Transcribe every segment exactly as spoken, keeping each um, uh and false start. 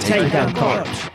Chaikan Corps.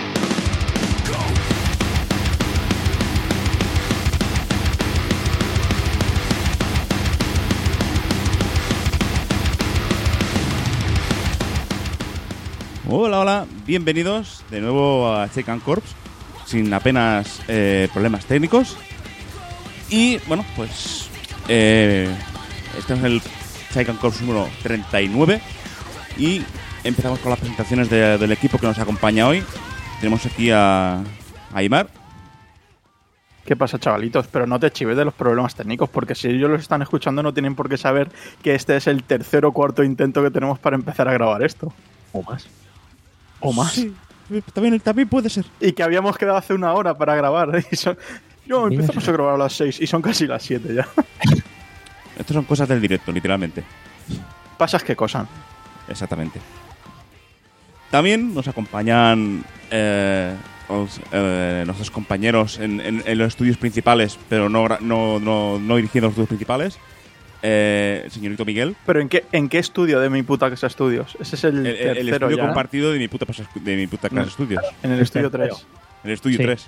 Hola, hola, bienvenidos de nuevo a Chaikan Corps, sin apenas eh, problemas técnicos. Y bueno, pues eh, este es el Chaikan Corps número treinta y nueve y empezamos con las presentaciones de, del equipo que nos acompaña hoy. Tenemos aquí a, a Aymar. ¿Qué pasa, chavalitos? Pero no te chives de los problemas técnicos, porque si ellos los están escuchando no tienen por qué saber que este es el tercer o cuarto intento que tenemos para empezar a grabar esto. O más. O más. Sí, también, también puede ser. Y que habíamos quedado hace una hora para grabar. Y son... Yo empezamos a grabar a las seis y son casi las siete ya. Estas son cosas del directo, literalmente. Pasas qué cosa. Exactamente. También nos acompañan eh, los, eh, nuestros compañeros en, en, en los estudios principales, pero no, no, no, no dirigiendo los estudios principales. Eh, el señorito Miguel. ¿Pero en qué, en qué estudio de mi puta casa estudios? Ese es el, el, tercero el estudio ya, compartido de mi puta, de mi puta casa no. estudios. En el estudio tres. En el estudio sí. tres.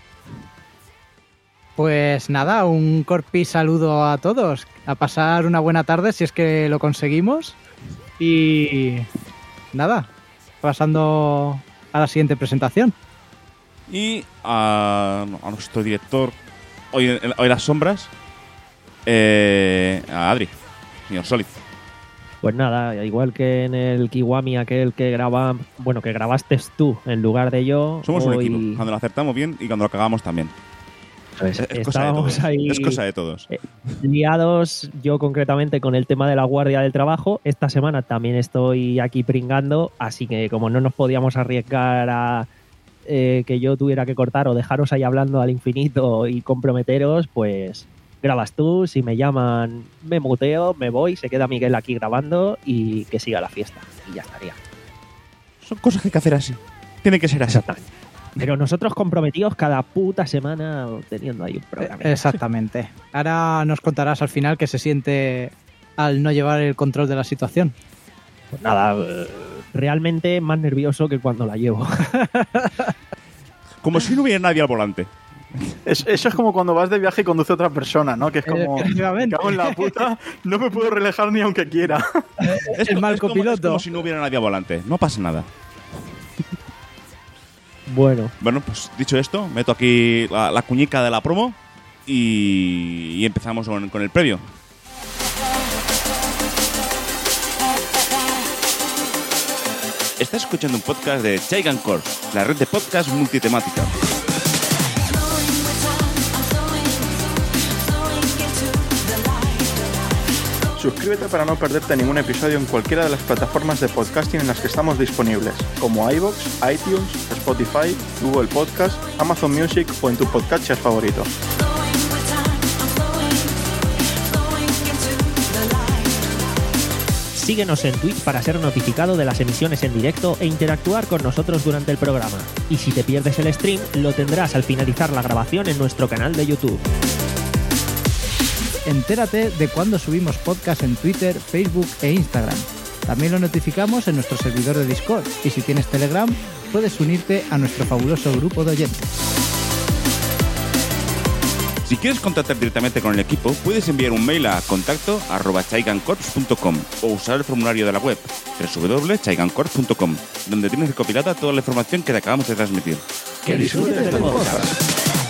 Pues nada, un corpi saludo a todos. A pasar una buena tarde si es que lo conseguimos. Y nada, pasando a la siguiente presentación. Y a, a nuestro director, hoy en hoy las sombras, eh, a Adri, señor Solid. Pues nada, igual que en el Kiwami aquel que graba, bueno, que grabaste tú en lugar de yo. Somos hoy... un equipo, cuando lo acertamos bien y cuando lo cagamos también. Pues es, es, cosa estábamos de todos. ahí es cosa de todos. Eh, liados, yo concretamente con el tema de la guardia del trabajo. Esta semana también estoy aquí pringando, así que como no nos podíamos arriesgar a eh, que yo tuviera que cortar o dejaros ahí hablando al infinito y comprometeros, pues grabas tú, si me llaman me muteo, me voy, se queda Miguel aquí grabando y que siga la fiesta. Y ya estaría. Son cosas que hay que hacer así. Tiene que ser así. Exactamente. Pero nosotros comprometidos cada puta semana teniendo ahí un programa. Exactamente. Ahora nos contarás al final qué se siente al no llevar el control de la situación. Pues nada, realmente más nervioso que cuando la llevo. Como si no hubiera nadie al volante. Es, eso es como cuando vas de viaje y conduce otra persona, ¿no? Que es como, me cago en la puta, no me puedo relajar ni aunque quiera. Es el mal es como, copiloto. es como si no hubiera nadie al volante. No pasa nada. Bueno. Bueno, pues dicho esto, meto aquí la, la cuñica de la promo y, y empezamos con, con el previo. Estás escuchando un podcast de Chaikan Corps, la red de podcast multitemática. Suscríbete para no perderte ningún episodio en cualquiera de las plataformas de podcasting en las que estamos disponibles, como iVoox, iTunes, Spotify, Google Podcast, Amazon Music o en tu podcatcher favorito. Síguenos en Twitch para ser notificado de las emisiones en directo e interactuar con nosotros durante el programa. Y si te pierdes el stream, lo tendrás al finalizar la grabación en nuestro canal de YouTube. Entérate de cuando subimos podcast en Twitter, Facebook e Instagram. También lo notificamos en nuestro servidor de Discord y si tienes Telegram, puedes unirte a nuestro fabuloso grupo de oyentes. Si quieres contactar directamente con el equipo, puedes enviar un mail a contacto arroba chaikancorps punto com o usar el formulario de la web doble u doble u doble u punto chaikancorps punto com, donde tienes recopilada toda la información que te acabamos de transmitir. ¡Que disfrutes del podcast!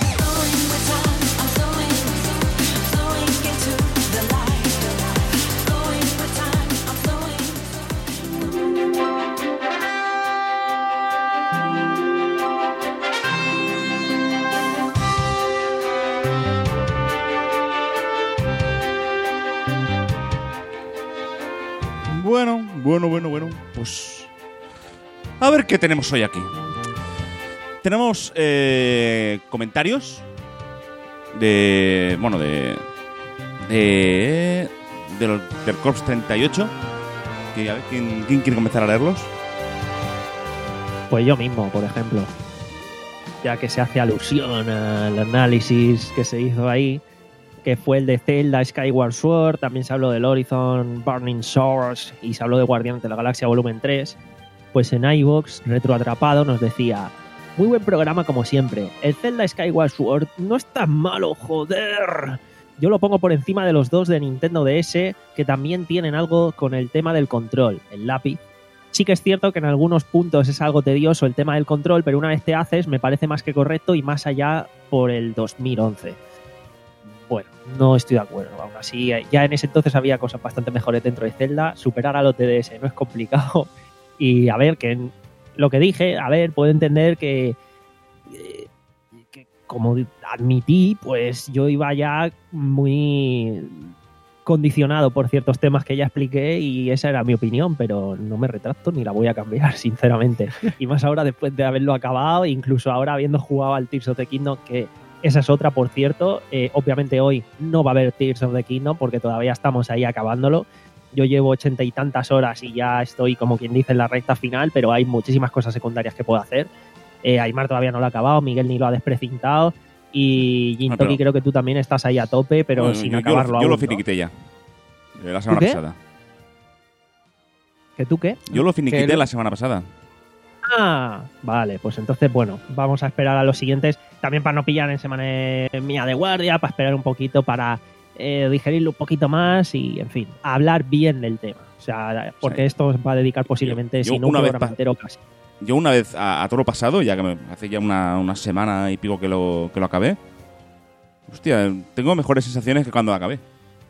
Bueno, bueno, bueno, bueno, pues a ver qué tenemos hoy aquí. Tenemos eh, comentarios de, bueno, de de, de los, del Corps treinta y ocho. Que, a ver, ¿quién, ¿quién quiere comenzar a leerlos? Pues yo mismo, por ejemplo. Ya que se hace alusión al análisis que se hizo ahí, que fue el de Zelda Skyward Sword, también se habló del Horizon Burning Shores y se habló de Guardianes de la Galaxia Volumen tres. pues en iVoox, Retroatrapado nos decía: muy buen programa como siempre. El Zelda Skyward Sword no es tan malo, joder. Yo lo pongo por encima de los dos de Nintendo D S, que también tienen algo con el tema del control, el lápiz. Sí que es cierto que en algunos puntos es algo tedioso el tema del control, pero una vez te haces me parece más que correcto y más allá por el dos mil once. Bueno, no estoy de acuerdo. Aún así, ya en ese entonces había cosas bastante mejores dentro de Zelda. Superar a los de D S no es complicado. Y a ver, que lo que dije, a ver, puedo entender que, que como admití, pues yo iba ya muy condicionado por ciertos temas que ya expliqué y esa era mi opinión, pero no me retracto ni la voy a cambiar, sinceramente. Y más ahora después de haberlo acabado, incluso ahora habiendo jugado al Tears of the Kingdom, que esa es otra, por cierto. Eh, obviamente hoy no va a haber Tears of the Kingdom porque todavía estamos ahí acabándolo. Yo llevo ochenta y tantas horas y ya estoy, como quien dice, en la recta final, pero hay muchísimas cosas secundarias que puedo hacer. Eh, Aymar todavía no lo ha acabado, Miguel ni lo ha desprecintado y Gintoki, no, pero... creo que tú también estás ahí a tope, pero bueno, sin yo, acabarlo yo, aún. Yo lo finiquité ya, la semana pasada. ¿Que tú qué? Yo lo finiquité ¿Qué? la semana pasada. Ah, vale, pues entonces, bueno, vamos a esperar a los siguientes, también para no pillar en semana mía de guardia, para esperar un poquito, para eh, digerirlo un poquito más y, en fin, hablar bien del tema. O sea, porque sí. esto va a dedicar posiblemente, yo, yo si no un programa entero casi. Yo una vez a, a todo lo pasado, ya que me, hace ya una, una semana y pico que lo, que lo acabé, hostia, tengo mejores sensaciones que cuando lo acabé.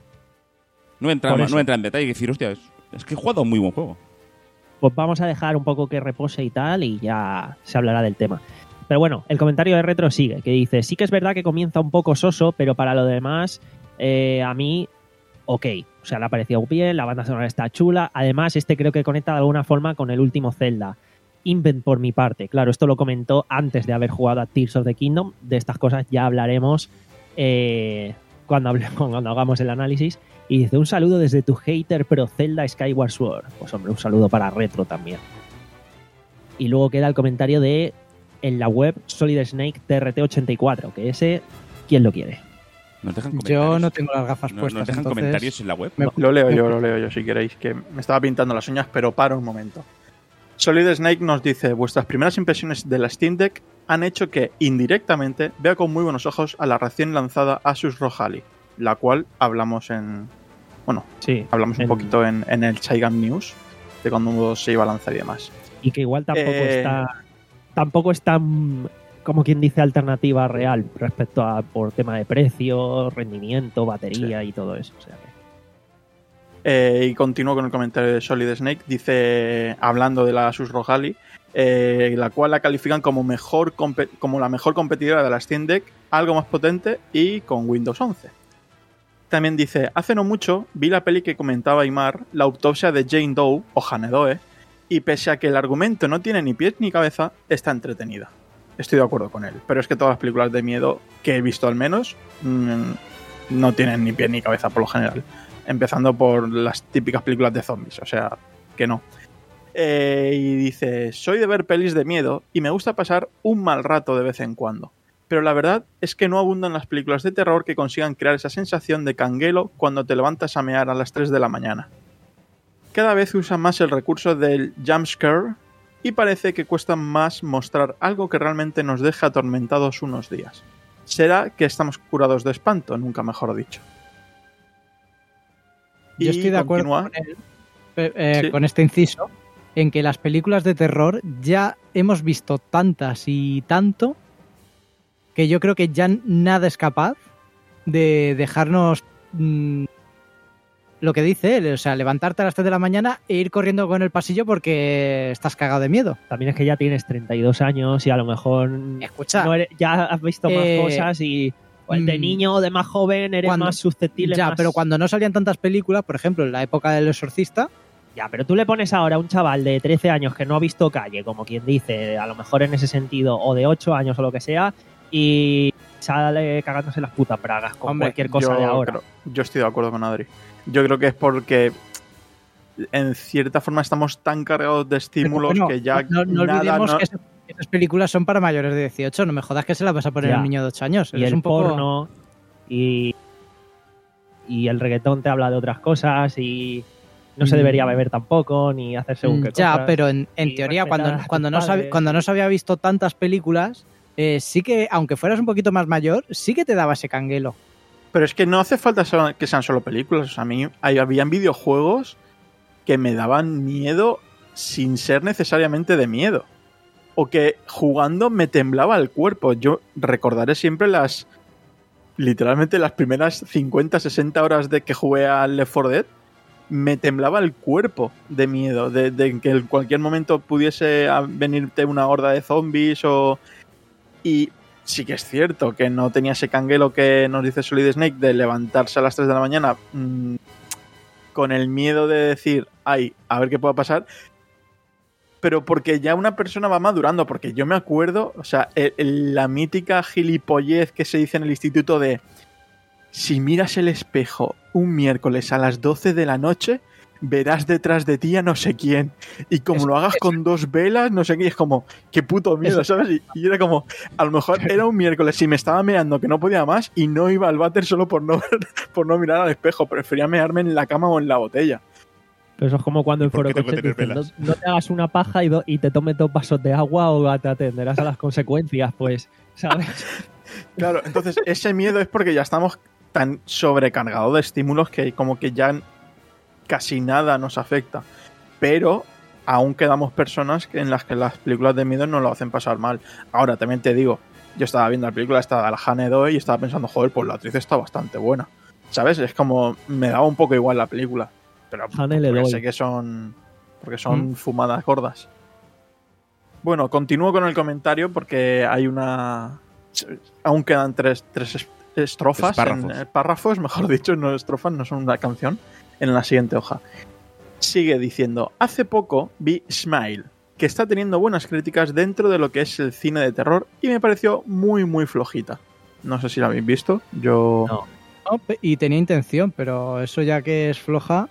No entra, no entra en detalle y decir, hostia, es, es que he jugado un muy buen juego. Pues vamos a dejar un poco que repose y tal y ya se hablará del tema. Pero bueno, el comentario de Retro sigue, que dice: sí que es verdad que comienza un poco soso, pero para lo demás, eh, a mí, ok. O sea, le ha parecido bien, la banda sonora está chula. Además, este creo que conecta de alguna forma con el último Zelda. Invent por mi parte. Claro, esto lo comentó antes de haber jugado a Tears of the Kingdom. De estas cosas ya hablaremos eh, cuando, hablemos, cuando hagamos el análisis. Y dice: un saludo desde tu hater pro Zelda Skyward Sword. Pues hombre, un saludo para Retro también. Y luego queda el comentario de, en la web, Solid Snake T R T ochenta y cuatro, que ese, ¿quién lo quiere? ¿Nos dejan yo no tengo las gafas ¿No, puestas. ¿Nos dejan entonces... comentarios en la web? Me... Lo leo yo, lo leo yo, si queréis, que me estaba pintando las uñas, pero paro un momento. Solid Snake nos dice: vuestras primeras impresiones de la Steam Deck han hecho que, indirectamente, vea con muy buenos ojos a la recién lanzada Asus R O G Ally, la cual hablamos en... Bueno, sí, hablamos un en... poquito en, en el Chaigam News, de cuando se iba a lanzar y demás. Y que igual tampoco eh... está... Tampoco está, como quien dice, alternativa real respecto a por tema de precio, rendimiento, batería sí. y todo eso. O sea que... Eh, y continúo con el comentario de Solid Snake. Dice, hablando de la Asus R O G Ally, eh, la cual la califican como, mejor como la mejor competidora de la Steam Deck, algo más potente y con Windows once. También dice: hace no mucho vi la peli que comentaba Aymar, La autopsia de Jane Doe, o Jane Doe, y pese a que el argumento no tiene ni pies ni cabeza, está entretenida. Estoy de acuerdo con él, pero es que todas las películas de miedo que he visto al menos mmm, no tienen ni pies ni cabeza por lo general. Empezando por las típicas películas de zombies, o sea, que no. Eh, y dice: soy de ver pelis de miedo y me gusta pasar un mal rato de vez en cuando. Pero la verdad es que no abundan las películas de terror que consigan crear esa sensación de canguelo cuando te levantas a mear a las tres de la mañana. Cada vez usan más el recurso del jumpscare y parece que cuesta más mostrar algo que realmente nos deja atormentados unos días. ¿Será que estamos curados de espanto? Nunca mejor dicho. Yo estoy de acuerdo con, él, eh, sí. con este inciso, en que las películas de terror ya hemos visto tantas y tanto que yo creo que ya nada es capaz de dejarnos mmm, lo que dice él, o sea, levantarte a las tres de la mañana e ir corriendo con el pasillo porque estás cagado de miedo. También es que ya tienes treinta y dos años y a lo mejor Escucha, no eres, ya has visto más eh, cosas y... Pues de niño o de más joven eres cuando, más susceptible. Ya, más... pero cuando no salían tantas películas, por ejemplo, en la época del Exorcista... Ya, pero tú le pones ahora a un chaval de trece años que no ha visto calle, como quien dice, a lo mejor en ese sentido, o de ocho años o lo que sea, y sale cagándose las putas bragas con Hombre, cualquier cosa yo de ahora. Creo, yo estoy de acuerdo con Adri. Yo creo que es porque en cierta forma estamos tan cargados de estímulos bueno, que ya no, no nada... olvidemos no... que esas, esas películas son para mayores de dieciocho, no me jodas que se las vas a poner ya. a un niño de ocho años. Y es el un poco... porno... Y, y el reggaetón te habla de otras cosas y no se debería beber tampoco, ni hacer según qué ya, cosas. pero en, en Y teoría, respetar cuando, a tus cuando, no sabe, padres. cuando no se había visto tantas películas, eh, sí que, aunque fueras un poquito más mayor, sí que te daba ese canguelo. Pero es que no hace falta so- que sean solo películas. O sea, a mí hay, habían videojuegos que me daban miedo sin ser necesariamente de miedo. O que jugando me temblaba el cuerpo. Yo recordaré siempre las... Literalmente las primeras cincuenta, sesenta horas de que jugué al Left four Dead, me temblaba el cuerpo de miedo, de, de que en cualquier momento pudiese a- venirte una horda de zombies o... Y sí que es cierto que no tenía ese canguelo que nos dice Solid Snake de levantarse a las tres de la mañana mmm, con el miedo de decir, ay, a ver qué pueda pasar, pero porque ya una persona va madurando, porque yo me acuerdo, o sea, el, el, la mítica gilipollez que se dice en el instituto de si miras el espejo un miércoles a las doce de la noche, verás detrás de ti a no sé quién. Y como Eso, lo hagas eso. con dos velas, no sé qué, es como, qué puto miedo, Eso. ¿sabes? Y, y era como, a lo mejor era un miércoles y me estaba meando que no podía más y no iba al váter solo por no, por no mirar al espejo. Prefería mearme en la cama o en la botella. Pero eso es como cuando ¿Y en por Foro qué tengo que Coche tener dicen, no, velas? no te hagas una paja y, do- y te tomes dos vasos de agua o te atenderás a las consecuencias, pues, ¿sabes? Claro, entonces ese miedo es porque ya estamos tan sobrecargados de estímulos que como que ya casi nada nos afecta. Pero aún quedamos personas en las que las películas de miedo no lo hacen pasar mal. Ahora, también te digo, yo estaba viendo la película esta de Alhane Doi y estaba pensando, joder, pues la actriz está bastante buena. ¿Sabes? Es como, me daba un poco igual la película. Pero Hane le porque doy. sé que son, porque son ¿Mm? fumadas gordas. Bueno, continúo con el comentario porque hay una... Aún quedan tres, tres es- estrofas, Tres en, párrafos. eh, párrafos, mejor dicho, no estrofas, no son una canción, en la siguiente hoja. Sigue diciendo, hace poco vi Smile, que está teniendo buenas críticas dentro de lo que es el cine de terror y me pareció muy muy flojita. No sé si la habéis visto, yo... No. No, pe- y tenía intención, pero eso ya que es floja.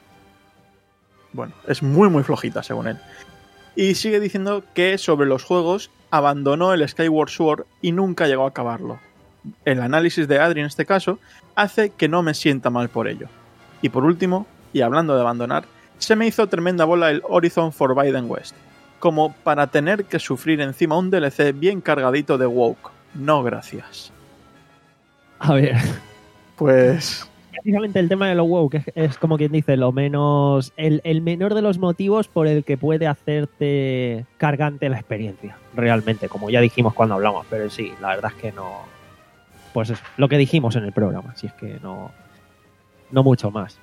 Bueno, es muy muy flojita según él. Y sigue diciendo que sobre los juegos abandonó el Skyward Sword y nunca llegó a acabarlo. El análisis de Adri en este caso hace que no me sienta mal por ello. Y por último, y hablando de abandonar, se me hizo tremenda bola el Horizon Forbidden West, como para tener que sufrir encima un D L C bien cargadito de woke. No gracias. A ver, Pues... precisamente el tema de lo wow, que es, es como quien dice, lo menos, el, el menor de los motivos por el que puede hacerte cargante la experiencia, realmente, como ya dijimos cuando hablamos, pero sí, la verdad es que no, pues es lo que dijimos en el programa, si es que no, no mucho más.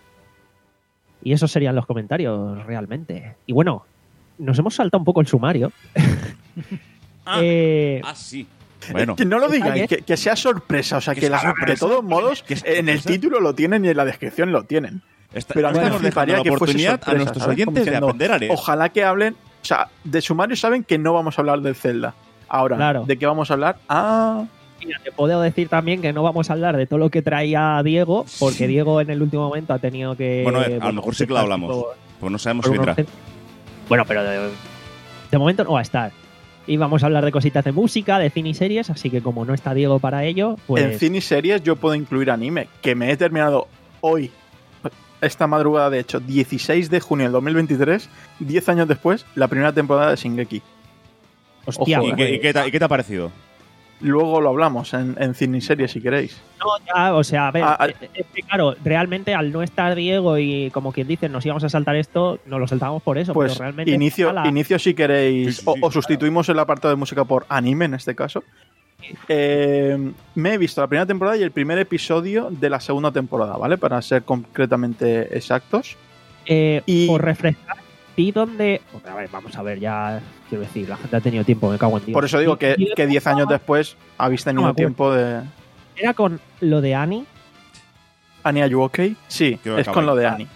Y esos serían los comentarios, realmente. Y bueno, nos hemos saltado un poco el sumario. Ah, Eh, ah, sí. Bueno, Que no lo Está digáis, bien. que, que sea sorpresa. O sea, Que que, sea las- sorpresa. de todos modos, Que es en el sorpresa. título lo tienen y en la descripción lo tienen. esta- Pero a mí estamos me fliparía dejando que la fuese oportunidad sorpresa, a nuestros ¿sabes? Como oyentes de diciendo, aprender a leer. Ojalá que hablen... O sea, de sumario saben que no vamos a hablar del Zelda. Ahora, Claro. ¿de qué vamos a hablar? Ah, Mira, te puedo decir también que no vamos a hablar de todo lo que traía Diego, porque Diego en el último momento ha tenido que... Bueno, eh, a lo mejor sí que lo estar hablamos. tipo- Pues no sabemos por si una vendrá. urgencia. Bueno, pero de, de momento no va a estar. Y vamos a hablar de cositas de música, de cine y series, así que como no está Diego para ello, pues... en cine y series yo puedo incluir anime, que me he terminado hoy, esta madrugada de hecho, dieciséis de junio del dos mil veintitrés, diez años después, la primera temporada de Shingeki. Hostia, Ojo, ¿Y eh. qué, y qué te, y qué te ha parecido? Luego lo hablamos en, en cine y series si queréis. no, ya, o sea, a ver, Ah, ah. eh, es que claro, realmente al no estar Diego y como quien dice, nos íbamos a saltar esto, nos lo saltamos por eso, Pues pero realmente... inicio, la- inicio si queréis, Sí, sí, o, sí, o sustituimos el apartado de música por anime en este caso. Eh, me he visto la primera temporada y el primer episodio de la segunda temporada, ¿vale? Para ser concretamente exactos. Eh, Y- Por refrescar, vi donde... A ver, vamos a ver, ya quiero decir, la gente ha tenido tiempo, me cago en Dios. Por eso digo que Vi- vi- que diez años después habéis No me tenido acuerdo. tiempo de... Era con lo de Annie. Annie, ¿are you okay? Sí, Yo es acabé. con lo de Annie.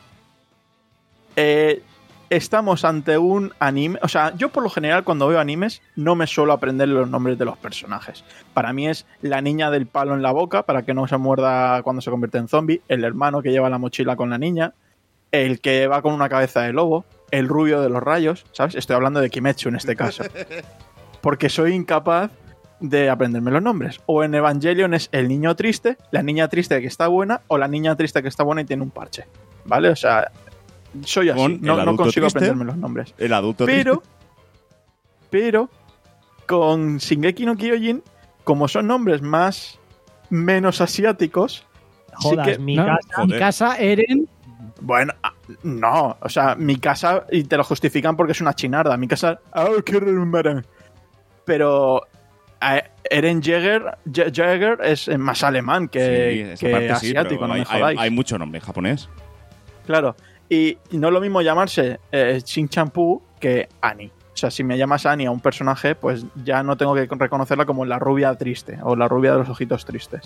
Eh, estamos ante un anime... O sea, yo por lo general cuando veo animes no me suelo aprender los nombres de los personajes. Para mí es la niña del palo en la boca para que no se muerda cuando se convierte en zombie, el hermano que lleva la mochila con la niña, el que va con una cabeza de lobo, el rubio de los rayos, ¿sabes? Estoy hablando de Kimetsu en este caso. Porque soy incapaz de aprenderme los nombres. O en Evangelion es el niño triste, la niña triste que está buena, o la niña triste que está buena y tiene un parche. ¿Vale? O sea, soy así, Con no, el no adulto consigo triste, aprenderme los nombres. El adulto Pero, triste. pero, con Shingeki no Kyojin, como son nombres más menos asiáticos, Jodas, sí que, mi No, casa. mi Joder. casa, Eren, bueno, ah, no, o sea, mi casa, y te lo justifican porque es una chinarda, mi casa, ah, qué rememberan. Pero eh, Eren Jaeger, Ja- Jaeger es más alemán que, esa que parte sí, asiático, pero no hay, me hay- jodáis. hay mucho nombre en japonés. Claro, y, y no es lo mismo llamarse eh, Shin Champú que Annie. O sea, si me llamas Annie a un personaje, pues ya no tengo que reconocerla como la rubia triste o la rubia de los ojitos tristes.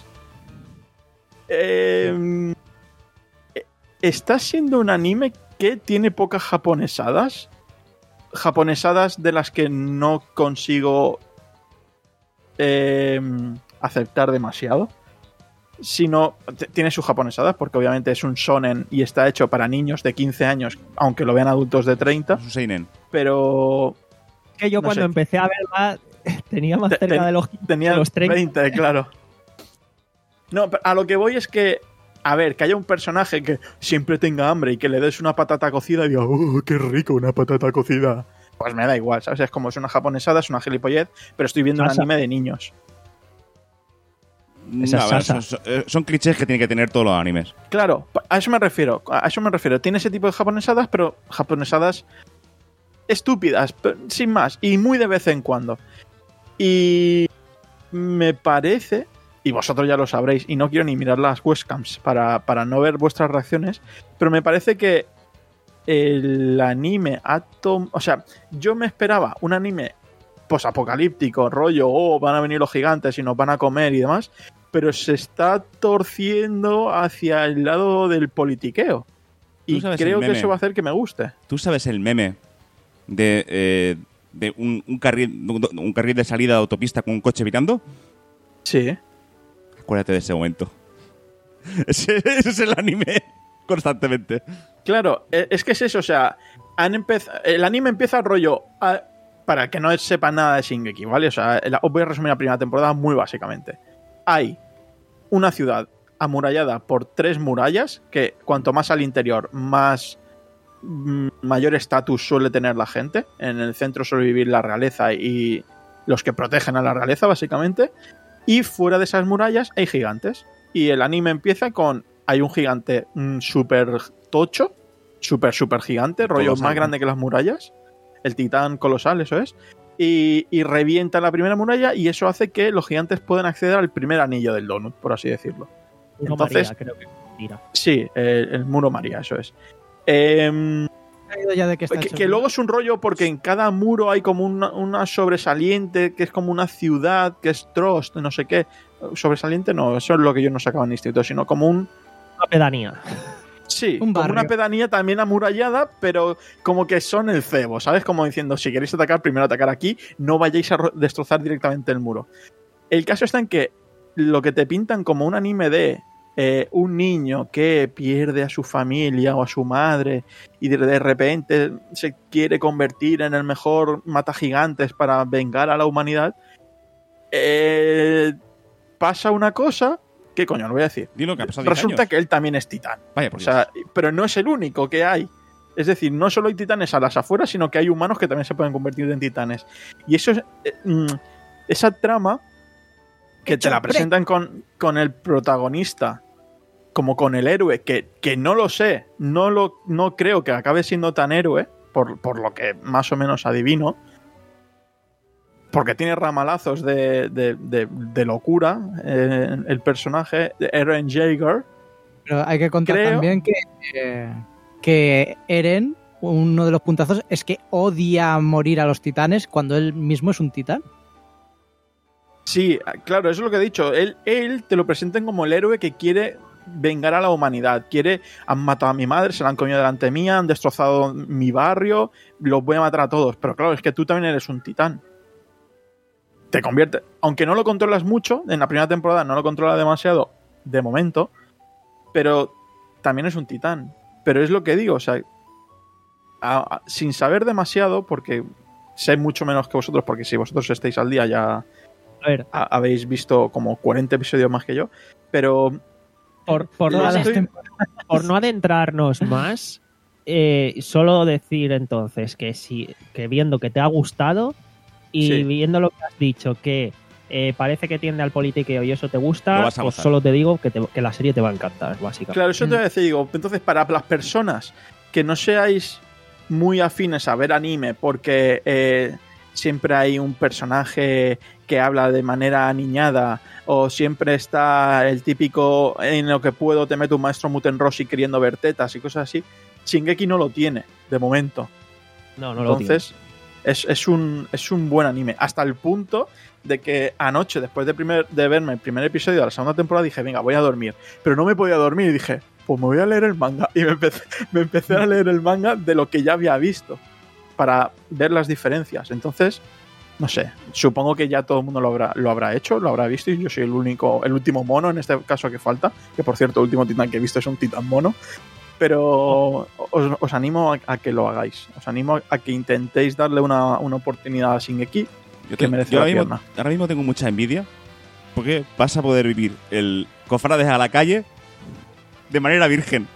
Eh, está siendo un anime que tiene pocas japonesadas. Japonesadas de las que no consigo eh, aceptar demasiado. Sino t- tiene sus japonesadas, porque obviamente es un shonen y está hecho para niños de quince años, aunque lo vean adultos de treinta. Es un seinen. Pero Que yo no cuando sé. empecé a verla tenía más Te- cerca ten- de los, tenía de los treinta. veinte, claro. No, pero a lo que voy es que, a ver, que haya un personaje que siempre tenga hambre y que le des una patata cocida y diga, ¡oh, qué rico una patata cocida! Pues me da igual, ¿sabes? Es como es una japonesada, es una gilipollez, pero estoy viendo Sasa. un anime de niños. Esa A ver, salsa. son, son- eh, son clichés que tienen que tener todos los animes. Claro, a eso me refiero, a eso me refiero. Tiene ese tipo de japonesadas, pero japonesadas estúpidas, pero sin más, y muy de vez en cuando. Y me parece, y vosotros ya lo sabréis, y no quiero ni mirar las webcams para, para no ver vuestras reacciones, pero me parece que el anime ha tom- o sea, yo me esperaba un anime posapocalíptico, rollo, oh, van a venir los gigantes y nos van a comer y demás, pero se está torciendo hacia el lado del politiqueo. Tú Y sabes creo el que meme. eso va a hacer que me guste. ¿Tú sabes el meme de, eh, de un, un carril, un carril de salida de autopista con un coche virando? Sí. Acuérdate de ese momento. Ese, ese es el anime constantemente. Claro, e- es que es eso, o sea, han empez- el anime empieza rollo, a- para que no sepa nada de Shingeki, ¿vale? O sea, la- os voy a resumir la primera temporada muy básicamente. Hay una ciudad amurallada por tres murallas, que cuanto más al interior, más mm, mayor estatus suele tener la gente. En el centro suele vivir la realeza y los que protegen a la realeza, básicamente. Y fuera de esas murallas hay gigantes. Y el anime empieza con... Hay un gigante mm, súper tocho, súper, súper gigante, rollo Colosal, más ¿no? grande que las murallas. El titán colosal, eso es. Y, y revienta la primera muralla y eso hace que los gigantes puedan acceder al primer anillo del donut, por así decirlo. Uno Entonces- María, creo que tira. Sí, el, el muro María, eso es. Em, he oído ya de que está que, hecho. que luego es un rollo porque en cada muro hay como una, una sobresaliente que es como una ciudad, que es Trost, no sé qué. Sobresaliente no, eso es lo que yo no sacaba en el instituto, sino como un... Una pedanía. Sí, Un como barrio. una pedanía también amurallada, pero como que son el cebo, ¿sabes? Como diciendo, si queréis atacar, primero atacar aquí, no vayáis a ro- destrozar directamente el muro. El caso está en que lo que te pintan como un anime de eh, un niño que pierde a su familia o a su madre y de, de repente se quiere convertir en el mejor matagigantes para vengar a la humanidad, eh, pasa una cosa... ¿Qué coño? Lo voy a decir. Dilo que ha pasado diez Resulta años. que él también es titán. Vaya, O por sea, pero no es el único que hay. Es decir, no solo hay titanes a las afueras, sino que hay humanos que también se pueden convertir en titanes. Y eso es. eh, mm, esa trama que te la presentan con, con el protagonista, como con el héroe, que, que no lo sé, no, lo, no creo que acabe siendo tan héroe, por, por lo que más o menos adivino. Porque tiene ramalazos de, de, de, de locura eh, el personaje de Eren Jaeger. Pero hay que contar Creo- también que, eh, que Eren, uno de los puntazos, es que odia morir a los titanes cuando él mismo es un titán. Sí, claro, eso es lo que he dicho. Él, él te lo presenten como el héroe que quiere vengar a la humanidad. Quiere, han matado a mi madre, se la han comido delante mía, han destrozado mi barrio, los voy a matar a todos. Pero claro, es que tú también eres un titán. Te convierte, aunque no lo controlas mucho, en la primera temporada no lo controla demasiado, de momento, pero también es un titán. Pero es lo que digo, o sea, a- a- sin saber demasiado, porque sé mucho menos que vosotros, porque si vosotros estáis al día ya A ver, ha- habéis visto como cuarenta episodios más que yo, pero por, por, no, Lo Todas las estoy- temporadas. por no adentrarnos más, eh, solo decir entonces que si que viendo que te ha gustado y Sí. viendo lo que has dicho, que eh, parece que tiende al politiqueo y eso te gusta, Lo vas a pues gozar. solo te digo que, te- que la serie te va a encantar, básicamente. Claro, eso te voy a decir, digo, entonces para las personas que no seáis muy afines a ver anime porque eh, siempre hay un personaje que habla de manera aniñada o siempre está el típico en lo que puedo te meto un maestro Muten Rossi queriendo ver tetas y cosas así, Shingeki no lo tiene, de momento. No, no lo tiene. Entonces, es, es, un, es un buen anime. Hasta el punto de que anoche, después de, primer, de verme el primer episodio de la segunda temporada, dije, venga, voy a dormir. Pero no me podía dormir y dije, pues me voy a leer el manga. Y me empecé, me empecé a leer el manga de lo que ya había visto para ver las diferencias. Entonces, no sé, supongo que ya todo el mundo lo habrá, lo habrá hecho, lo habrá visto y yo soy el único, el último mono en este caso que falta. Que por cierto, el último titán que he visto es un titán mono. Pero os, os animo a, a que lo hagáis. Os animo a que intentéis darle una, una oportunidad a Shingeki. Yo, que te- merece yo la ahora, mismo, pena. ahora mismo tengo mucha envidia porque vas a poder vivir el Cofrades a la calle de manera virgen.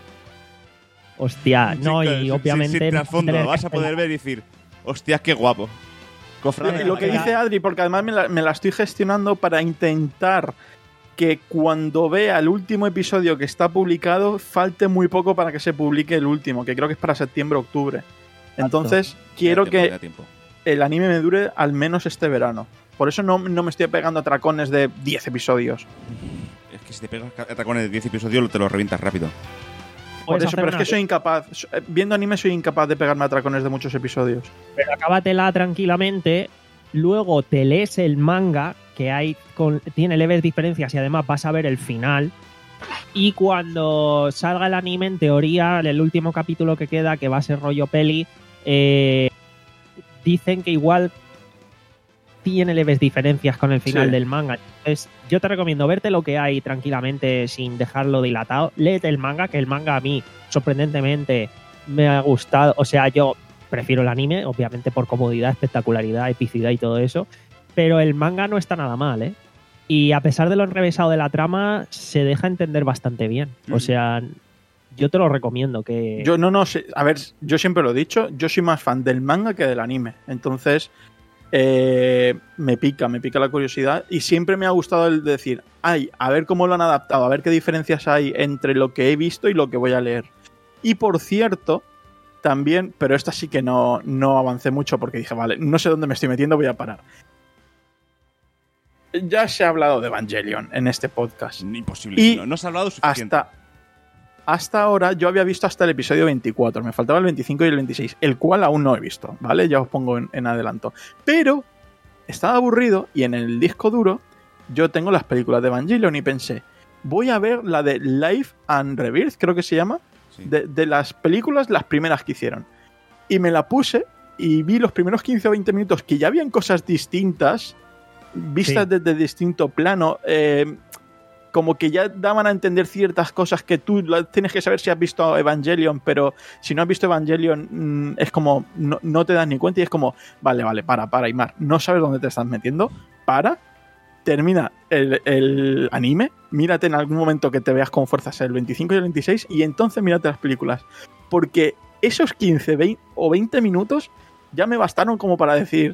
Hostia, no, Sin- y sin- obviamente... sin no trasfondo, tener lo vas que a poder ver y decir, hostias, qué guapo. Cofrades. Y lo que Mira. dice Adri, porque además me la, me la estoy gestionando para intentar que cuando vea el último episodio que está publicado, falte muy poco para que se publique el último, que creo que es para septiembre-octubre. Entonces, quiero Ya tiempo, que ya tiempo. el anime me dure al menos este verano. Por eso no, no me estoy pegando a tracones de diez episodios. Es que si te pegas atacones de diez episodios te lo revientas rápido. Por Puedes eso, hacer pero es una que soy incapaz. so- eh, Viendo anime soy incapaz de pegarme a tracones de muchos episodios. Pero acábatela tranquilamente, luego te lees el manga, que hay con, tiene leves diferencias y además vas a ver el final. Y cuando salga el anime, en teoría, el último capítulo que queda, que va a ser rollo peli, eh, dicen que igual tiene leves diferencias con el final Sí. del manga. Entonces, yo te recomiendo verte lo que hay tranquilamente sin dejarlo dilatado. Léete el manga, que el manga a mí, sorprendentemente, me ha gustado. O sea, yo prefiero el anime, obviamente por comodidad, espectacularidad, epicidad y todo eso. Pero el manga no está nada mal, ¿eh? Y a pesar de lo enrevesado de la trama, se deja entender bastante bien. O Mm. sea, yo te lo recomiendo. Que Yo no, no sé. A ver, yo siempre lo he dicho. Yo soy más fan del manga que del anime. Entonces, eh, me pica, me pica la curiosidad. Y siempre me ha gustado el decir, ay, a ver cómo lo han adaptado, a ver qué diferencias hay entre lo que he visto y lo que voy a leer. Y por cierto, también, pero esta sí que no, no avancé mucho porque dije, vale, no sé dónde me estoy metiendo, voy a parar. Ya se ha hablado de Evangelion en este podcast. Imposible. Y no, no se ha hablado suficiente. Hasta, hasta ahora yo había visto hasta el episodio veinticuatro. Me faltaba el veinticinco y el veintiséis, el cual aún no he visto, ¿vale? Ya os pongo en, en adelanto. Pero estaba aburrido y en el disco duro yo tengo las películas de Evangelion y pensé, voy a ver la de Life and Rebirth, creo que se llama, Sí. de, de las películas, las primeras que hicieron. Y me la puse y vi los primeros quince o veinte minutos que ya habían cosas distintas, vistas Sí. desde distinto plano, eh, como que ya daban a entender ciertas cosas que tú la- tienes que saber si has visto Evangelion, pero si no has visto Evangelion mm, es como, no, no te das ni cuenta y es como, vale, vale, para, para, Aymar, no sabes dónde te estás metiendo, para, termina el, el anime, mírate en algún momento que te veas con fuerzas el veinticinco y el veintiséis y entonces mírate las películas, porque esos quince veinte o veinte minutos ya me bastaron como para decir,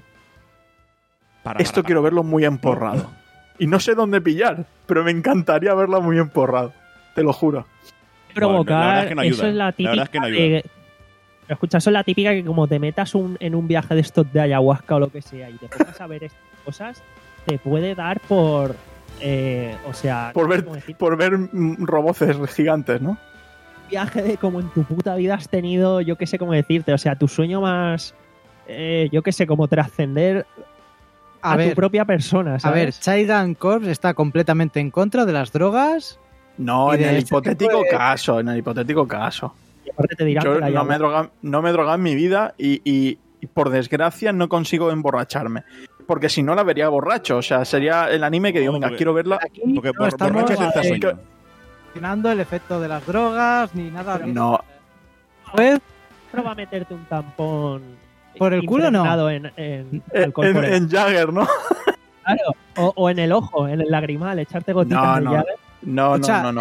Para, esto para, quiero verlo muy emporrado. Y no sé dónde pillar, pero me encantaría verlo muy emporrado. Te lo juro. provocar. la verdad es que no ayuda, Eso es la la típica. verdad es que no ayuda. de- pero escucha, eso es la típica que como te metas un, en un viaje de estos de ayahuasca o lo que sea y te pongas a ver estas cosas, te puede dar por. eh, o sea. Por no sé ver, cómo decir, por ver mm, roboces gigantes, ¿no? un viaje de como en tu puta vida has tenido, yo qué sé cómo decirte. O sea, tu sueño más. eh, yo qué sé, como trascender a, A ver, tu propia persona. a ver, ¿sabes? Chaidan Corps está completamente en contra de las drogas. No, Y en de el ese hipotético tipo de- caso, en el hipotético caso. Y aparte te dirán Yo que la no me, he ayahuasca- drogado, no me he drogado en mi vida y, y- y por desgracia no consigo emborracharme. Porque si no la vería borracho. O sea, sería el anime que digo, No, venga, porque- quiero verla. Aquí Porque no por, estamos borracho es el eh, sueño. cuestionando el efecto de las drogas ni nada de eso. No, Pues, Prueba a meterte un tampón. Por el culo, no. impregnado En, en en, alcohol por el- en Jagger, ¿no? Claro, o, o en el ojo, en el lagrimal, echarte gotitas No, de no. Jagger. No, no, Escucha, no, no.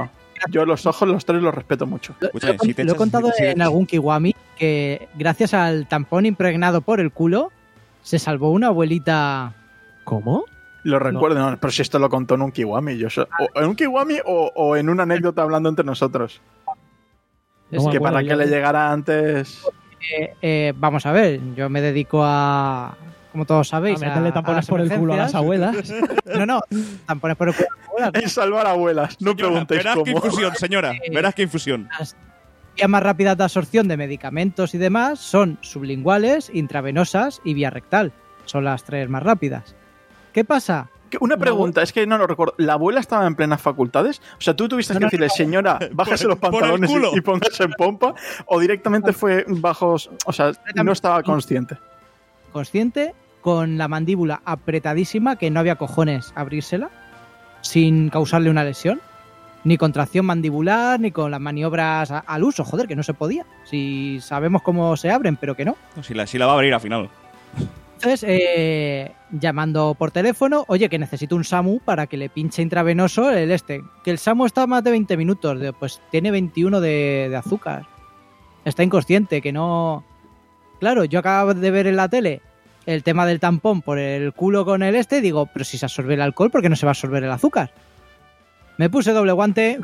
Yo los ojos, los tres, los respeto mucho. Lo, Escucha, lo- si te lo he echas- contado si- en algún Kiwami que gracias al tampón impregnado por el culo se salvó una abuelita. ¿Cómo? Lo recuerdo, no, pero si esto lo contó en un Kiwami. Yo so- o en un Kiwami o, o en una anécdota hablando entre nosotros. No Es me que acuerdo para yo que le de- llegara antes... Eh, eh, vamos a ver, yo me dedico a, como todos sabéis, A meterle a tampones las por el culo a las emergencias. abuelas. No, no, tampones por el culo a las abuelas. En salvar abuelas. No Señora, preguntéis verás qué cómo. infusión, señora. Eh, Verás qué infusión. Las vías más rápidas de absorción de medicamentos y demás son sublinguales, intravenosas y vía rectal. Son las tres más rápidas. ¿Qué pasa? Que Una pregunta, es que no lo recuerdo. ¿La abuela estaba en plenas facultades? O sea, tú tuviste No, que no, decirle, no. señora, bájese los por el pantalones culo. y, y póngase en pompa. O directamente fue bajos. O sea, no estaba consciente. Consciente, con la mandíbula apretadísima, que no había cojones abrírsela, sin causarle una lesión. Ni contracción mandibular, ni con las maniobras a- al uso. Joder, que no se podía. Si sabemos cómo se abren, pero que no. No, si, la, si la va a abrir al final. Entonces, eh, llamando por teléfono, oye, que necesito un SAMU para que le pinche intravenoso el este. Que el SAMU está a más de veinte minutos. Digo, pues tiene veintiuno de, de azúcar. Está inconsciente, que no... Claro, yo acabo de ver en la tele el tema del tampón por el culo con el este. Digo, pero si se absorbe el alcohol, ¿por qué no se va a absorber el azúcar? Me puse doble guante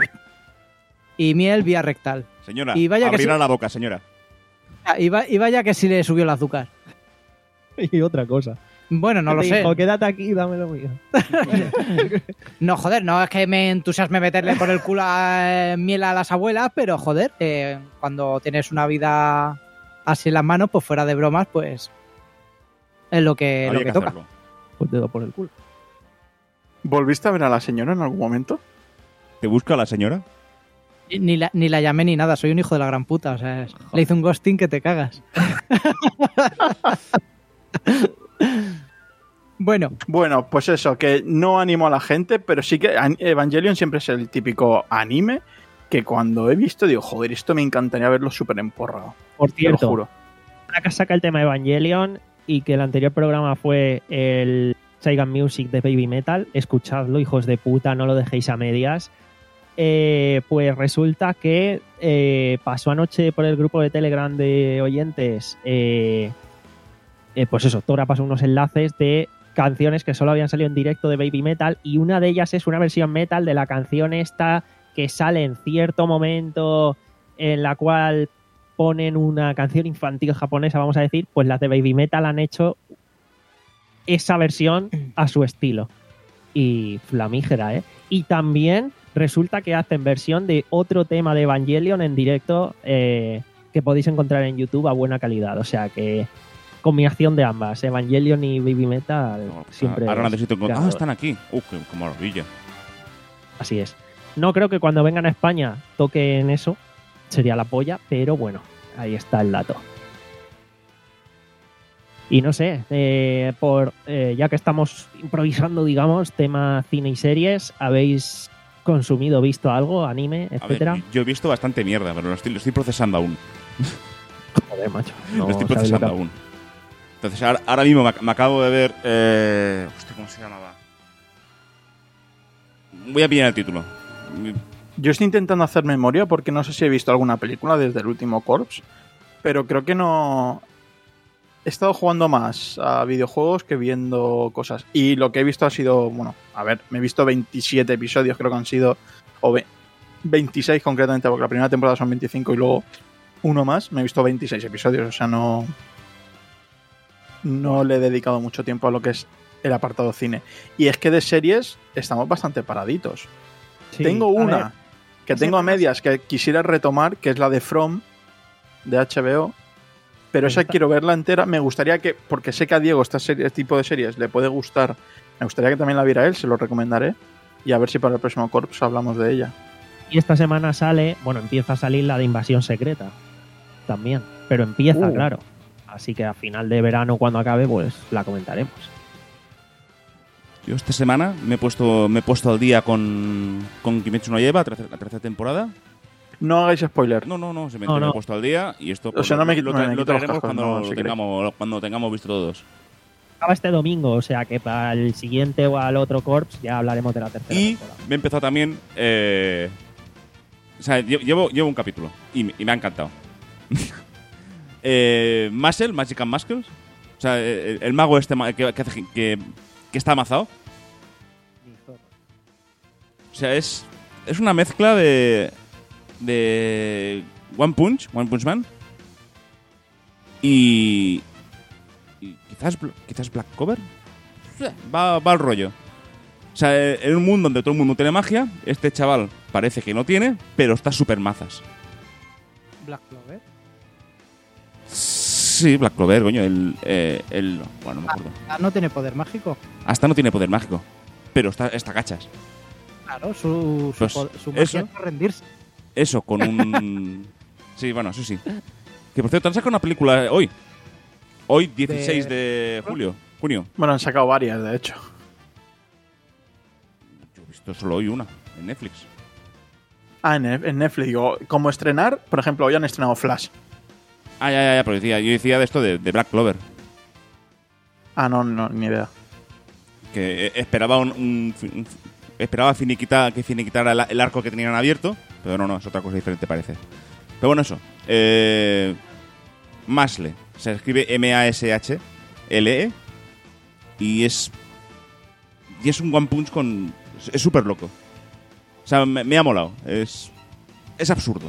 y miel vía rectal. Señora, Y vaya que abrirá sí. la boca, señora. Ah, Y, va- y vaya que sí le subió el azúcar. Y otra cosa. Bueno, no Que lo te sé. dijo, quédate aquí, dámelo mío. No, joder, no es que me entusiasme meterle por el culo a, eh, miel a las abuelas, pero joder, eh, cuando tienes una vida así en las manos, pues fuera de bromas, pues es lo que, Había lo que, que toca. hacerlo. Pues dedo por el culo. ¿Volviste a ver a la señora en algún momento? ¿Te busca la señora? Y Ni la, ni la llamé ni nada, soy un hijo de la gran puta, o sea, es- le hice un ghosting que te cagas. Bueno, Bueno, pues eso, que no animo a la gente, pero sí que an- Evangelion siempre es el típico anime que cuando he visto digo, joder, esto me encantaría verlo súper emporrado. Por Te lo cierto, juro. ahora que saca el tema de Evangelion y que el anterior programa fue el Saigon Music de Baby Metal, escuchadlo, hijos de puta, no lo dejéis a medias. Eh, pues resulta que eh, pasó anoche por el grupo de Telegram de oyentes, eh, eh, pues eso, Tora pasó unos enlaces de canciones que solo habían salido en directo de Baby Metal y una de ellas es una versión metal de la canción esta que sale en cierto momento en la cual ponen una canción infantil japonesa, vamos a decir, pues las de Baby Metal han hecho esa versión a su estilo. Y flamígera, ¿eh? Y también resulta que hacen versión de otro tema de Evangelion en directo eh, que podéis encontrar en YouTube a buena calidad. O sea que combinación de ambas, Evangelion y Baby Metal, No, siempre ahora es necesito encontrar. Ah, ganador. están aquí. Uh, qué, qué maravilla. Así es. No creo que cuando vengan a España toquen eso, sería la polla, pero bueno, ahí está el dato. Y no sé, eh, por eh, ya que estamos improvisando, digamos, tema cine y series, ¿habéis consumido, visto algo, anime, A ver, etcétera? yo he visto bastante mierda, pero lo estoy, lo estoy procesando aún. Joder, macho. No lo estoy sabéis lo procesando que- aún. Entonces, ahora, ahora mismo me, ac- me acabo de ver. Eh, hostia, ¿cómo se llamaba? Voy a pillar el título. Yo estoy intentando hacer memoria porque no sé si he visto alguna película desde el último Corps, pero creo que no... He estado jugando más a videojuegos que viendo cosas. Y lo que he visto ha sido, bueno, a ver, me he visto veintisiete episodios, creo que han sido, o ve- veintiséis concretamente, porque la primera temporada son veinticinco y luego uno más. Me he visto veintiséis episodios, o sea, no... No le he dedicado mucho tiempo a lo que es el apartado cine. Y es que de series estamos bastante paraditos. Sí, Tengo a una ver, que esa tengo a semana- medias que quisiera retomar, que es la de From, de H B O. Pero Pues esa está- quiero verla entera. Me gustaría que, porque sé que a Diego este, serie, este tipo de series le puede gustar, me gustaría que también la viera él, se lo recomendaré. Y a ver si para el próximo Corps hablamos de ella. Y esta semana sale, bueno, empieza a salir la de Invasión Secreta también, pero empieza, Uh. claro. Así que a final de verano, cuando acabe, pues la comentaremos. Yo esta semana me he puesto, me he puesto al día con, con Kimetsu no Yaiba, tercera- la tercera temporada. No hagáis spoiler. No, no, no, simplemente No, me no. he puesto al día y esto O sea, no me lo, quito- me tra- lo quito los traeremos cascos, cuando, no, lo si queréis. tengamos, cuando tengamos visto todos. Acaba este domingo, o sea que para el siguiente o al otro Corps ya hablaremos de la tercera Y temporada. me he empezado también eh, O sea, llevo, llevo un capítulo y, y me ha encantado. eh, Muscle, Magic and Muscles. O sea, el, el mago este que, que, hace, que, que está amazado. O sea, es, es una mezcla de, de One Punch, One Punch Man. Y, y quizás, quizás Black Cover. Va, va al rollo. O sea, en un mundo donde todo el mundo tiene magia, este chaval parece que no tiene, pero está súper mazas. ¿Black Clover? Sí, Black Clover, coño. El, eh, el, bueno, no me acuerdo. Ah, ¿no tiene poder mágico? Hasta no tiene poder mágico, pero está, está cachas. Claro, su, su, Pues po- su magia eso. es no rendirse. Eso, con un... Sí, bueno, eso sí. Que por cierto, han sacado una película hoy. Hoy, dieciséis de julio. Junio. Bueno, han sacado varias, de hecho. Yo he visto solo hoy una, en Netflix. Ah, en, en Netflix. Digo, como estrenar, por ejemplo, hoy han estrenado Flash. Ah, ya, ya, ya, pero decía, yo decía de esto de, de Black Clover. Ah, no, no, ni idea. Que eh, esperaba un, un- un- esperaba finiquitar, que finiquitara el, el arco que tenían abierto, pero no, no, es otra cosa diferente parece. Pero bueno, eso. Eh, Mashle. Se escribe M A S H L E y es y es un One Punch con... es súper loco. O sea, me, me ha molado. Es es absurdo.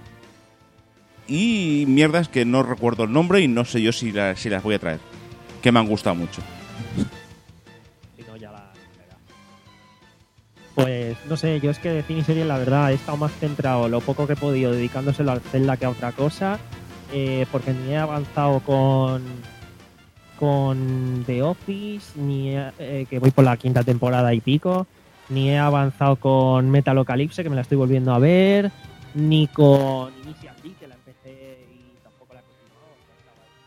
Y mierdas que no recuerdo el nombre y no sé yo si, la- si las voy a traer. Que me han gustado mucho. Si no, ya la verá. Pues no sé, yo es que de cine y serie la verdad he estado más centrado lo poco que he podido dedicándoselo al Zelda que a otra cosa, eh, porque ni he avanzado con con The Office, ni he- eh, que voy por la quinta temporada y pico, ni he avanzado con Metalocalypse, que me la estoy volviendo a ver, ni con Initial D, que la empecé y tampoco la he continuado. O sea, estaba ahí.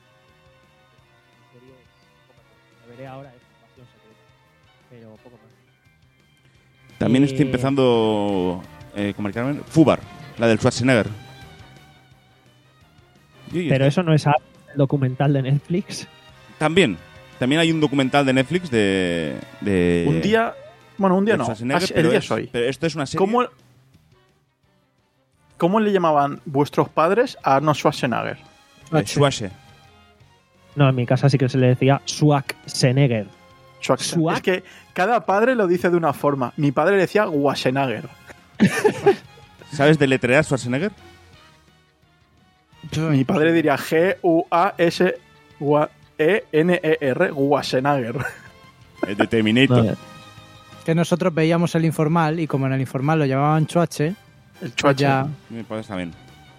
En serio, poco más. La veré ahora, es Pasión Secreta, pero poco más. También Eh, estoy empezando, eh, como el Carmen, Fubar, la del Schwarzenegger. Y- Pero eso no es el documental de Netflix. También, también hay un documental de Netflix de... de Un día... Bueno, un día de no. Schwarzenegger, Ah, el pero día es- es hoy. Pero esto es una serie... ¿Cómo, ¿Cómo le llamaban vuestros padres a Arnold Schwarzenegger? Eh, Schwarze. No, en mi casa sí que se le decía Schwarzenegger. Schwarzenegger. Schwar- Es que cada padre lo dice de una forma. Mi padre le decía Schwarzenegger. ¿Sabes deletrear Schwarzenegger? Mi padre diría G U A S E N E R, Schwarzenegger. El de Terminator. Vale. Que nosotros veíamos el informal y como en el informal lo llamaban Chuache, El pues chuache. ya... Mi padre también.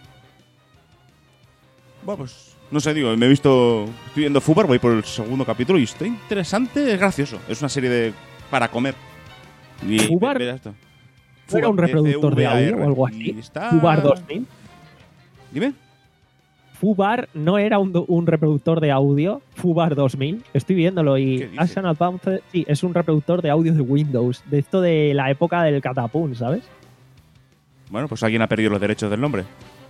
Bueno, pues... No sé, digo, me he visto... Estoy viendo Fubar, voy por el segundo capítulo y está interesante, es gracioso. Es una serie de... para comer. Y, ¿Fubar? ve- ve esto. ¿No era un Fubar, reproductor de audio F U B A R, o algo y así? está- Fubar dos mil. Dime. Fubar no era un, do- un reproductor de audio. Fubar dos mil. Estoy viéndolo ¿Qué y dices? Action Advanced, sí, es un reproductor de audio de Windows. De esto de la época del catapum, ¿sabes? Bueno, pues alguien ha perdido los derechos del nombre.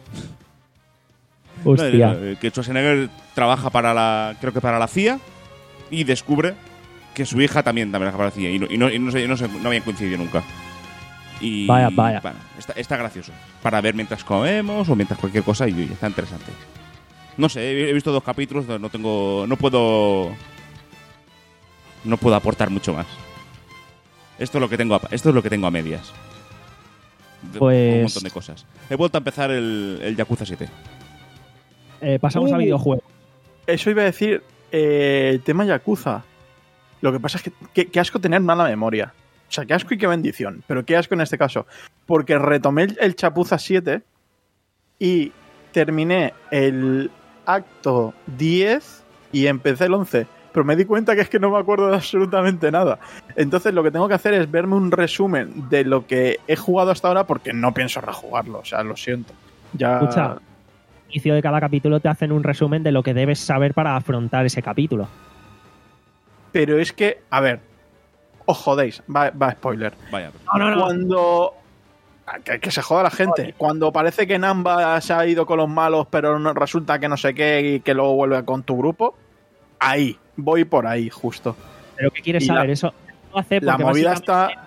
Hostia. No, eh, que Schwarzenegger trabaja para la... creo que para la C I A y descubre que su hija también trabaja para la C I A y no, y no, y no, sé- no, sé- no habían coincidido nunca. Y, Vaya, vaya. Bueno, está, está gracioso. Para ver mientras comemos o mientras cualquier cosa y, y está interesante. No sé, he, he visto dos capítulos, no tengo... no puedo... no puedo aportar mucho más. Esto es lo que tengo a, esto es lo que tengo a medias. De- Pues- Un montón de cosas. He vuelto a empezar el, el Yakuza siete. Eh, pasamos Uh. a videojuegos. Eso iba a decir, eh, el tema Yakuza. Lo que pasa es que qué, qué asco tener mala memoria. O sea, qué asco y qué bendición. Pero qué asco en este caso. Porque retomé el, el Chapuza siete y terminé el acto diez y empecé el once. Pero me di cuenta que es que no me acuerdo de absolutamente nada. Entonces lo que tengo que hacer es verme un resumen de lo que he jugado hasta ahora porque no pienso rejugarlo. O sea, lo siento. Ya... Escucha, al inicio de cada capítulo te hacen un resumen de lo que debes saber para afrontar ese capítulo. Pero es que, a ver, os jodéis, va, va spoiler. Vaya. No, no, no. Cuando... Que, que se joda la gente. Joder. Cuando parece que Namba se ha ido con los malos, pero no, resulta que no sé qué y que luego vuelve con tu grupo, ahí, voy por ahí, justo. Pero ¿qué quieres Y saber? la- Eso lo hace La porque movida básicamente- está...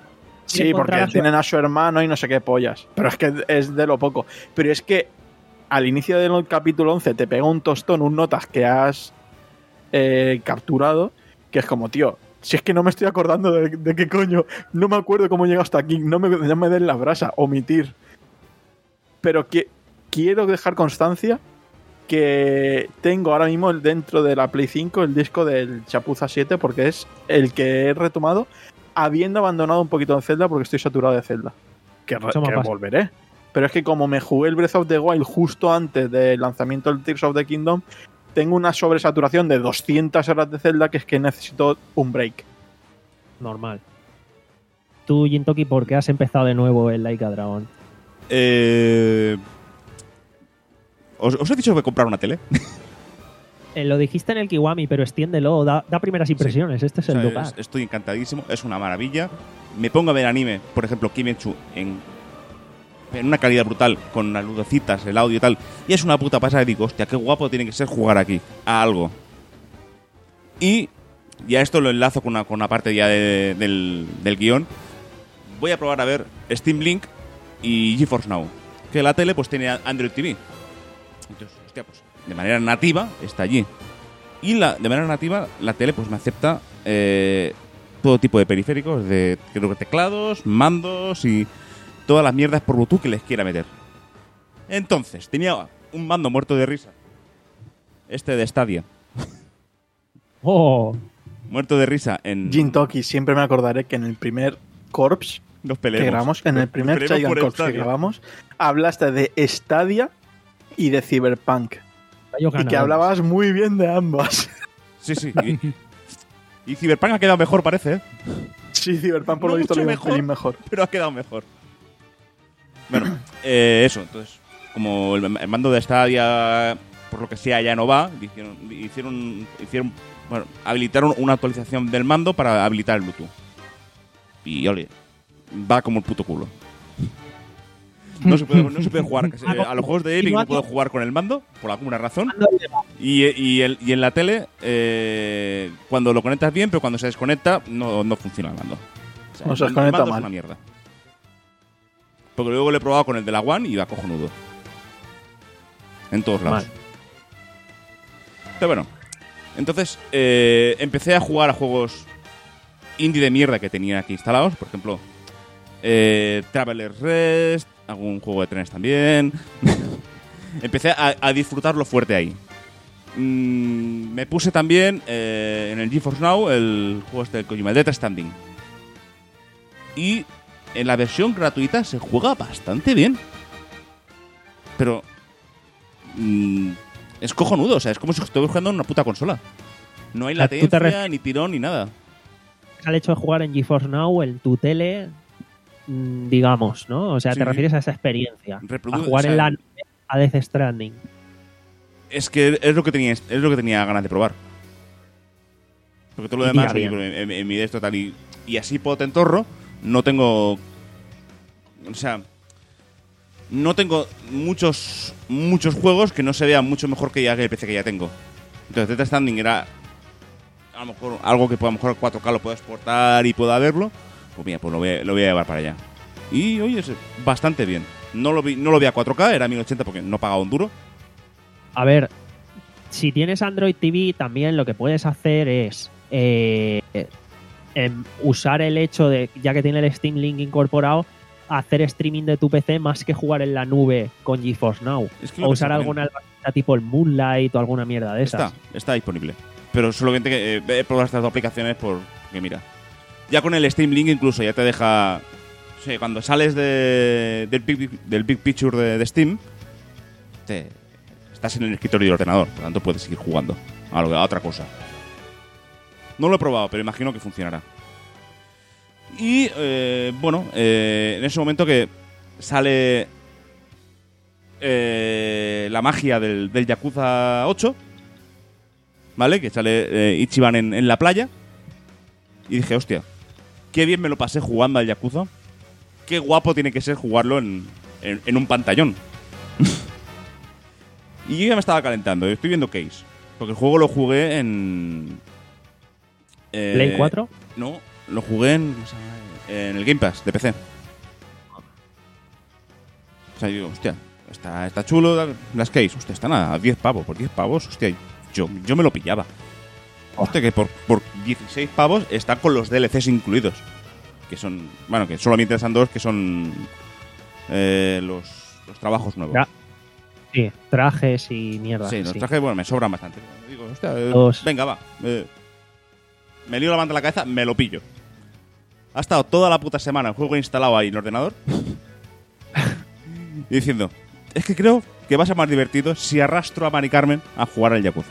Sí, porque encontrar a su- tienen a su hermano y no sé qué pollas. Pero es que es de lo poco. Pero es que al inicio del capítulo once te pega un tostón, un notas que has eh, capturado, que es como, tío, si es que no me estoy acordando de, de qué coño, no me acuerdo cómo he llegado hasta aquí, no me, no me den la brasa, omitir. Pero que quiero dejar constancia que tengo ahora mismo dentro de la Play cinco el disco del Yakuza siete, porque es el que he retomado habiendo abandonado un poquito de Zelda porque estoy saturado de Zelda. Que, Eso me que pasa. volveré. Pero es que como me jugué el Breath of the Wild justo antes del lanzamiento del Tears of the Kingdom, tengo una sobresaturación de doscientas horas de Zelda que es que necesito un break. Normal. Tú, Jintoki, ¿por qué has empezado de nuevo el Like a Dragon? Eh, ¿os, os he dicho que voy a comprar una tele? Eh, lo dijiste en el Kiwami, pero extiéndelo, da, da primeras impresiones. Este es O el sea, lugar. es- estoy encantadísimo, es una maravilla. Me pongo a ver anime, por ejemplo, Kimetsu, en, en una calidad brutal, con las lucecitas, el audio y tal. Y es una puta pasada y digo, hostia, qué guapo tiene que ser jugar aquí, a algo. Y ya esto lo enlazo con una, con una parte ya de- del, del guión. Voy a probar a ver Steam Link y GeForce Now. Que la tele pues tiene Android T V. Entonces, hostia, pues de manera nativa está allí. Y la, de manera nativa la tele pues me acepta eh, todo tipo de periféricos, de creo que teclados, mandos y todas las mierdas por Bluetooth que les quiera meter. Entonces, tenía un mando muerto de risa. Este de Stadia. ¡Oh! Muerto de risa en... Jintoki, siempre me acordaré que en el primer Corps Nos que peleemos. grabamos, en el primer Peleemos Giant por Corps que Stadia. grabamos, hablaste de Stadia y de Cyberpunk. Yo Y que ganador. hablabas muy bien de ambas. Sí, sí. Y, y Cyberpunk ha quedado mejor, parece, ¿eh? Sí, Cyberpunk por No lo visto mucho le iba un mejor. pelín mejor. Pero ha quedado mejor. Bueno, eh, eso. Entonces, como el, el mando de Stadia, por lo que sea, ya no va, hicieron, hicieron, hicieron bueno, habilitaron una actualización del mando para habilitar el Bluetooth. Y, ole, va como el puto culo. No se puede, no se puede jugar. eh, a los juegos de Epic no puedo jugar con el mando, por alguna razón. Y, y, el- y en la tele, eh, cuando lo conectas bien, pero cuando se desconecta, no, no funciona el mando. O sea, No se el mando- el desconecta mando es mal. una mierda. Porque luego lo he probado con el de la One y va cojonudo. En todos lados. Mal. Pero bueno, entonces eh, empecé a jugar a juegos indie de mierda que tenía aquí instalados. Por ejemplo, eh, Traveler's Rest, algún juego de trenes también. Empecé a, a disfrutarlo fuerte ahí. Mm, me puse también eh, en el GeForce Now el juego este del Kojima, Death Stranding. Y en la versión gratuita se juega bastante bien. Pero mm, es cojonudo, o sea, es como si estuviera jugando en una puta consola. No hay O sea, tú te latencia, ref- ni tirón, ni nada. Al hecho de jugar en GeForce Now, en tu tele, mm, digamos, ¿no? O sea, Sí. te refieres a esa experiencia. Reprodu- a jugar o sea, en la nube a Death Stranding. Es que es lo que tenía, es lo que tenía ganas de probar. Porque todo lo Y demás, tira en, bien. en- en mi de esto tal y, y así potentorro, no tengo. O sea, no tengo muchos muchos juegos que no se vean mucho mejor que ya que el P C que ya tengo. Entonces, Death Stranding era a lo mejor algo que pueda, a lo mejor cuatro K lo puedo exportar y pueda verlo. Pues mira, pues lo voy, a- lo voy a llevar para allá. Y oye, es bastante bien. No lo vi, no lo vi a cuatro K, era mil ochenta porque no pagaba un duro. A ver, si tienes Android T V, también lo que puedes hacer es eh, em, usar el hecho de, ya que tiene el Steam Link incorporado, hacer streaming de tu P C más que jugar en la nube con GeForce Now. Es que lo O que usar está alguna herramienta tipo el Moonlight o alguna mierda de esas. Está, está disponible. Pero solamente que eh, he probado estas dos aplicaciones porque mira. Ya con el Steam Link incluso ya te deja. O sea, cuando sales de, del, big, del Big Picture de, de Steam, te, estás en el escritorio del ordenador, por lo tanto puedes seguir jugando a, lo, a otra cosa. No lo he probado, pero imagino que funcionará. Y eh, bueno, eh, en ese momento que sale eh, la magia del, del Yakuza ocho, ¿vale? Que sale eh, Ichiban en, en la playa. Y dije, hostia, qué bien me lo pasé jugando al Yakuza. Qué guapo tiene que ser jugarlo en, en, en un pantallón. Y yo ya me estaba calentando. Estoy viendo Case. Porque el juego lo jugué en... eh, ¿Play cuatro? No, lo jugué en, en el Game Pass de P C. O sea, yo digo, hostia, está, está chulo las case. Hostia, están a diez pavos. Por diez pavos, hostia, yo, yo me lo pillaba. Hostia, que por, por dieciséis pavos están con los D L Cs incluidos. Que son, bueno, que solo me interesan dos, que son eh, los, los trabajos nuevos. Ya. Sí, trajes y mierda. Sí, los sí. trajes, bueno, me sobran bastante. Digo, hostia, eh, Dos. venga, va. Eh, me lío la manta en la cabeza, me lo pillo. Ha estado toda la puta semana el juego instalado ahí en el ordenador. Y diciendo, es que creo que va a ser más divertido si arrastro a Mari Carmen a jugar al Yakuza.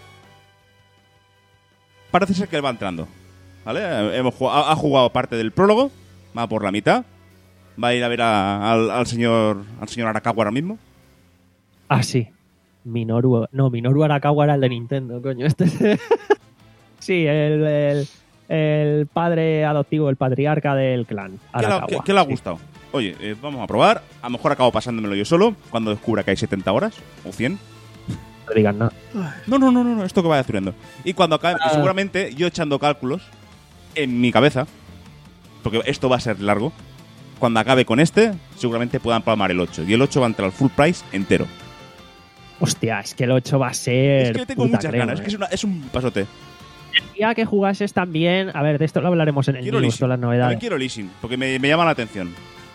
Parece ser que él va entrando. ¿Vale? Hemos jugado, ha jugado parte del prólogo, va por la mitad. Va a ir a ver a, al, al señor al señor Arakawa ahora mismo. Ah, sí. Minoru. No, Minoru Arakawa era el de Nintendo, coño. Este es. Sí, el, el, el padre adoptivo, el patriarca del clan. Arakawa. ¿Qué, qué, qué le ha sí. gustado? Oye, eh, vamos a probar. A lo mejor acabo pasándomelo yo solo cuando descubra que hay setenta horas o cien. No digan nada. No, no, no, no, no, esto que va descubriendo. Y cuando acabe, Ah. seguramente yo echando cálculos en mi cabeza, porque esto va a ser largo, cuando acabe con este, seguramente puedan palmar el ocho. Y el ocho va a entrar al full price entero. Hostia, es que el ocho va a ser. Es que yo tengo puta muchas crema, ganas, es que es, eh. una- es un pasote. Ya que jugases también. A ver, de esto lo hablaremos en el Quiero news, leasing. todas las También novedades. quiero leasing, porque me, me llama la atención.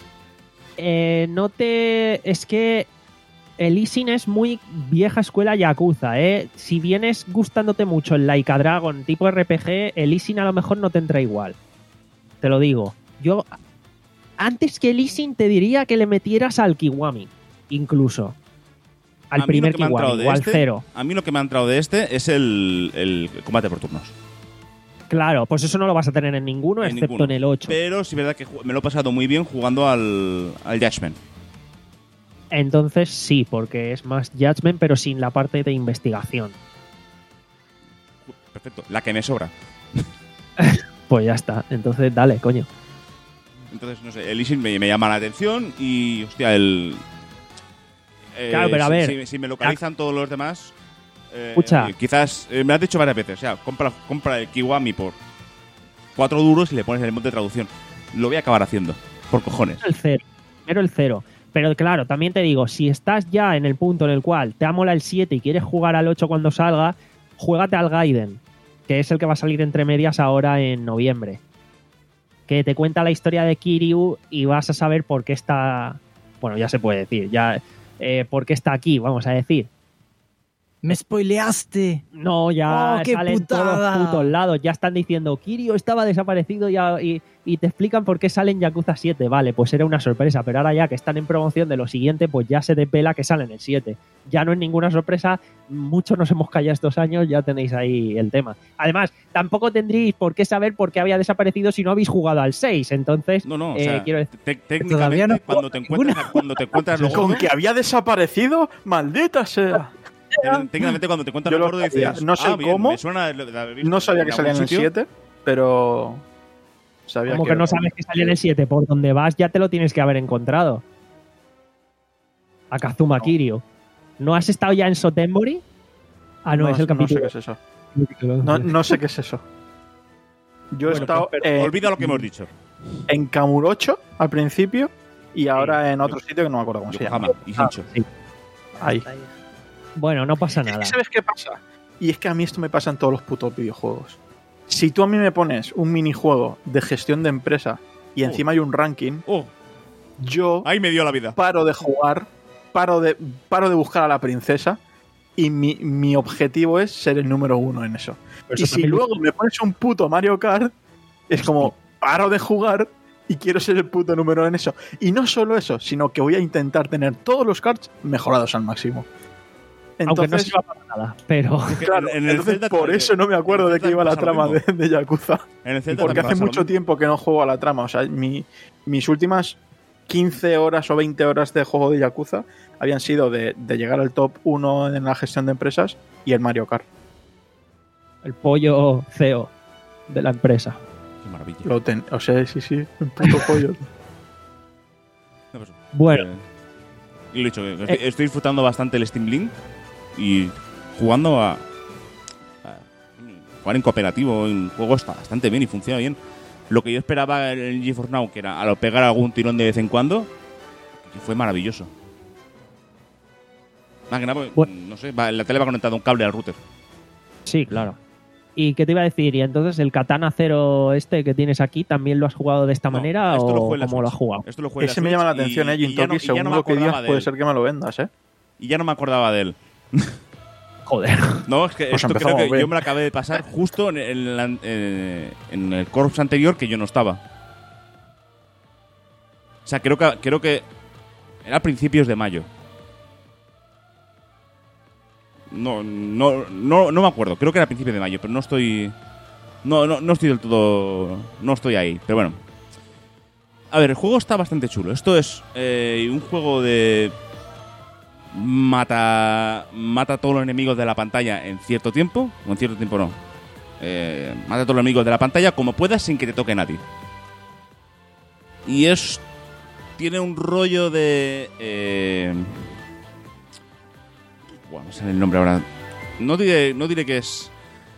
Eh, no te. Es que el leasing es muy vieja escuela Yakuza, ¿eh? Si vienes gustándote mucho el Like a Dragon tipo R P G, el leasing a lo mejor no te entra igual. Te lo digo. Yo, antes que el leasing, te diría que le metieras al Kiwami, incluso. Al A mí primer lo que me ha entrado Kiwami, de o al este- cero. A mí lo que me ha entrado de este es el, el combate por turnos. Claro, pues eso no lo vas a tener en ninguno, En excepto ninguno. en el ocho. Pero sí es verdad que ju- me lo he pasado muy bien jugando al, al Judgment. Entonces sí, porque es más Judgment, pero sin la parte de investigación. Perfecto, la que me sobra. Pues ya está. Entonces dale, coño. Entonces, no sé, el leasing me, me llama la atención y, hostia, el... eh, Claro, pero a si, ver, Si, si me localizan todos los demás... eh, Escucha. Quizás... eh, me has dicho varias veces, o sea, compra, compra el Kiwami por cuatro duros y le pones el emote de traducción. Lo voy a acabar haciendo, por cojones. El cero. Primero el cero. Pero claro, también te digo, si estás ya en el punto en el cual te amola el siete y quieres jugar al ocho cuando salga, juégate al Gaiden, que es el que va a salir entre medias ahora en noviembre. Que te cuenta la historia de Kiryu y vas a saber por qué está... Bueno, ya se puede decir, ya... Eh, por qué está aquí, vamos a decir. ¡Me spoileaste! No, ya ¡Oh, qué salen todos putada! los putos lados. Ya están diciendo, Kiryu estaba desaparecido ya, y, y te explican por qué sale en Yakuza siete. Vale, pues era una sorpresa, pero ahora ya que están en promoción de lo siguiente, pues ya se desvela que sale en el siete. Ya no es ninguna sorpresa, muchos nos hemos callado estos años, ya tenéis ahí el tema. Además, tampoco tendríais por qué saber por qué había desaparecido si no habéis jugado al seis. Entonces, No, no, o eh, sea, quiero decir... te- técnicamente, Todavía no cuando, te encuentras, cuando te encuentras lo Con gordo, que había desaparecido, maldita sea. técnicamente cuando te encuentras Yo lo lo gordo sabía. dices, No sé ah, bien, cómo. me suena de- de haber visto No sabía que en salía en algún el sitio. siete, pero sabía Como que, que no sabes que salió en el siete, por donde vas ya te lo tienes que haber encontrado. A Kazuma No. Kiryu. ¿No has estado ya en Sotenbori? Ah, no, No, es el no sé capítulo. qué es eso. No, no sé qué es eso. Yo he Bueno, estado pero eh, olvida lo que hemos dicho. en Kamurocho al principio y ahora en otro sitio que no me acuerdo cómo se llama. Yokohama y Hincho. Sí. Ahí. Bueno, no pasa Es nada. que ¿sabes qué pasa? Y es que a mí esto me pasa en todos los putos videojuegos. Si tú a mí me pones un minijuego de gestión de empresa y encima hay un ranking, Oh, yo ahí me dio la vida. paro de jugar, paro de, paro de buscar a la princesa y mi, mi objetivo es ser el número uno en eso. Pero Y eso si también- luego me pones un puto Mario Kart, es como paro de jugar y quiero ser el puto número en eso. Y no solo eso, sino que voy a intentar tener todos los karts mejorados al máximo. Aunque no Entonces, sirva para nada, pero Es que claro, en- en el entonces Zelda por te- eso no me acuerdo en el de qué Zelda iba la pasa lo trama de, mismo. de Yakuza. En el Zelda Porque también hace pasa lo mucho mismo. tiempo que no juego a la trama. O sea, mi- mis últimas quince horas o veinte horas de juego de Yakuza habían sido de, de llegar al top uno en la gestión de empresas y el Mario Kart. el pollo C E O de la empresa. Qué maravilla. Lo ten- o sea, sí, sí, un puto pollo. No, pues, Bueno, eh, y lo he dicho, que estoy, estoy disfrutando bastante el Steam Link y jugando a, a- jugar en cooperativo en juego está bastante bien y funciona bien. lo que yo esperaba en el GeForce Now, que era a lo pegar algún tirón de vez en cuando, que fue maravilloso. Más que nada, porque, Bueno. no sé, va, la tele va conectada un cable al router. Sí, claro. ¿Y qué te iba a decir? ¿Y entonces el Katana Zero este que tienes aquí también lo has jugado de esta No, manera esto o lo jugué en la cómo lo has Switch. jugado? Esto lo jugué en Ese la me llama la Switch atención, y- eh, y ya Gintoki. no- y ya Según no me lo que acordaba digas, de puede él. ser que me lo vendas, ¿eh? Y ya no me acordaba de él. Joder. No, es que Pues esto creo empezamos que bien. yo me lo acabé de pasar justo en el, en la- eh, en el Corps anterior que yo no estaba. O sea, creo que, creo que era a principios de mayo. No, no, no, no me acuerdo. Creo que era a principios de mayo, pero no estoy... No, no, no estoy del todo... No estoy ahí, pero bueno. A ver, el juego está bastante chulo. Esto es eh, un juego de... Mata mata a todos los enemigos de la pantalla en cierto tiempo. O en cierto tiempo no. Eh, mata a todos los enemigos de la pantalla como puedas sin que te toque nadie. Y es... Tiene un rollo de... Eh, bueno, no sé el nombre ahora. No diré, no diré que es...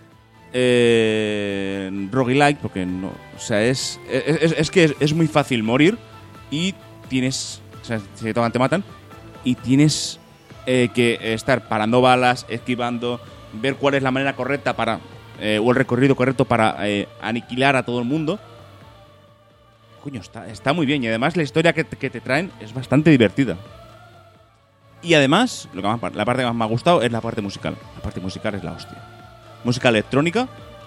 Eh, roguelike, porque no... O sea, es... Es, es- es que es, es muy fácil morir y tienes... O sea, si te tocan te matan. Y tienes eh, que estar parando balas, esquivando, ver cuál es la manera correcta para... eh, o el recorrido correcto para eh, aniquilar a todo el mundo. Coño, está, está muy bien. Y además la historia que te, que te traen es bastante divertida. Y además, lo que más, la parte que más me ha gustado es la parte musical. La parte musical es la hostia. Música electrónica.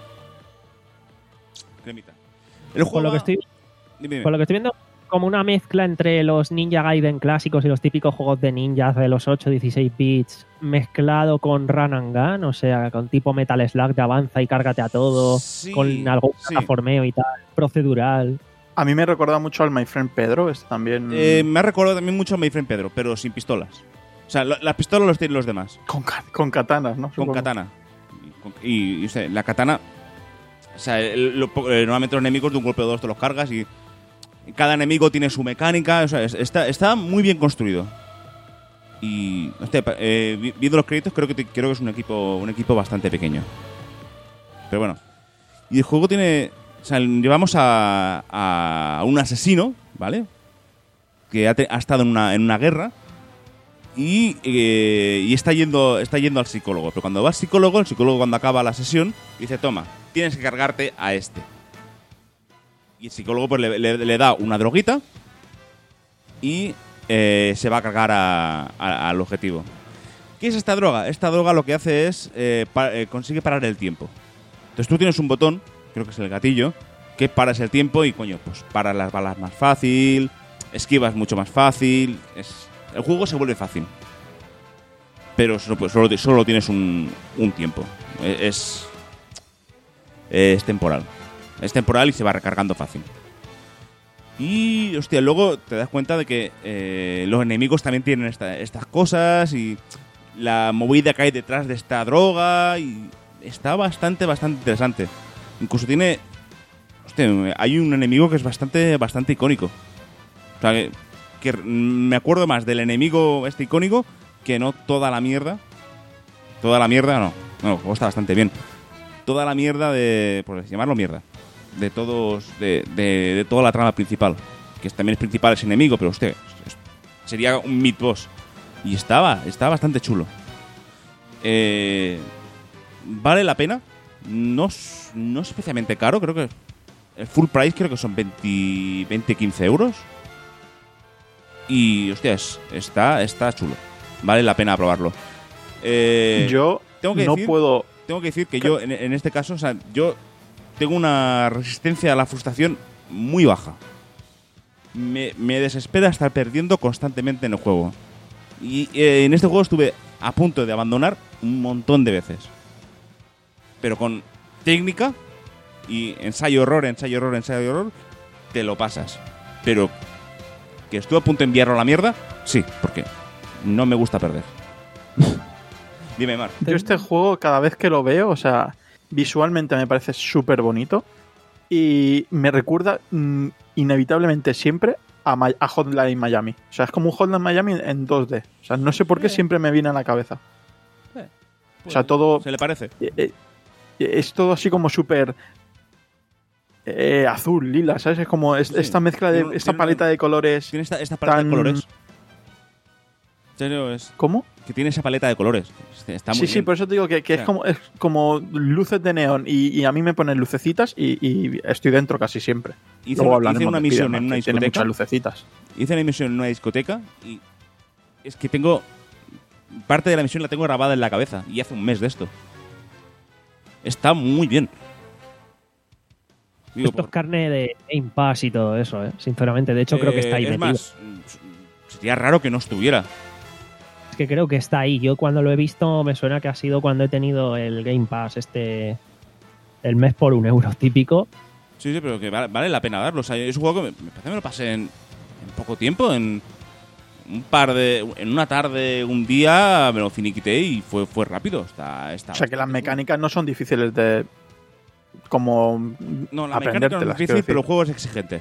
Cremita. El juego Por lo que va- estoy Dime, dime. Por lo que estoy viendo, como una mezcla entre los Ninja Gaiden clásicos y los típicos juegos de ninjas de los ocho dieciséis bits, mezclado con Run and Gun, o sea, con tipo Metal Slug de avanza y cárgate a todo, Sí, con algún sí. plataformeo y tal, procedural. A mí me recuerda mucho al My Friend Pedro, este también. Eh, me ha recordado también mucho a My Friend Pedro, pero sin pistolas. O sea, lo- las pistolas los tienen los demás. con, ca- con katanas, ¿no? Con Supongo. katana. Y, con- y, y, o sea, la katana... O sea, el- lo- eh, normalmente los enemigos de un golpe o dos te los cargas y cada enemigo tiene su mecánica. O sea, es- está, está muy bien construido. Y, hostia, pa- eh, vi- viendo los créditos, creo que, te- creo que es un equipo, un equipo bastante pequeño. Pero bueno. Y el juego tiene... O sea, llevamos a, a un asesino, ¿vale? Que ha, te- ha estado en una, en una guerra y, eh, y está yendo está yendo al psicólogo. Pero cuando va al psicólogo, el psicólogo cuando acaba la sesión dice, toma, tienes que cargarte a este. Y el psicólogo pues le, le- le da una droguita y eh, se va a cargar a- a- al objetivo. ¿Qué es esta droga? Esta droga lo que hace es eh, pa- eh, consigue parar el tiempo. Entonces tú tienes un botón, creo que es el gatillo, que paras el tiempo y, coño, pues paras las balas más fácil, esquivas mucho más fácil. Es, el juego se vuelve fácil. Pero solo, pues, solo, solo tienes un, un tiempo. Es, es temporal. Es temporal y se va recargando fácil. Y, hostia, luego te das cuenta de que eh, los enemigos también tienen esta- estas cosas y la movida que hay detrás de esta droga y está bastante, bastante interesante. Incluso tiene... Hostia, hay un enemigo que es bastante, bastante icónico. O sea, que, que me acuerdo más del enemigo este icónico que no toda la mierda. Toda la mierda, no. No, el juego está bastante bien. Toda la mierda de... por llamarlo mierda. De todos... De, de, de toda la trama principal. Que también es principal ese enemigo, pero hostia, es- sería un mid boss. Y estaba, está bastante chulo. Eh, vale la pena. No, es- no es especialmente caro, creo que el full price creo que son veinte, veinte quince euros. Y, hostias, está, está chulo. Vale la pena probarlo. Eh, Yo tengo que no decir- puedo. tengo que decir que yo, en, en este caso, o sea, yo tengo una resistencia a la frustración muy baja. Me, me desespera estar perdiendo constantemente en el juego. Y eh, en este juego estuve a punto de abandonar un montón de veces. Pero con técnica y ensayo-error, ensayo-error, ensayo-error, te lo pasas. Pero que estuve a punto de enviarlo a la mierda, sí, porque no me gusta perder. Dime, Mar. Yo este juego, cada vez que lo veo, o sea, visualmente me parece súper bonito. Y me recuerda mm, inevitablemente siempre a, Ma- a Hotline Miami. O sea, es como un Hotline Miami en dos D. O sea, no sé por qué Eh. siempre me viene a la cabeza. O sea, todo... ¿Se le parece? eh, eh, es todo así como súper... eh, azul, lila, ¿sabes? Es como es, Sí. esta mezcla de Tiene- esta tiene paleta una- de colores. Tiene esta, esta paleta tan- de colores. En serio, es ¿Cómo? que tiene esa paleta de colores. Está muy Sí, sí, bien. por eso te digo que, que O es, sea, como, es como luces de neón y, y a mí me ponen lucecitas y, y estoy dentro casi siempre. Hice Luego una- hablaremos hice una de misión Spider-Man, en una que tiene discoteca. muchas lucecitas. Hice una misión en una discoteca y es que tengo parte de la misión la tengo grabada en la cabeza y hace un mes de esto. Está muy bien. Digo, Esto es por- carne de Game Pass y todo eso, ¿eh? Sinceramente. De hecho, creo que está ahí Eh, es metido. más, sería raro que no estuviera. Es que creo que está ahí. Yo cuando lo he visto me suena que ha sido cuando he tenido el Game Pass, este... El mes por un euro típico. Sí, sí, pero que vale, vale la pena darlo. O sea, es un juego que me, me parece que me lo pasé en, en poco tiempo, en un par de... En una tarde, un día, me lo finiquité y fue, fue rápido. Está, está O sea que las bastante mecánicas no son difíciles de como bueno. No, la mecánica no es aprendértelas, difícil, quiero pero el decir. juego es exigente.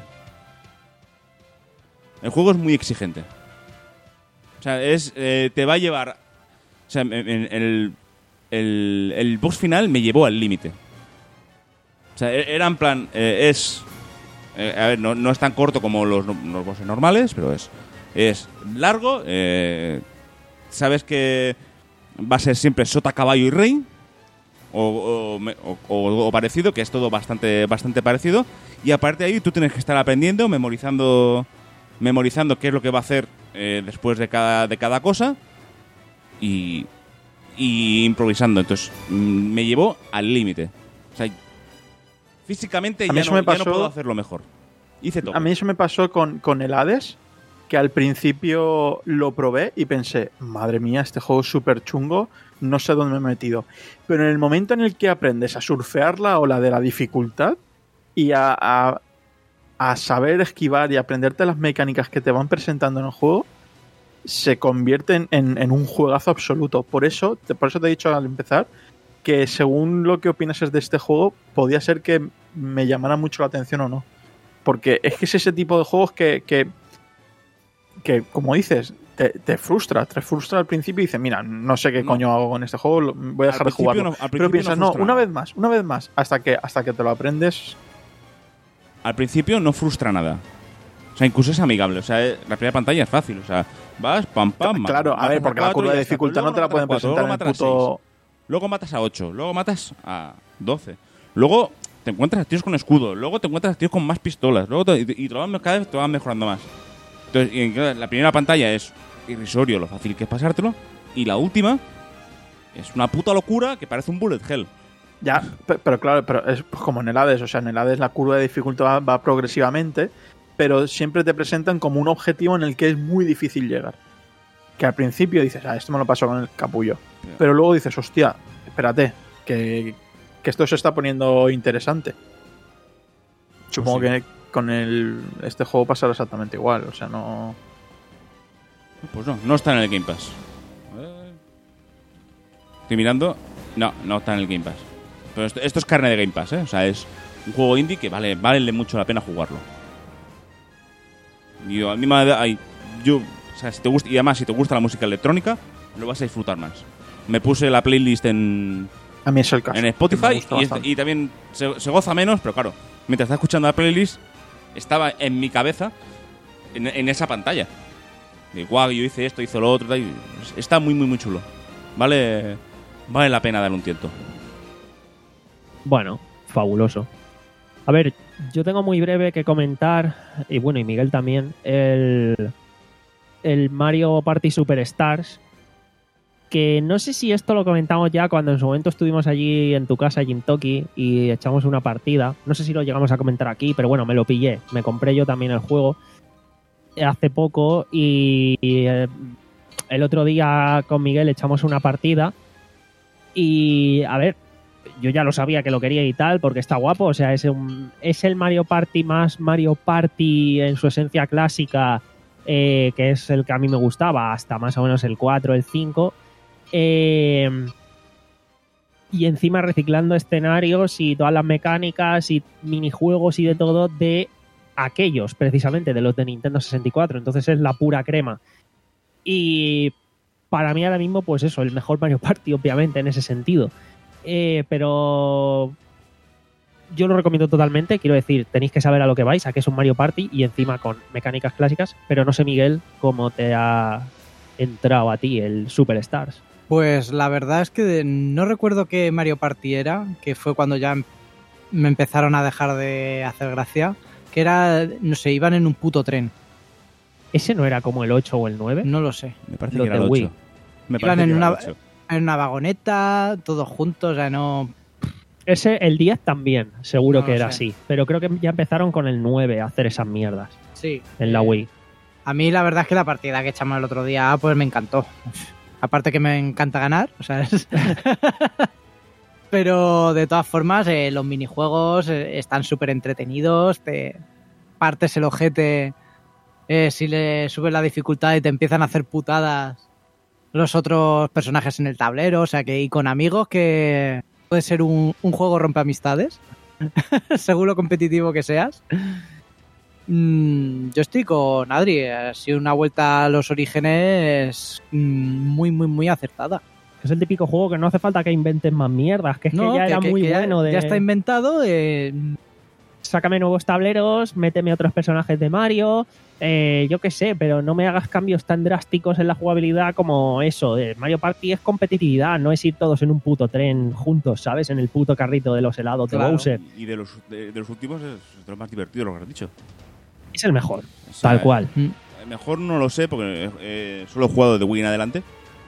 El juego es muy exigente. O sea, es, eh, te va a llevar... O sea, en- en- el, el, el boss final me llevó al límite. O sea, e- era en plan... eh, es... eh, a ver, no, no es tan corto como los, los bosses normales, pero es... Es largo. eh, sabes que va a ser siempre sota, caballo y rey. O, o, me- o- o- o parecido, que es todo bastante, bastante parecido. Y aparte de ahí tú tienes que estar aprendiendo, memorizando... Memorizando qué es lo que va a hacer eh, después de cada, de cada cosa. Y... Y improvisando. Entonces, mm, me llevó al límite. O sea, físicamente A ya mí no, eso me ya no pasó- puedo hacerlo mejor. Hice todo. A mí eso me pasó con, con el Hades, que al principio lo probé y pensé, madre mía, este juego es súper chungo, no sé dónde me he metido. Pero en el momento en el que aprendes a surfear la ola de la dificultad y a, a, a saber esquivar y aprenderte las mecánicas que te van presentando en el juego, se convierte en, en, en un juegazo absoluto. Por eso, te, por eso te he dicho al empezar que según lo que opinas de este juego, podía ser que me llamara mucho la atención o no. Porque es que es ese tipo de juegos que, que, que como dices, te, te frustra. Te frustra al principio y dices, mira, no sé qué No. coño hago con este juego, lo- voy a Al dejar de principio jugarlo. no- al Pero principio piensas, no no, frustra una nada. vez más, una vez más, hasta que, hasta que te lo aprendes. Al principio no frustra nada. O sea, incluso es amigable. O sea, eh, la primera pantalla es fácil. O sea, vas, pam, pam. Claro, matas- a ver, matas porque la cuatro curva y de ya está. dificultad Pero no te la luego pueden matas a cuatro, presentar en el luego matas a puto... seis, luego matas a ocho, luego matas a doce. Luego te encuentras a tíos con escudo, luego te encuentras a tíos con más pistolas, luego te- y, y te lo van, cada vez te van mejorando más. Entonces, y en- la primera pantalla es irrisorio lo fácil que es pasártelo, y la última es una puta locura que parece un bullet hell. Ya, pe- pero claro, pero es pues, como en el Hades. O sea, en el Hades la curva de dificultad va, va progresivamente, pero siempre te presentan como un objetivo en el que es muy difícil llegar. Que al principio dices, ah, esto me lo paso con el capullo. Yeah. Pero luego dices, hostia, espérate, que, que esto se está poniendo interesante. Supongo Pues sí. que con el este juego pasará exactamente igual. O sea, no... Pues no, no está en el Game Pass. A ver. Estoy mirando. No, no está en el Game Pass. Pero esto, esto es carne de Game Pass, ¿eh? O sea, es un juego indie que vale, vale mucho la pena jugarlo. Y yo, a mí me da- ay, yo, o sea, si te gusta, y además si te gusta la música electrónica, lo vas a disfrutar más. Me puse la playlist en, A mí es el caso. en que me Spotify gusta y, es- bastante. y también se, se goza menos, pero claro, mientras estaba escuchando la playlist, estaba en mi cabeza en, en esa pantalla. De guau, yo hice esto, hice lo otro, tal, y está muy, muy, muy chulo. Vale, vale la pena dar un tiento. Bueno, fabuloso. A ver, yo tengo muy breve que comentar, y bueno, y Miguel también, el, el Mario Party Superstars, que no sé si esto lo comentamos ya cuando en su momento estuvimos allí en tu casa, Jintoki, y echamos una partida. No sé si lo llegamos a comentar aquí, pero bueno, me lo pillé. Me compré yo también el juego hace poco y, y eh, el otro día con Miguel echamos una partida y, a ver, yo ya lo sabía que lo quería y tal, porque está guapo. O sea, es, un, es el Mario Party más Mario Party en su esencia clásica, eh, que es el que a mí me gustaba, hasta más o menos el cuatro, el cinco. Eh, y encima reciclando escenarios y todas las mecánicas y minijuegos y de todo de aquellos, precisamente, de los de Nintendo sesenta y cuatro. Entonces es la pura crema. Y para mí ahora mismo, pues eso, el mejor Mario Party, obviamente, en ese sentido. Eh, pero yo lo recomiendo totalmente. Quiero decir, tenéis que saber a lo que vais, a que es un Mario Party y encima con mecánicas clásicas, pero no sé, Miguel, cómo te ha entrado a ti el Superstars. Pues la verdad es que no recuerdo qué Mario Party era, que fue cuando ya me empezaron a dejar de hacer gracia, que era, no sé, iban en un puto tren. ¿Ese no era como el ocho o el nueve? No lo sé. Me parece Los que era de el Wii. ocho. Me Iban parece en que era una, el ocho. en una vagoneta, todos juntos, o sea, no... Ese, el diez también, seguro No que lo era sé. así. Pero creo que ya empezaron con el nueve a hacer esas mierdas Sí. en la eh, Wii. A mí la verdad es que la partida que echamos el otro día, pues me encantó. Aparte que me encanta ganar, o sea, es... Pero de todas formas, eh, los minijuegos eh, están súper entretenidos, te partes el ojete eh, si le subes la dificultad y te empiezan a hacer putadas los otros personajes en el tablero, o sea que y con amigos que puede ser un, un juego rompeamistades, según lo competitivo que seas. Mm, yo estoy con Adri, ha sido una vuelta a los orígenes mm, muy, muy, muy acertada. Es el típico juego que no hace falta que inventes más mierdas, que es No, que ya que- era que- muy que ya- bueno de... Ya está inventado. eh, Sácame nuevos tableros, méteme otros personajes de Mario, eh, yo qué sé, pero no me hagas cambios tan drásticos en la jugabilidad como eso. Eh, Mario Party es competitividad, no es ir todos en un puto tren juntos, ¿sabes? En el puto carrito de los helados Claro. de Bowser. Y de los, de, de los últimos es de los más divertidos, lo que has dicho. Es el mejor, O sea, tal cual. mm, eh, Mejor no lo sé porque eh, solo he jugado de Wii en adelante.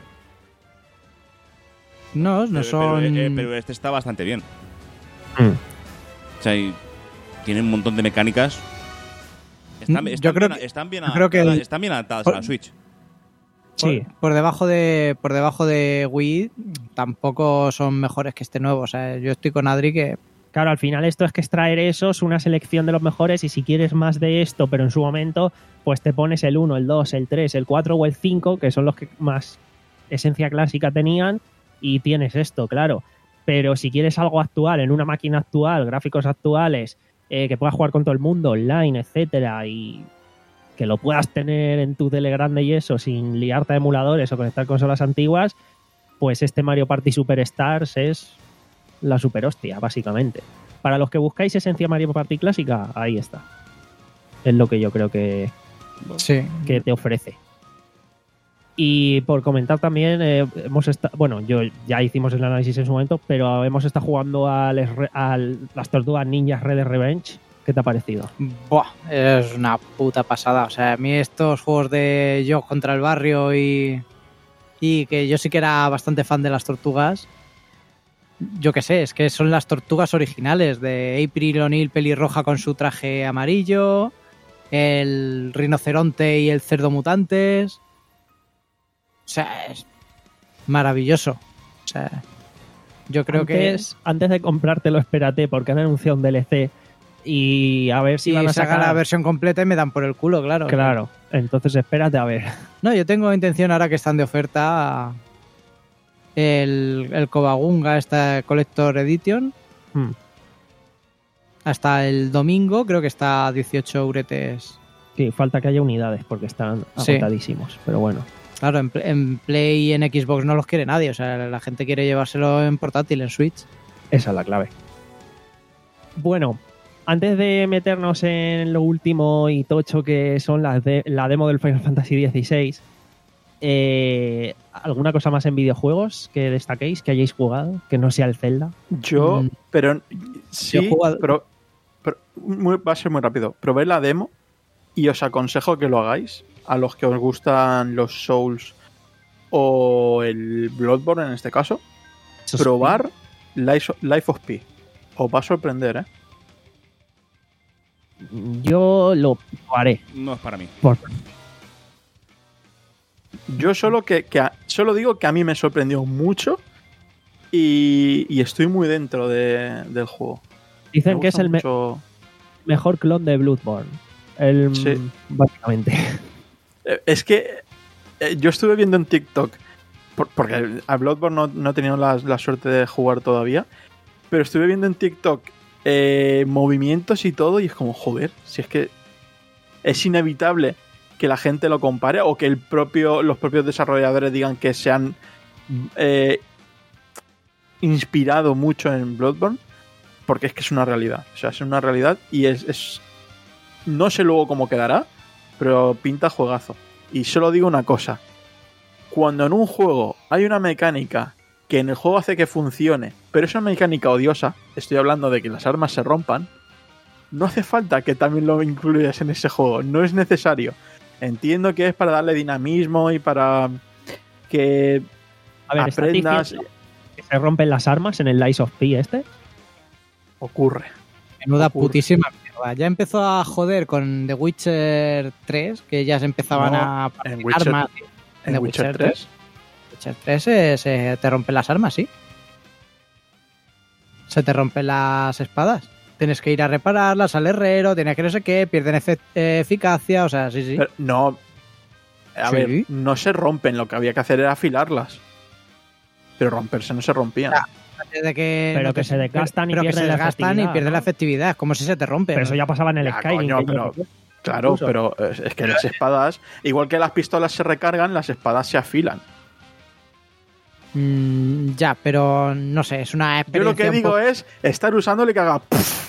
no, no pero, son. pero, eh, pero este está bastante bien. Mm. O sea, y tiene un montón de mecánicas. Están, Mm, están yo creo bien, que- están bien yo creo que adaptadas, el- están bien adaptadas por- a la Switch. Sí, Por, por debajo de por debajo de Wii tampoco son mejores que este nuevo. O sea, yo estoy con Adri que claro, al final esto es que extraer esos, una selección de los mejores y si quieres más de esto, pero en su momento, pues te pones el uno, el dos, el tres, el cuatro o el cinco, que son los que más esencia clásica tenían y tienes esto, claro. Pero si quieres algo actual, en una máquina actual, gráficos actuales, eh, que puedas jugar con todo el mundo, online, etcétera, y que lo puedas tener en tu tele grande y eso, sin liarte a emuladores o conectar consolas antiguas, pues este Mario Party Superstars es la super hostia, básicamente. Para los que buscáis esencia Mario Party clásica, ahí está. Es lo que yo creo que, sí. que te ofrece. Y por comentar también, eh, hemos estado, bueno, yo ya hicimos el análisis en su momento, pero hemos estado jugando al, al las Tortugas Ninjas Red Dead Revenge. ¿Qué te ha parecido? Buah, es una puta pasada. O sea, a mí estos juegos de yo contra el barrio y, y que yo sí que era bastante fan de las tortugas. Yo qué sé, es que son las tortugas originales de April O'Neil pelirroja con su traje amarillo, el rinoceronte y el cerdo mutantes. O sea, es maravilloso. O sea, yo creo antes, que... Antes de comprártelo, espérate, porque han anunciado un D L C y a ver si y van a sacar la versión completa y me dan por el culo, claro. Claro, entonces espérate a ver. No, yo tengo intención ahora que están de oferta el, el Kobagunga, esta Collector Edition. Hmm. Hasta el domingo creo que está a dieciocho euretes. Sí, falta que haya unidades porque están agotadísimos, sí. Pero bueno. Claro, en, en Play y en Xbox no los quiere nadie, o sea, la gente quiere llevárselo en portátil, en Switch. Esa es la clave. Bueno, antes de meternos en lo último y tocho que son las de, la demo del Final Fantasy dieciséis, eh, ¿alguna cosa más en videojuegos que destaquéis, que hayáis jugado, que no sea el Zelda? Yo, mm. pero sí, Yo jugado... pero, pero muy, va a ser muy rápido. Probé la demo y os aconsejo que lo hagáis a los que os gustan los Souls o el Bloodborne en este caso. Eso probar Life, Life of Pi. Os va a sorprender, ¿eh? Yo lo haré. No es para mí. Por... Yo solo que, que a, solo digo que a mí me sorprendió mucho y, y estoy muy dentro de, del juego. Dicen que es el me mejor clon de Bloodborne. El, sí. Básicamente. Es que eh, yo estuve viendo en TikTok, por, porque a Bloodborne no, no he tenido la, la suerte de jugar todavía, pero estuve viendo en TikTok eh, movimientos y todo y es como, joder, si es que es inevitable que la gente lo compare o que el propio, los propios desarrolladores digan que se han eh, inspirado mucho en Bloodborne. porque es que es una realidad. O sea, es una realidad y es... es... No sé luego cómo quedará, pero pinta juegazo. Y solo digo una cosa. Cuando en un juego hay una mecánica que en el juego hace que funcione, pero es una mecánica odiosa, estoy hablando de que las armas se rompan, no hace falta que también lo incluyas en ese juego. No es necesario. Entiendo que es para darle dinamismo y para que A ver, aprendas... que se rompen las armas en el Lies of P este. Ocurre. Menuda Ocurre. putísima mierda. Ya empezó a joder con The Witcher tres, que ya se empezaban No, a en partir Witcher- armas. ¿En The Witcher Witcher tres? Witcher tres se, se te rompen las armas, ¿sí? Se te rompen las espadas. Tienes que ir a repararlas al herrero, tienes que no sé qué, pierden efe- eh, eficacia, o sea, sí, sí. Pero no... A Sí. ver, no se rompen. Lo que había que hacer era afilarlas. Pero romperse no se rompían. Ya. De que Pero no que te- se desgastan y pero que pierden se la desgastan y efectividad, pierden ¿no? la efectividad. Es como si se te rompe. Pero eso ya pasaba en el Ya, Skyrim. coño, que yo- pero- Claro, Incluso. pero es, es que las espadas, igual que las pistolas se recargan, las espadas se afilan. Mm, ya, pero no sé, es una Yo experiencia. lo que un digo poco- es estar usándole que haga puff,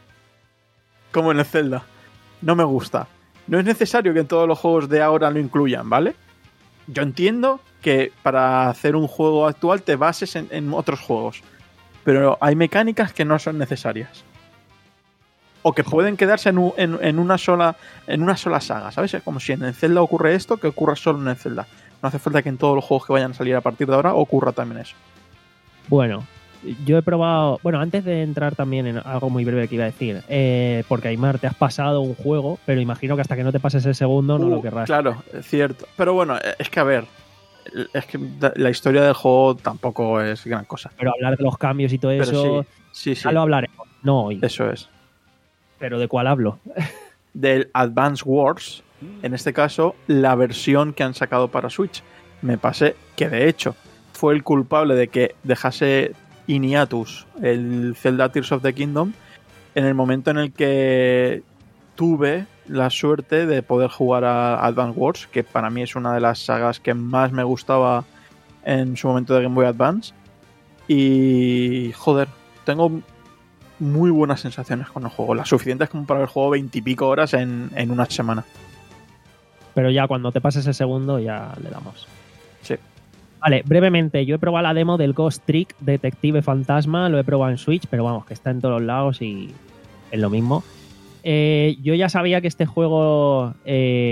como en el Zelda. No me gusta. No es necesario que en todos los juegos de ahora lo incluyan, ¿vale? Yo entiendo que para hacer un juego actual te bases en, en otros juegos, pero hay mecánicas que no son necesarias. O que pueden quedarse en, u- en- en una sola en una sola saga, ¿sabes? Es como si en el Zelda ocurre esto, que ocurra solo en el Zelda. No hace falta que en todos los juegos que vayan a salir a partir de ahora ocurra también eso. Bueno, yo he probado... Bueno, antes de entrar también en algo muy breve que iba a decir, eh, porque Aymar, te has pasado un juego, pero imagino que hasta que no te pases el segundo no Uh, lo querrás. Claro, es cierto. Pero bueno, es que a ver, es que la historia del juego tampoco es gran cosa. Pero hablar de los cambios y todo Pero eso, sí, sí, sí. ya lo hablaremos. No hoy. Eso es. Pero ¿de cuál hablo? Del Advance Wars, en este caso, la versión que han sacado para Switch. Me pasé que, de hecho, fue el culpable de que dejase in hiatus el Zelda Tears of the Kingdom en el momento en el que tuve la suerte de poder jugar a Advance Wars, que para mí es una de las sagas que más me gustaba en su momento de Game Boy Advance. Y, joder, tengo muy buenas sensaciones con el juego, las suficientes como para haber jugado veintipico horas en, en una semana. Pero ya cuando te pases el segundo ya le damos. Sí. Vale, brevemente, yo he probado la demo del Ghost Trick Detective Fantasma, lo he probado en Switch, pero vamos, que está en todos los lados y es lo mismo. Eh, yo ya sabía que este juego, eh,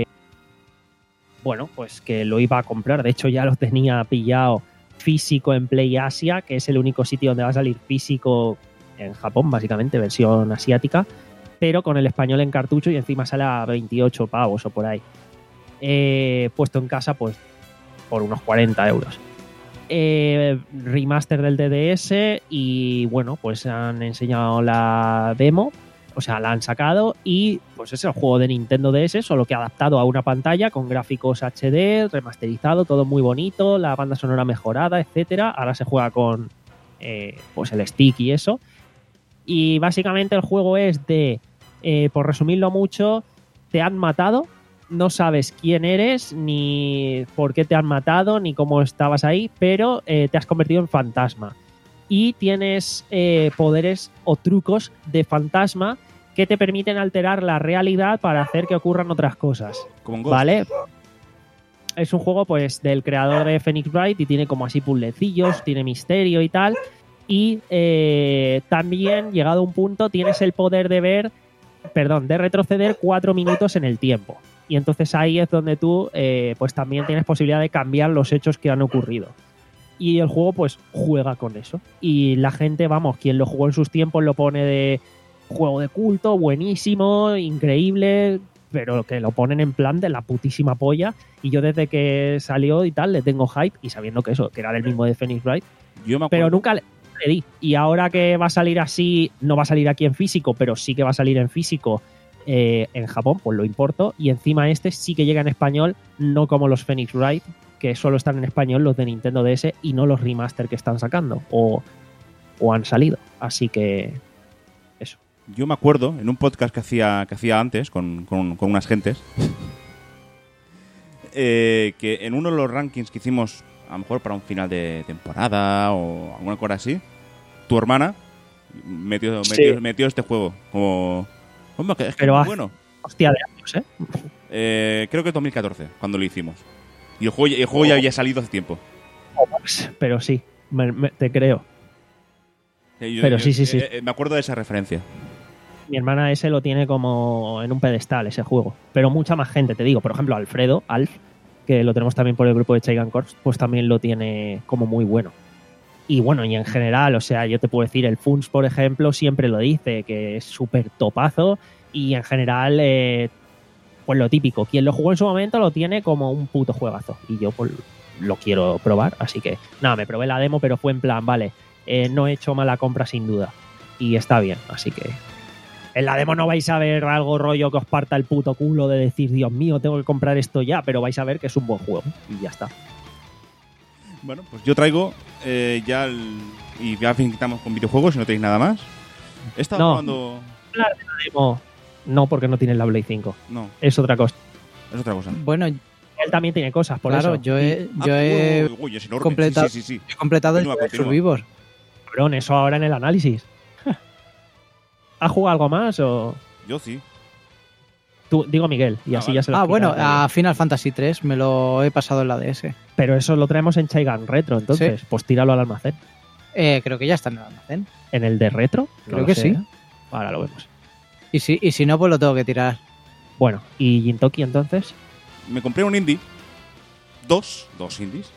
bueno, pues que lo iba a comprar, de hecho ya lo tenía pillado físico en Play Asia, que es el único sitio donde va a salir físico en Japón, básicamente, versión asiática, pero con el español en cartucho y encima sale a veintiocho pavos o por ahí. Eh, puesto en casa, pues por unos cuarenta euros. Eh, remaster del D D S y bueno, pues han enseñado la demo, o sea, la han sacado y pues es el juego de Nintendo D S, solo que adaptado a una pantalla con gráficos H D, remasterizado, todo muy bonito, la banda sonora mejorada, etcétera. Ahora se juega con eh, pues el stick y eso. Y básicamente el juego es de, eh, por resumirlo mucho, te han matado, no sabes quién eres, ni por qué te han matado, ni cómo estabas ahí, pero eh, te has convertido en fantasma. Y tienes eh, poderes o trucos de fantasma que te permiten alterar la realidad para hacer que ocurran otras cosas. Como un Ghost. ¿Vale? Es un juego pues del creador de Phoenix Wright y tiene como así puzzlecillos, tiene misterio y tal. Y eh, también, llegado a un punto, tienes el poder de ver, perdón, de retroceder cuatro minutos en el tiempo. Y entonces ahí es donde tú eh, pues también tienes posibilidad de cambiar los hechos que han ocurrido. Y el juego pues juega con eso. Y la gente, vamos, quien lo jugó en sus tiempos lo pone de juego de culto, buenísimo, increíble, pero que lo ponen en plan de la putísima polla. Y yo desde que salió y tal le tengo hype, y sabiendo que eso, que era del mismo de Phoenix Wright, Yo me acuerdo. pero nunca le le di. Y ahora que va a salir así, no va a salir aquí en físico, pero sí que va a salir en físico eh, en Japón, pues lo importo. Y encima este sí que llega en español, no como los Phoenix Wright, que solo están en español los de Nintendo D S y no los remaster que están sacando o, o han salido. Así que eso. Yo me acuerdo, en un podcast que hacía, que hacía antes con, con, con unas gentes, eh, que en uno de los rankings que hicimos, a lo mejor para un final de temporada o alguna cosa así, tu hermana metió, Sí. metió, metió este juego. Como. Hombre, que es que Pero es muy hace- bueno. Hostia de años, ¿eh? Eh, creo que es dos mil catorce, cuando lo hicimos. Y el juego, el juego ya había salido hace tiempo. Pero sí, me- me- te creo. Eh, yo- Pero yo- sí, sí, sí. eh, eh, me acuerdo de esa referencia. Mi hermana ese lo tiene como en un pedestal, ese juego. Pero mucha más gente, te digo. Por ejemplo, Alfredo, Alf, que lo tenemos también por el grupo de Chaigan Corps, pues también lo tiene como muy bueno. Y bueno, y en general, o sea, yo te puedo decir, el Funs, por ejemplo, siempre lo dice, que es súper topazo. Y en general, eh, pues lo típico. Quien lo jugó en su momento lo tiene como un puto juegazo. Y yo pues lo quiero probar. Así que, nada, me probé la demo, pero fue en plan, vale, eh, no he hecho mala compra sin duda. Y está bien, así que... En la demo no vais a ver algo rollo que os parta el puto culo de decir, Dios mío, tengo que comprar esto ya, pero vais a ver que es un buen juego y ya está. Bueno, pues yo traigo eh, ya el, y ya quitamos con videojuegos si no tenéis nada más. He estado No. jugando... La demo, no, porque no tiene la Play cinco. No, Es otra cosa. es otra cosa. Bueno, Él también tiene cosas, por claro, eso. yo he, yo Ah, he uy, uy, es enorme. completado- Sí, sí, sí, sí. he completado el Continúa, de continúa. Survivor. Cabrón, eso ahora en el análisis. ¿Has jugado algo más o...? Yo sí. Tú, digo Miguel, y Ah, así vale. ya se lo Ah, bueno, explicarás. a Final Fantasy tres me lo he pasado en la D S. Pero eso lo traemos en Chaigan Retro, entonces, pues tíralo al almacén. Eh, creo que ya está en el almacén. ¿En el de Retro? No Creo lo que sé, sí. ¿eh? Ahora lo vemos. Y si, y si no, pues lo tengo que tirar. Bueno, ¿y Gintoki entonces? Me compré un indie. Dos. Dos indies.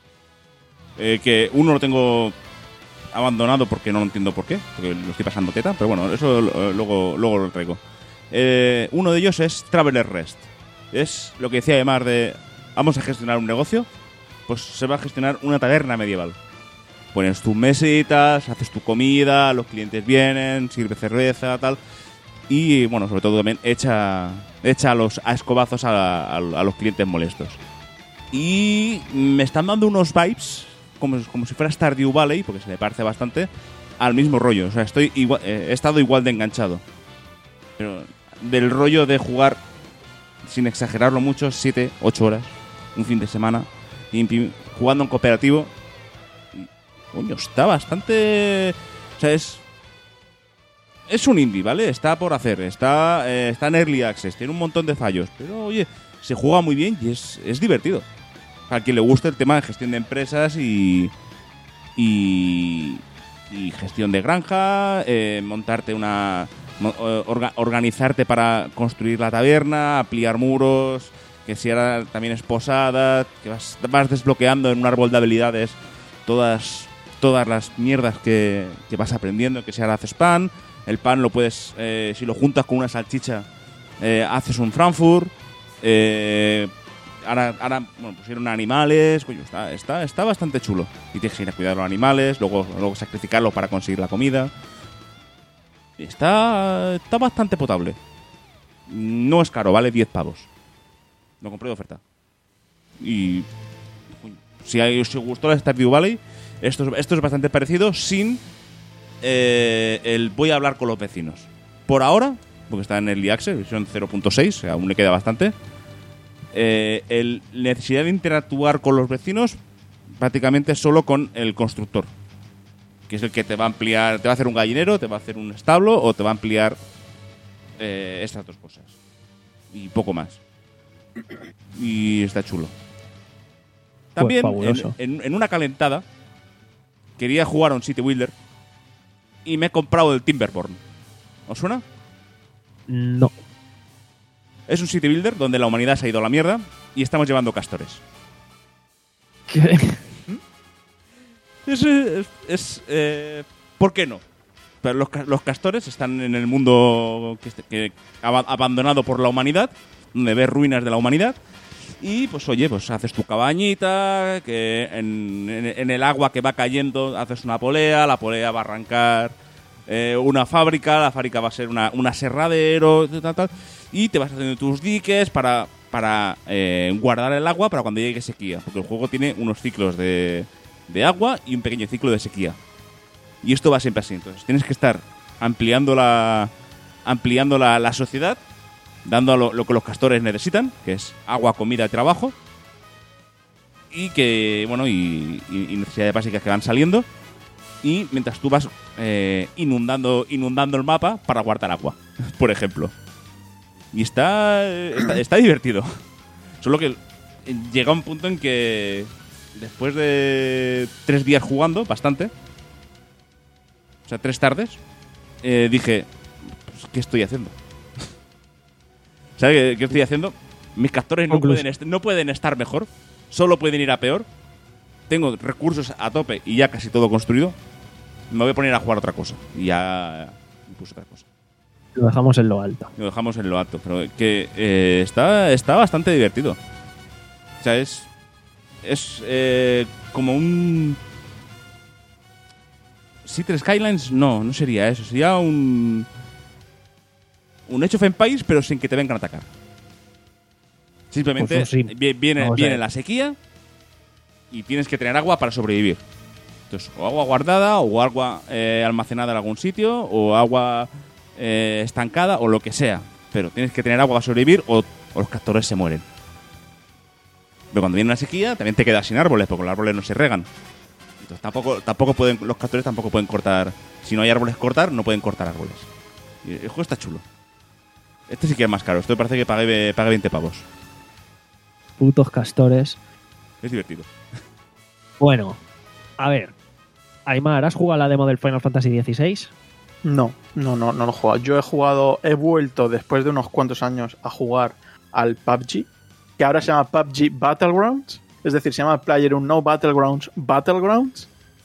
Eh, que uno lo tengo abandonado porque no entiendo por qué. Porque lo estoy pasando teta. Pero bueno, eso eh, luego, luego lo traigo. Eh, uno de ellos es Traveler Rest. Es lo que decía además de... Vamos a gestionar un negocio. Pues se va a gestionar una taberna medieval. Pones tus mesitas, haces tu comida, los clientes vienen, sirve cerveza, tal. Y bueno, sobre todo también echa, echa a los a escobazos a, a- a los clientes molestos. Y me están dando unos vibes como, como si fuera Stardew Valley, porque se le parece bastante, al mismo rollo. O sea, estoy igual, eh, he estado igual de enganchado. Pero del rollo de jugar, sin exagerarlo mucho, siete, ocho horas, un fin de semana, y impi- jugando en cooperativo. Y, coño, está bastante... O sea, es... Es un indie, ¿vale? Está por hacer, está, eh, está en Early Access, tiene un montón de fallos, pero oye, se juega muy bien y es, es divertido. Para quien le guste el tema de gestión de empresas y, y, y gestión de granja, eh, montarte una... mo- eh, orga- organizarte para construir la taberna, ampliar muros, que si ahora también es posada, que vas, vas desbloqueando en un árbol de habilidades todas, todas las mierdas que, que vas aprendiendo, que si ahora haces pan. El pan lo puedes, eh, si lo juntas con una salchicha, eh, haces un Frankfurt. Eh, ahora, ahora bueno, pusieron animales. Coño, está, está, está bastante chulo. Y tienes que ir a cuidar a los animales, luego, luego sacrificarlos para conseguir la comida. Está, está bastante potable. No es caro, vale diez pavos. Lo compré de oferta. Y coño, si a- si os gustó la Stardew Valley, esto es, esto es bastante parecido sin eh, el voy a hablar con los vecinos. Por ahora, porque está en Early Access, versión cero punto seis, aún le queda bastante. Eh, el necesidad de interactuar con los vecinos prácticamente solo con el constructor, que es el que te va a ampliar, te va a hacer un gallinero, te va a hacer un establo o te va a ampliar eh, estas dos cosas. Y poco más. Y está chulo. También, en, fabuloso. en- en una calentada, quería jugar a un City Builder y me he comprado el Timberborn. ¿Os suena? No. Es un City Builder donde la humanidad se ha ido a la mierda y estamos llevando castores. Es, es, es, eh, ¿por qué no? Pero los, ca- los castores están en el mundo que, este- que aba- abandonado por la humanidad, donde ves ruinas de la humanidad. Y pues oye, pues haces tu cabañita, que en, en- en el agua que va cayendo haces una polea, la polea va a arrancar eh, una fábrica, la fábrica va a ser una, un aserradero, tal, tal, y te vas haciendo tus diques para, para eh, guardar el agua para cuando llegue sequía, porque el juego tiene unos ciclos de, de agua y un pequeño ciclo de sequía. Y esto va siempre así, entonces tienes que estar ampliando la, ampliando la, la sociedad, dando a lo, lo que los castores necesitan, que es agua, comida y trabajo, y que bueno y, y- y necesidades básicas que van saliendo, y mientras tú vas eh, inundando, inundando el mapa para guardar agua, por ejemplo. Y está, está, está divertido. Solo que llega un punto en que después de tres días jugando, bastante, o sea, tres tardes, eh, dije, pues, ¿qué estoy haciendo? ¿Sabes qué, qué estoy haciendo? Mis captores no pueden, est- no pueden estar mejor, solo pueden ir a peor. Tengo recursos a tope y ya casi todo construido. Me voy a poner a jugar otra cosa. Y ya me puse otra cosa. Lo dejamos en lo alto. Lo dejamos en lo alto, pero que eh, está, está bastante divertido. O sea, es, es eh, como un... Cities Skylines, no, no sería eso. Sería un... Un Age of Empires, pero sin que te vengan a atacar. Simplemente Pues sí. viene, Vamos a viene ver. la sequía y tienes que tener agua para sobrevivir. Entonces, o agua guardada, o agua eh, almacenada en algún sitio, o agua eh, estancada, o lo que sea. Pero tienes que tener agua para sobrevivir o, o los captores se mueren. Pero cuando viene una sequía, también te quedas sin árboles, porque los árboles no se regan. Entonces tampoco, tampoco pueden, los captores tampoco pueden cortar. Si no hay árboles que cortar, no pueden cortar árboles. Y el juego está chulo. Este sí que es más caro. Esto parece que pague, pague veinte pavos. Putos castores. Es divertido. Bueno, a ver. Aymar, ¿has jugado la demo del Final Fantasy dieciséis? No, no, no, no lo he jugado. Yo he jugado, he vuelto después de unos cuantos años a jugar al P U B G, que ahora se llama P U B G Battlegrounds, es decir, se llama PlayerUnknown Battlegrounds Battlegrounds,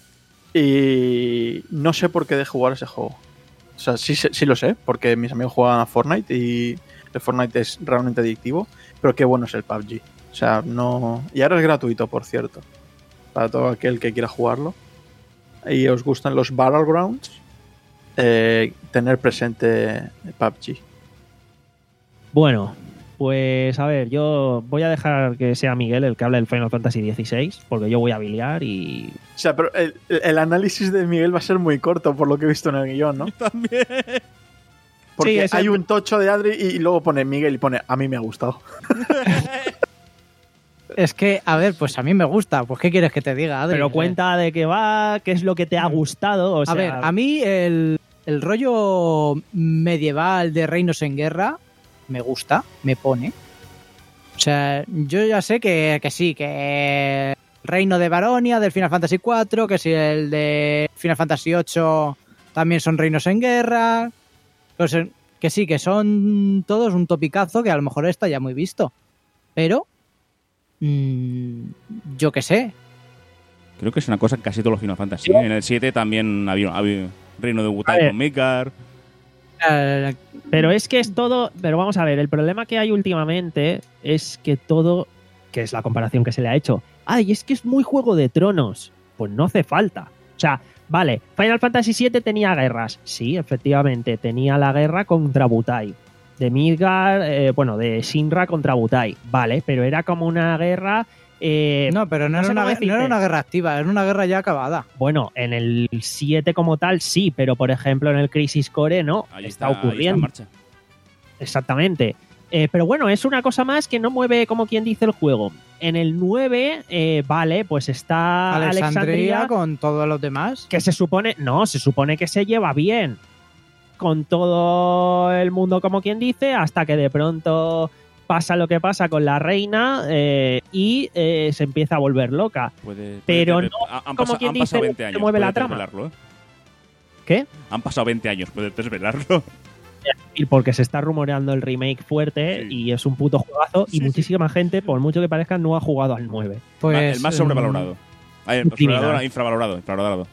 y no sé por qué dejé jugar ese juego. O sea, sí, sí lo sé, porque mis amigos juegan a Fortnite y el Fortnite es realmente adictivo, pero qué bueno es el P U B G. O sea, no... Y ahora es gratuito, por cierto, para todo aquel que quiera jugarlo. Y os gustan los Battlegrounds, eh, tener presente P U B G. Bueno, pues a ver, yo voy a dejar que sea Miguel el que hable del Final Fantasy dieciséis, porque yo voy a biliar y... O sea, pero el, el análisis de Miguel va a ser muy corto, por lo que he visto en el guión, ¿no? También. Porque Sí, es hay el- un tocho de Adri y, y luego pone Miguel y pone a mí me ha gustado. Es que, a ver, pues a mí me gusta. Pues ¿qué quieres que te diga, Adri? Pero O sea, cuenta de qué va, qué es lo que te ha gustado. O sea, a ver, a mí el, el rollo medieval de reinos en guerra me gusta, me pone. O sea, yo ya sé que, que sí, que el reino de Baronia del Final Fantasy cuatro, que si el de Final Fantasy ocho también son reinos en guerra. Pues, que sí, que son todos un topicazo que a lo mejor está ya muy visto. Pero, mmm, yo qué sé. Creo que es una cosa en casi todos los Final Fantasy. En el siete también había, había Reino de A Wutai ver. con Midgar. Eh, Pero es que es todo. Pero vamos a ver, el problema que hay últimamente es que todo. Que es la comparación que se le ha hecho. Ay, es que es muy Juego de Tronos. Pues no hace falta. O sea, vale, Final Fantasy siete tenía guerras. Sí, efectivamente, tenía la guerra contra Butai. De Midgar, eh, bueno, de Shinra contra Butai. Vale, pero era como una guerra. eh, no, pero no, no era sé una, cómo gue- no decirte. era una guerra activa, era una guerra ya acabada. Bueno, en el siete como tal sí, pero por ejemplo en el Crisis Core no. Ahí está, está, ahí está en ocurriendo. marcha. Exactamente. Eh, pero bueno, es una cosa más que no mueve como quien dice el juego. En el nueve, eh, vale, pues está Alexandria, Alexandria, con todos los demás. que se supone, no, se supone que se lleva bien con todo el mundo como quien dice, hasta que de pronto pasa lo que pasa con la reina eh, y eh, se empieza a volver loca. Puede- Pero puede- no ha- han, como pasa- quien han dice, pasado veinte se años. mueve la puedes trama. desvelarlo, ¿eh? ¿Qué? Han pasado veinte años, puedes desvelarlo. Y porque se está rumoreando el remake fuerte Sí. y es un puto juegazo Sí, y sí. muchísima gente, por mucho que parezca, no ha jugado al nueve. Pues, el más mm, sobrevalorado. Ay, el criminal. sobrevalorado, infravalorado, infravalorado.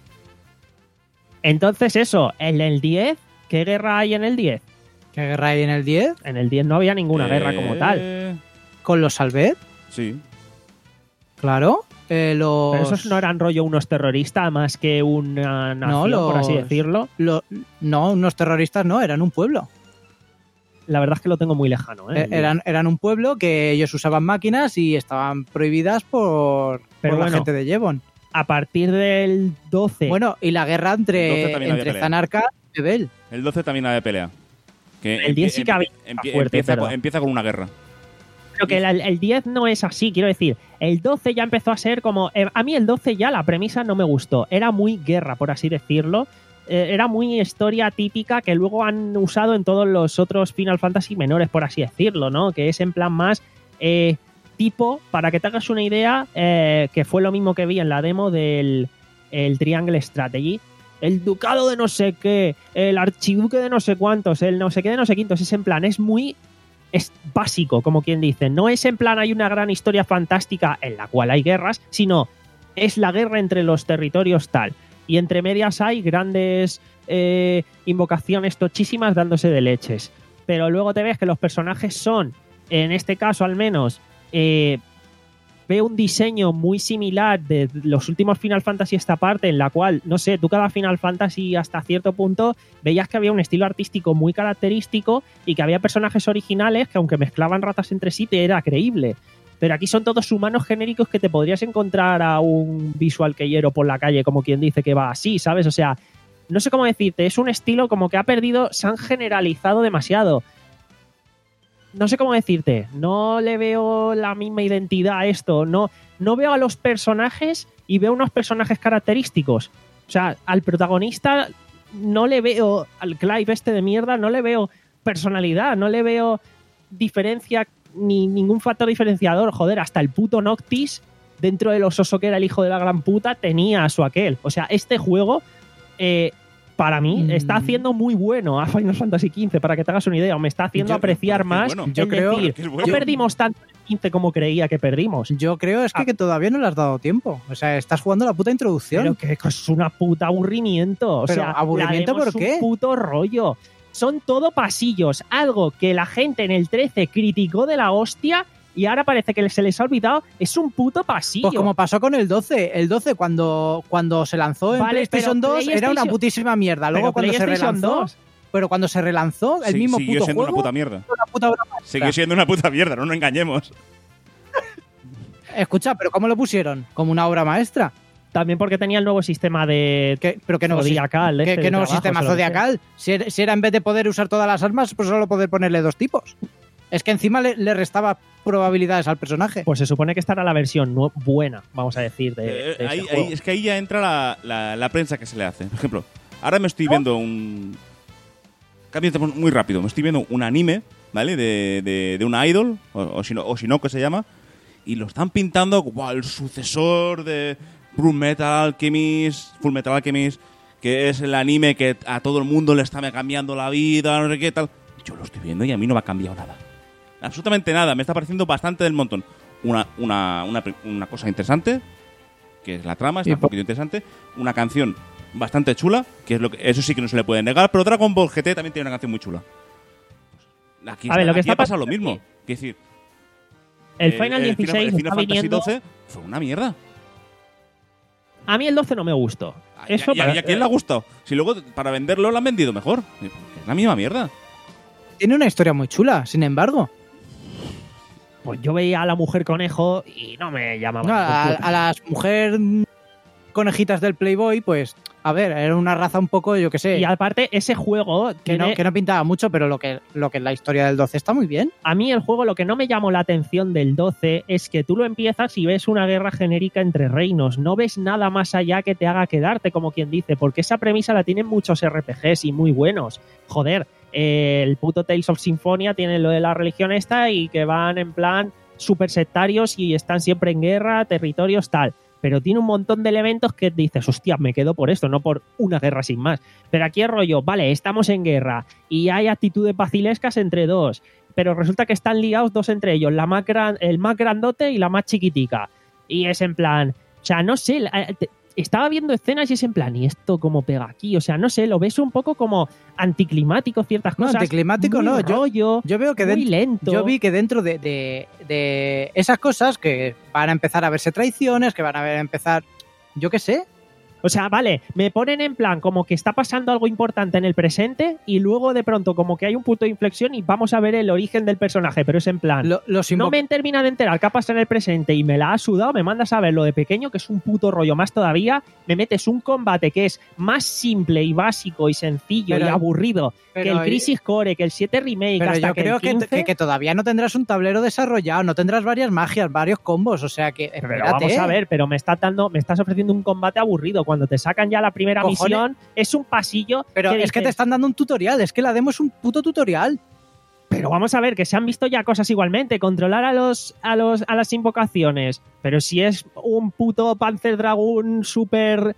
Entonces eso, en el diez, ¿qué guerra hay en el diez? ¿Qué guerra hay en el diez? En el diez no había ninguna guerra como tal. Eh, Con los Salvet, Sí. claro. Eh, los, Pero esos no eran rollo unos terroristas más que una nación, No, por así los- decirlo. lo- no, unos terroristas no, eran un pueblo. La verdad es que lo tengo muy lejano. ¿eh? Eh, eran, eran un pueblo que ellos usaban máquinas y estaban prohibidas por, Pero por la bueno. gente de Yevon. A partir del doce, Bueno, y la guerra El doce entre, también había entre pelea. Zanarca y Bebel. El doce también había pelea. Que El diez empie- sí que había empie- fuerte, empieza, pero- con, empieza con una guerra. Pero que el, el diez no es así, quiero decir, el doce ya empezó a ser como... Eh, a mí el doce ya la premisa no me gustó, era muy guerra, por así decirlo, eh, era muy historia típica que luego han usado en todos los otros Final Fantasy menores, por así decirlo, ¿no? Que es en plan más eh, tipo, para que te hagas una idea, eh, que fue lo mismo que vi en la demo del el Triangle Strategy, el ducado de no sé qué, el archiduque de no sé cuántos, el no sé qué de no sé quintos, es en plan, es muy... es básico, como quien dice. No es en plan hay una gran historia fantástica en la cual hay guerras, sino es la guerra entre los territorios tal. Y entre medias hay grandes eh, invocaciones tochísimas dándose de leches. Pero luego te ves que los personajes son, en este caso al menos, eh, veo un diseño muy similar de los últimos Final Fantasy esta parte, en la cual, no sé, tú cada Final Fantasy hasta cierto punto veías que había un estilo artístico muy característico y que había personajes originales que aunque mezclaban ratas entre sí te era creíble. Pero aquí son todos humanos genéricos que te podrías encontrar a un visual keyero por la calle, como quien dice que va así, ¿sabes? O sea, no sé cómo decirte, es un estilo como que ha perdido, se han generalizado demasiado. No sé cómo decirte, no le veo la misma identidad a esto, no, no veo a los personajes y veo unos personajes característicos. O sea, al protagonista no le veo, al Clive este de mierda, no le veo personalidad, no le veo diferencia ni ningún factor diferenciador. Joder, hasta el puto Noctis, dentro del oso que era el hijo de la gran puta, tenía a su aquel. O sea, este juego... Eh, para mí, está haciendo muy bueno a Final Fantasy quince, para que te hagas una idea, o me está haciendo yo, apreciar más. Bueno. Yo creo decir, que es bueno. No perdimos tanto en quince como creía que perdimos. Yo creo es que, ah. que todavía no le has dado tiempo. O sea, estás jugando la puta introducción. Pero que es una puta aburrimiento. O Pero sea, ¿aburrimiento por qué? Es un puto rollo. Son todo pasillos. Algo que la gente en el trece criticó de la hostia y ahora parece que se les ha olvidado. Es un puto pasillo. Pues como pasó con el doce. El doce cuando, cuando se lanzó en vale, PlayStation dos PlayStation... era una putísima mierda. Luego cuando se relanzó... dos. Pero cuando se relanzó el sí, mismo siguió puto siendo juego... una puta mierda. Una puta broma. Sigue siendo una puta mierda, no nos engañemos. Escucha, ¿pero cómo lo pusieron? ¿Como una obra maestra? También porque tenía el nuevo sistema de ¿Qué, pero qué nuevo zodiacal. ¿Qué, este ¿qué nuevo trabajo, sistema zodiacal? Si era, si era en vez de poder usar todas las armas, pues solo poder ponerle dos tipos. Es que encima le, le restaba probabilidades al personaje. Pues se supone que esta era la versión no buena, vamos a decir, de, eh, de ahí, este juego. Ahí, es que ahí ya entra la, la, la prensa que se le hace. Por ejemplo, ahora me estoy viendo un... Cambio muy rápido. Me estoy viendo un anime, ¿vale? De, de, de una idol, o, o si no, o si no, que se llama, y lo están pintando como el sucesor de Full Metal Alchemist, Full Metal Alchemist, que es el anime que a todo el mundo le está cambiando la vida, no sé qué tal. Yo lo estoy viendo y a mí no me ha cambiado nada. Absolutamente nada. Me está pareciendo bastante del montón. Una, una, una, una cosa interesante, que es la trama, está un poquito interesante. Una canción bastante chula, que es lo que eso sí que no se le puede negar, pero Dragon Ball G T también tiene una canción muy chula. Aquí, a ver, lo que aquí está ha pasado lo mismo. Es decir, el Final eh, dieciséis el Final está Fantasy viniendo... doce fue una mierda. A mí el doce no me gustó. Eso ¿Y, a, para... ¿Y a quién le ha gustado? Si luego para venderlo lo han vendido mejor. Es la misma mierda. Tiene una historia muy chula, sin embargo. Pues yo veía a la mujer conejo y no me llamaba. No, a, a las mujeres conejitas del Playboy, pues, a ver, era una raza un poco, yo qué sé. Y aparte, ese juego... Que, tiene... no, que no pintaba mucho, pero lo que, lo que es la historia del doce está muy bien. A mí el juego, lo que no me llamó la atención del doce es que tú lo empiezas y ves una guerra genérica entre reinos. No ves nada más allá que te haga quedarte, como quien dice, porque esa premisa la tienen muchos R P Gs y muy buenos. Joder, eh, el puto Tales of Symphonia tiene lo de la religión esta y que van en plan super sectarios y están siempre en guerra, territorios, tal. Pero tiene un montón de elementos que dices, hostia, me quedo por esto, no por una guerra sin más. Pero aquí es rollo, vale, estamos en guerra y hay actitudes vacilescas entre dos, pero resulta que están ligados dos entre ellos, la más gran, el más grandote y la más chiquitica. Y es en plan, o sea, no sé, estaba viendo escenas y es en plan, ¿y esto cómo pega aquí? O sea, no sé, lo ves un poco como anticlimático ciertas cosas. No, anticlimático muy no, rollo, yo, yo veo que muy dentro, lento. Yo vi que dentro de, de, de esas cosas que van a empezar a verse traiciones, que van a ver, empezar, yo qué sé, O sea, vale, me ponen en plan como que está pasando algo importante en el presente y luego de pronto como que hay un punto de inflexión y vamos a ver el origen del personaje, pero es en plan, Lo- los no invo- me termina de enterar qué ha pasado en el presente y me la ha sudado, me mandas a ver lo de pequeño, que es un puto rollo más todavía, me metes un combate que es más simple y básico y sencillo Pero- y aburrido que pero- el Crisis Core, que el siete Remake, Pero hasta yo que creo el que, quince... que, que todavía no tendrás un tablero desarrollado, no tendrás varias magias, varios combos, o sea que Pero espérate. vamos a ver, pero me estás dando, me estás ofreciendo un combate aburrido. Cuando te sacan ya la primera Cojones. misión, es un pasillo. Pero que es que te dices, están dando un tutorial, es que la demo es un puto tutorial. Pero vamos a ver, que se han visto ya cosas igualmente. Controlar a los, a los, a las invocaciones. Pero si es un puto Panzer Dragoon súper,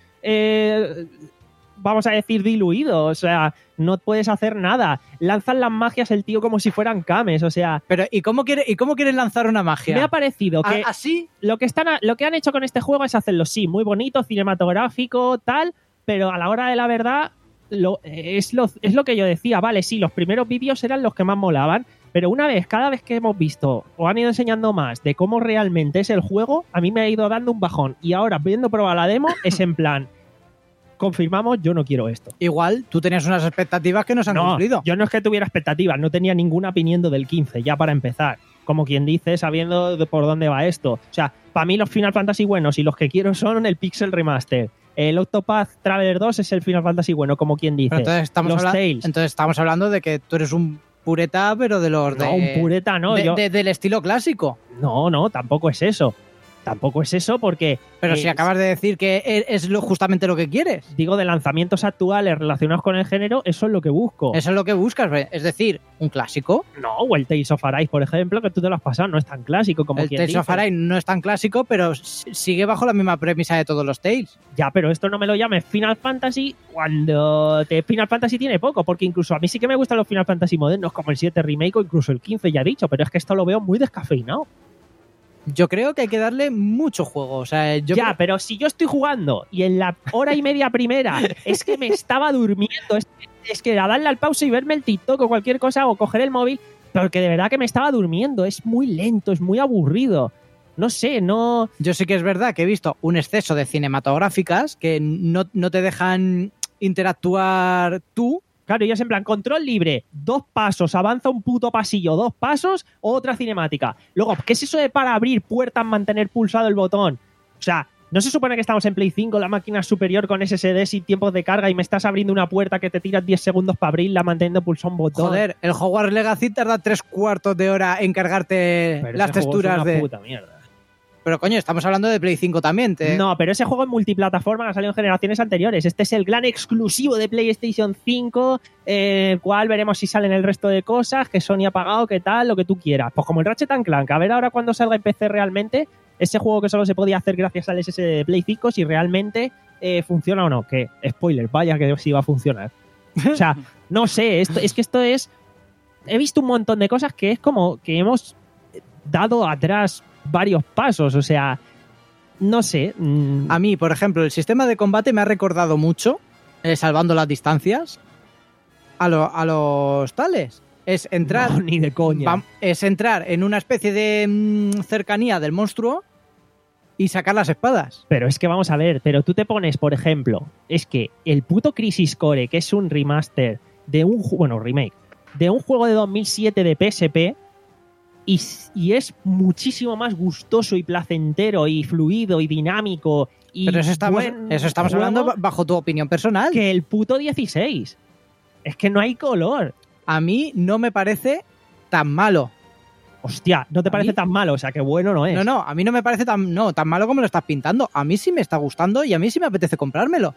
eh, vamos a decir, diluido. O sea, no puedes hacer nada. Lanzan las magias el tío como si fueran cames. O sea, Pero ¿y cómo quiere y cómo quieres lanzar una magia? me ha parecido A- que así lo que están a- lo que han hecho con este juego es hacerlo, sí, muy bonito, cinematográfico, tal, pero a la hora de la verdad lo, es, lo, es lo que yo decía, vale, sí, los primeros vídeos eran los que más molaban, pero una vez, cada vez que hemos visto o han ido enseñando más de cómo realmente es el juego, a mí me ha ido dando un bajón. Y ahora, viendo probar la demo, es en plan, confirmamos, yo no quiero esto. igual tú tenías unas expectativas que no se han No, cumplido. yo no es que tuviera expectativas, no tenía ninguna viniendo del quince, ya para empezar. Como quien dice, sabiendo de por dónde va esto. O sea, para mí los Final Fantasy buenos y los que quiero son el Pixel Remaster. El Octopath Traveler dos es el Final Fantasy bueno, como quien dice. Pero entonces estamos los habla- Tales. entonces estamos hablando de que tú eres un pureta, pero de los de No, un pureta no. de- yo- de- del estilo clásico. No, no, tampoco es eso. Tampoco es eso porque... Pero eh, si acabas de decir que e- es lo, justamente lo que quieres. Digo, de lanzamientos actuales relacionados con el género, eso es lo que busco. Eso es lo que buscas, es decir, un clásico. No, o el Tales of Arise, por ejemplo, que tú te lo has pasado, no es tan clásico como El quien Tales dice. of Arise no es tan clásico, pero s- sigue bajo la misma premisa de todos los Tales. Ya, pero esto no me lo llames Final Fantasy cuando te Final Fantasy tiene poco, porque incluso a mí sí que me gustan los Final Fantasy modernos, como el siete Remake o incluso el quince, ya he dicho, pero es que esto lo veo muy descafeinado. Yo creo que hay que darle mucho juego. O sea, yo ya, creo- pero si yo estoy jugando y en la hora y media primera es que me estaba durmiendo, es, es que a darle al pausa y verme el TikTok o cualquier cosa o coger el móvil, porque de verdad que me estaba durmiendo, es muy lento, es muy aburrido. No sé, no... yo sí que es verdad que he visto un exceso de cinematográficas que no, no te dejan interactuar tú. Claro, y es en plan, control libre, dos pasos, avanza un puto pasillo, dos pasos, otra cinemática. Luego, ¿qué es eso de para abrir puertas, mantener pulsado el botón? O sea, ¿no se supone que estamos en Play cinco, la máquina superior con S S Ds y tiempos de carga y me estás abriendo una puerta que te tiras diez segundos para abrirla manteniendo pulsado un botón? Joder, el Hogwarts Legacy tarda tres cuartos de hora en cargarte Pero las ese juego es texturas una de... puta mierda. Pero coño, estamos hablando de Play cinco también. te- No, pero ese juego es multiplataforma que ha salido en generaciones anteriores. Este es el gran exclusivo de PlayStation cinco, eh, el cual veremos si salen el resto de cosas, que Sony ha pagado, que tal, lo que tú quieras. Pues como el Ratchet and Clank, a ver ahora cuando salga en P C realmente, ese juego que solo se podía hacer gracias al S S D de Play cinco, si realmente eh, funciona o no. Que, spoiler, vaya que sí va a funcionar. O sea, no sé, esto, es que esto es... He visto un montón de cosas que es como que hemos dado atrás varios pasos, o sea, no sé. mm, A mí, por ejemplo, el sistema de combate me ha recordado mucho, eh, salvando las distancias, a, lo- a los tales. Es entrar, no, ni de coña. vam- es entrar en una especie de mm, cercanía del monstruo y sacar las espadas. Pero es que vamos a ver, pero tú te pones, por ejemplo, es que el puto Crisis Core, que es un remaster de un, ju- bueno, remake, de un juego de dos mil siete de P S P, y, s- y es muchísimo más gustoso y placentero y fluido y dinámico y Pero eso estamos, buen eso estamos juego hablando ba- bajo tu opinión personal. que el puto dieciséis. Es que no hay color. A mí no me parece tan malo. Hostia, no te ¿A parece mí? tan malo, o sea, que bueno no es. No, no, a mí no me parece tan, no, tan malo como lo estás pintando. A mí sí me está gustando y a mí sí me apetece comprármelo.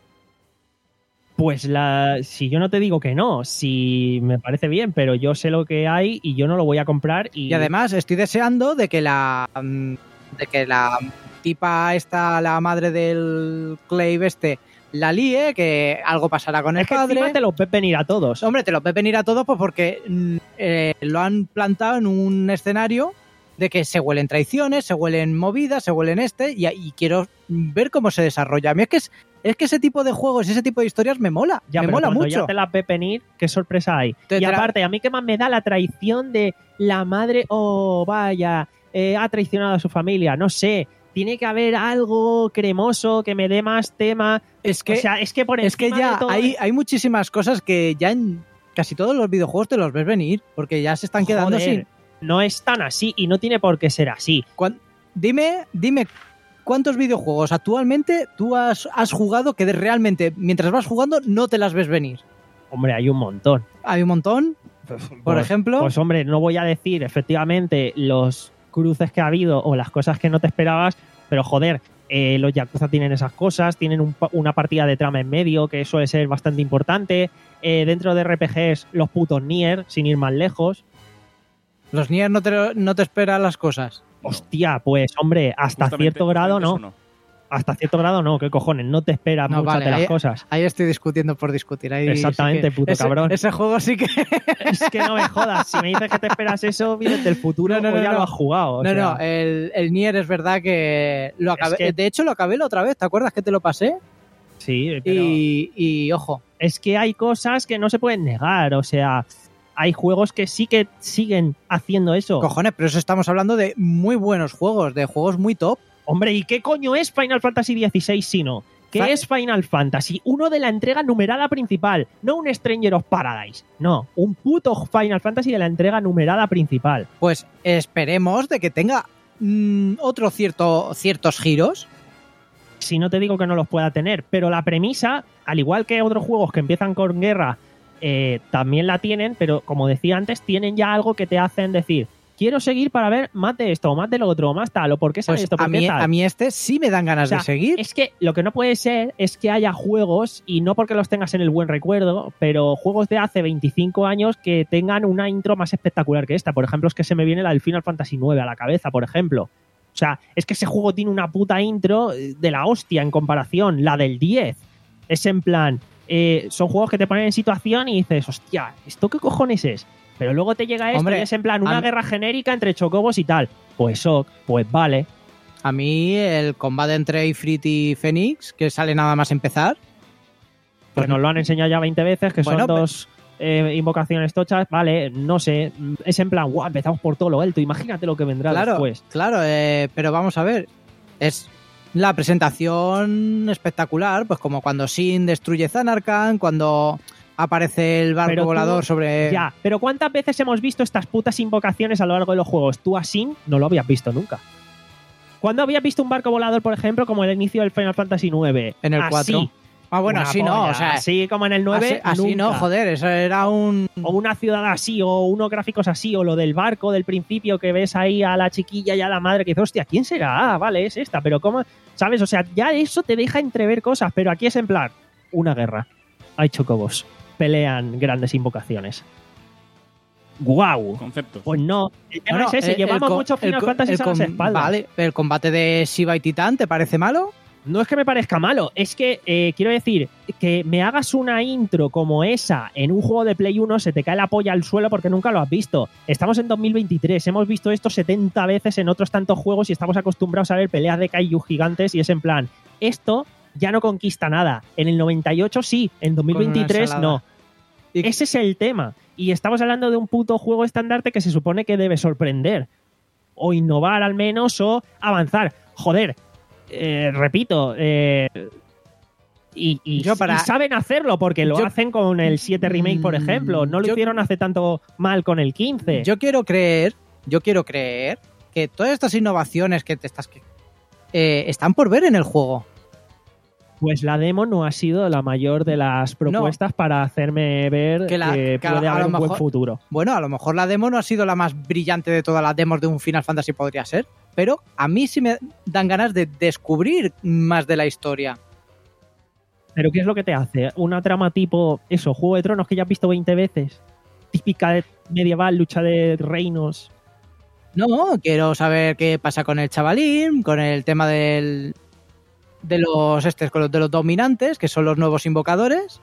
Pues la, si yo no te digo que no, si me parece bien, pero yo sé lo que hay y yo no lo voy a comprar y, Y además estoy deseando de que la mm, de que la tipa esta, la madre del Clave este, la líe, que algo pasará con el es que padre. encima te lo ves venir a todos. Hombre, te lo ve venir a todos pues porque mm, eh, lo han plantado en un escenario de que se huelen traiciones, se huelen movidas, se huelen este, y, y quiero ver cómo se desarrolla. A mí es que es, es que ese tipo de juegos y ese tipo de historias me mola, Ya, me pero mola cuando mucho. ya te las ves venir, qué sorpresa hay. Te y tra- aparte, a mí que más me da la traición de la madre, oh, vaya, eh, ha traicionado a su familia, no sé. tiene que haber algo cremoso que me dé más tema. Es que, o sea, es que por es que encima ya de todo- hay, hay muchísimas cosas que ya en casi todos los videojuegos te los ves venir, porque ya se están quedando Joder, sin... no es tan así y no tiene por qué ser así. Cuan- Dime, dime, ¿cuántos videojuegos actualmente tú has, has jugado que de- realmente, mientras vas jugando, no te las ves venir? Hombre, hay un montón. Hay un montón. Por Pues- ejemplo, Pues hombre, no voy a decir efectivamente los cruces que ha habido o las cosas que no te esperabas, pero joder, eh, los Yakuza tienen esas cosas, tienen un pa- una partida de trama en medio que suele ser bastante importante. Eh, dentro de R P Gs, los putos Nier, sin ir más lejos. los Nier no te, no te esperan las cosas. No. Hostia, pues hombre, hasta Justamente- cierto grado justamente no. eso Hasta cierto grado no, ¿qué cojones? No te esperas No, muchas vale, de las ahí- cosas. Ahí estoy discutiendo por discutir. Ahí Exactamente, sí que- puto ese, cabrón. Ese juego sí que... Es que no me jodas, si me dices que te esperas eso, vienes del futuro No, no, o no, ya no. lo has jugado. o no, sea, no, el, el Nier es verdad que lo acabé. que- De hecho, lo acabé la otra vez, ¿te acuerdas que te lo pasé? sí, pero Y, y ojo, es que hay cosas que no se pueden negar, o sea, hay juegos que sí que siguen haciendo eso. cojones, pero eso estamos hablando de muy buenos juegos, de juegos muy top. Hombre, ¿y qué coño es Final Fantasy dieciséis si no? ¿Qué Fa- es Final Fantasy? Uno de la entrega numerada principal, no un Stranger of Paradise. No, un puto Final Fantasy de la entrega numerada principal. Pues esperemos de que tenga mm, otro cierto, ciertos giros. Si no te digo que no los pueda tener, pero la premisa, al igual que otros juegos que empiezan con guerra, eh, también la tienen, pero como decía antes, tienen ya algo que te hacen decir, quiero seguir para ver más de esto, o más de lo otro, o más tal, o por qué sale Pues esto, por a qué mí, tal. a mí este sí me dan ganas O sea, de seguir. Es que lo que no puede ser es que haya juegos, y no porque los tengas en el buen recuerdo, pero juegos de hace veinticinco años que tengan una intro más espectacular que esta. Por ejemplo, es que se me viene la del Final Fantasy nueve a la cabeza, por ejemplo. O sea, es que ese juego tiene una puta intro de la hostia en comparación, la del diez. Es en plan, eh, son juegos que te ponen en situación y dices, hostia, ¿esto qué cojones es? Pero luego te llega esto Hombre, y es en plan una a- guerra genérica entre chocobos y tal. Pues ok, pues vale. A mí el combate entre Ifrit y Fénix, que sale nada más empezar, Pues nos lo han enseñado ya veinte veces, que Bueno, son dos eh, invocaciones tochas. Vale, no sé, es en plan, guau, empezamos por todo lo alto, imagínate lo que vendrá claro, después. claro, eh, pero vamos a ver, es la presentación espectacular, pues como cuando Sin destruye Zanarkand, cuando aparece el barco Pero tú- volador sobre... Ya, pero ¿cuántas veces hemos visto estas putas invocaciones a lo largo de los juegos? Tú a Sin no lo habías visto nunca. ¿Cuándo habías visto un barco volador, por ejemplo, como el inicio del Final Fantasy nueve? En el Así, cuatro. Ah, bueno, una así no, polla, o sea, así como en el nueve, así, así no, nunca. joder, eso era un... O una ciudad así, o unos gráficos así, o lo del barco del principio que ves ahí a la chiquilla y a la madre que dice, hostia, ¿quién será? Ah, vale, es esta, pero ¿cómo? ¿Sabes? O sea, ya eso te deja entrever cosas, pero aquí es en plan, una guerra. Hay chocobos, pelean grandes invocaciones. ¡Guau! Conceptos. Pues no, el tema Bueno, es ese, el- llevamos el co- muchos Final el co- Fantasy el a las com- espaldas. Vale, el combate de Shiva y Titán, ¿te parece malo? No es que me parezca malo, es que eh, quiero decir que me hagas una intro como esa en un juego de Play uno, se te cae la polla al suelo porque nunca lo has visto. Estamos en dos mil veintitrés, hemos visto esto setenta veces en otros tantos juegos y estamos acostumbrados a ver peleas de kaiju gigantes y es en plan, esto ya no conquista nada. En el noventa y ocho sí, en dos mil veintitrés Con una no. ensalada. Y- Ese es el tema. Y estamos hablando de un puto juego estandarte que se supone que debe sorprender. O innovar al menos, o avanzar. Joder, eh, repito, eh, y, y- Yo para- y saben hacerlo porque lo yo- hacen con el siete Remake, por Mm, ejemplo. No lo yo- hicieron hace tanto mal con el quince. Yo quiero creer, yo quiero creer que todas estas innovaciones que te estás... que- eh, están por ver en el juego. Pues la demo no ha sido la mayor de las propuestas para hacerme ver Que que, la- que a- puede a haber lo un buen mejor- futuro. Bueno, a lo mejor la demo no ha sido la más brillante de todas las demos de un Final Fantasy, podría ser, pero a mí sí me dan ganas de descubrir más de la historia. ¿Pero qué es lo que te hace? Una trama tipo, eso, Juego de Tronos que ya has visto veinte veces. Típica de medieval, lucha de reinos. No, quiero saber qué pasa con el chavalín, con el tema del de los estes, con los de los dominantes, que son los nuevos invocadores.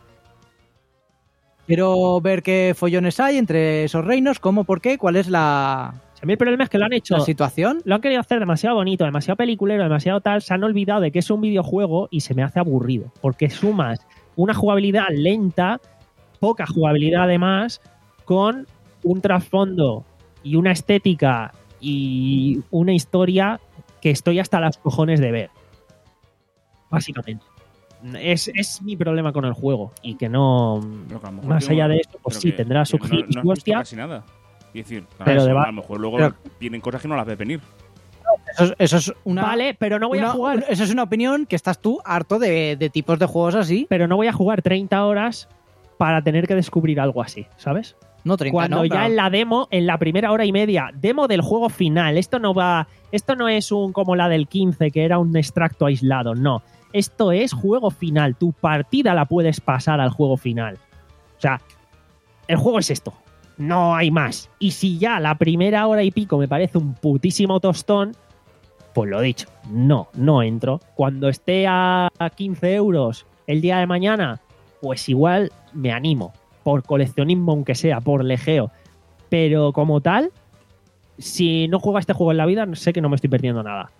Quiero ver qué follones hay entre esos reinos, cómo, por qué, cuál es la, A mí el problema es que lo han hecho, la situación. lo han querido hacer demasiado bonito, demasiado peliculero, demasiado tal, se han olvidado de que es un videojuego y se me hace aburrido, porque sumas una jugabilidad lenta, poca jugabilidad además, con un trasfondo y una estética y una historia que estoy hasta las cojones de ver. Básicamente. Es, es mi problema con el juego. Y que no. Pero que a lo mejor Más tiene- allá de eso, pues pero sí, que- tendrá su que no, no has su visto hostia. casi nada. Y decir, claro, Pero eso, de va- a lo mejor luego pero- vienen cosas que no las ves venir. Eso es, eso es una. Vale, pero no voy una- a jugar. Eso es una opinión que estás tú harto de, de tipos de juegos así. Pero no voy a jugar treinta horas para tener que descubrir algo así, ¿sabes? No treinta, Cuando ¿no? ya Pero- en la demo, en la primera hora y media, demo del juego final, esto no va, esto no es un como la del quince, que era un extracto aislado, no. Esto es juego final, tu partida la puedes pasar al juego final. O sea, el juego es esto, no hay más. Y si ya la primera hora y pico me parece un putísimo tostón, pues lo dicho, no, no entro. Cuando esté a quince euros el día de mañana, pues igual me animo, por coleccionismo aunque sea, por lejeo. Pero como tal, si no juego a este juego en la vida, sé que no me estoy perdiendo nada.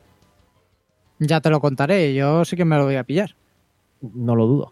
Ya te lo contaré, yo sí que me lo voy a pillar. No lo dudo.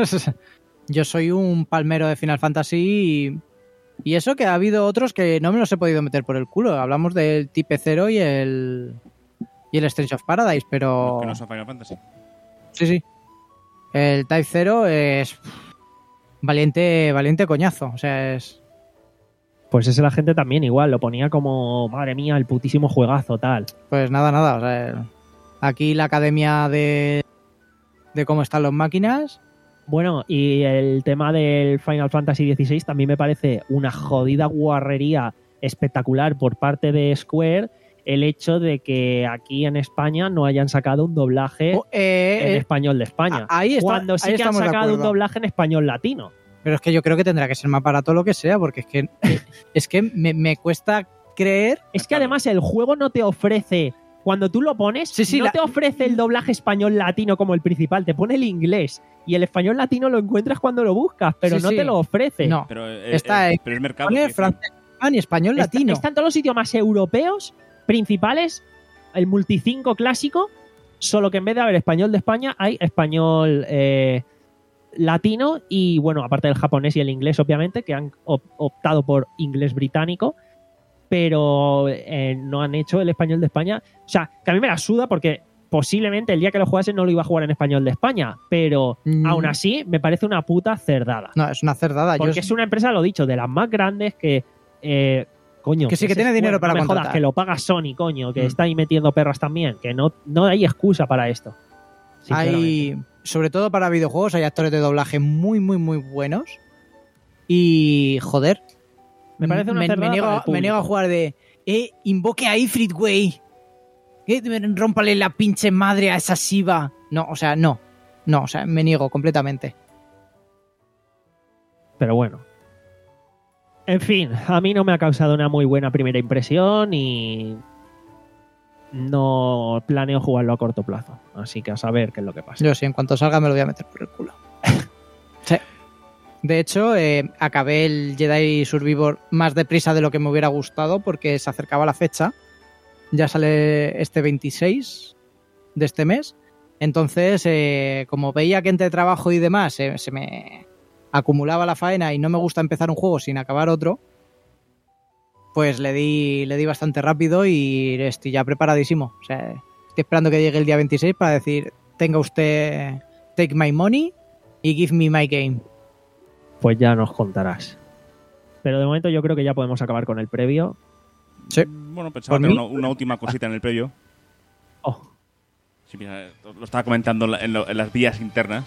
Yo soy un palmero de Final Fantasy y, y eso que ha habido otros que no me los he podido meter por el culo. Hablamos del Type Zero y el y el Strange of Paradise, pero... Que no son Final Fantasy. Sí, sí. El Type Zero es valiente, valiente coñazo. O sea, es... Pues ese la gente también igual, lo ponía como, madre mía, el putísimo juegazo, tal. Pues nada, nada. O sea, aquí la academia de, de cómo están las máquinas. Bueno, y el tema del Final Fantasy dieciséis también me parece una jodida guarrería espectacular por parte de Square el hecho de que aquí en España no hayan sacado un doblaje Oh, eh, en eh, español de España. a- ahí está- cuando sí ahí que han estamos de sacado un acuerdo. doblaje en español latino. Pero es que yo creo que tendrá que ser más barato lo que sea, porque es que, es que me, me cuesta creer. Es que además el juego no te ofrece, cuando tú lo pones, Sí, sí, no la- te ofrece el doblaje español latino como el principal, te pone el inglés. Y el español latino lo encuentras cuando lo buscas, pero Sí, no sí. te lo ofrece. No, Pero, eh, Está eh, en- pero es mercado. pone quiero decir. francés, alemán y español Está, latino. está en todos los idiomas europeos principales, el multicinco clásico, solo que en vez de haber español de España, hay español eh, latino y, bueno, aparte del japonés y el inglés, obviamente, que han op- optado por inglés británico, pero eh, no han hecho el español de España. O sea, que a mí me la suda porque posiblemente el día que lo jugase no lo iba a jugar en español de España, pero Mm. aún así me parece una puta cerdada. No, es una cerdada. Yo Porque es una empresa, lo dicho, de las más grandes que... eh, coño, Que sí que es tiene Square, dinero para no me jodas, contratar. que lo paga Sony, coño, que Mm. está ahí metiendo perras también, que no, no hay excusa para esto. sinceramente. hay, sobre todo para videojuegos, hay actores de doblaje muy, muy, muy buenos. Y, joder, Me parece una me, cerdada me niego, para el me público. niego a jugar de, eh, invoque a Ifrit, güey. Eh, rómpale la pinche madre a esa Shiva. No, o sea, no. No, o sea, me niego completamente. Pero bueno. En fin, a mí no me ha causado una muy buena primera impresión y no planeo jugarlo a corto plazo. Así que a saber qué es lo que pasa. Yo sí, en cuanto salga me lo voy a meter por el culo. Sí. De hecho, eh, acabé el Jedi Survivor más deprisa de lo que me hubiera gustado porque se acercaba la fecha. Ya sale este veintiséis de este mes. Entonces, eh, como veía que entre trabajo y demás eh, se me acumulaba la faena y no me gusta empezar un juego sin acabar otro, pues le di, le di bastante rápido y estoy ya preparadísimo. O sea, estoy esperando que llegue el día veintiséis para decir, tenga usted, take my money y give me my game. Pues ya nos contarás. Pero de momento yo creo que ya podemos acabar con el previo. Sí. Bueno, pensaba Por que mí- una, una última cosita en el previo. Oh, Sí, mira, lo estaba comentando en, la- en lo- en las vías internas.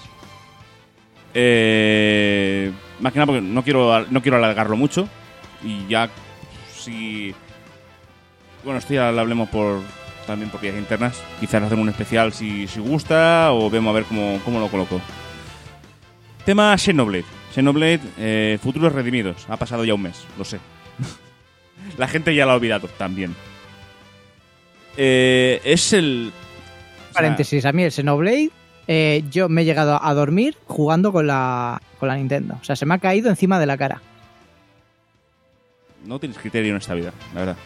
Eh, más que nada porque no quiero, no quiero alargarlo mucho. Y ya, si. Bueno, esto ya lo hablemos por también por vías internas. Quizás hacemos un especial si, si gusta o vemos a ver cómo, cómo lo coloco. Tema Xenoblade. Xenoblade, eh, Futuros Redimidos. Ha pasado ya un mes, lo sé. La gente ya lo ha olvidado también. Eh, es el. o sea, Paréntesis, a mí el Xenoblade, eh, yo me he llegado a dormir jugando con la, con la Nintendo. O sea, se me ha caído encima de la cara. No tienes criterio en esta vida, la verdad.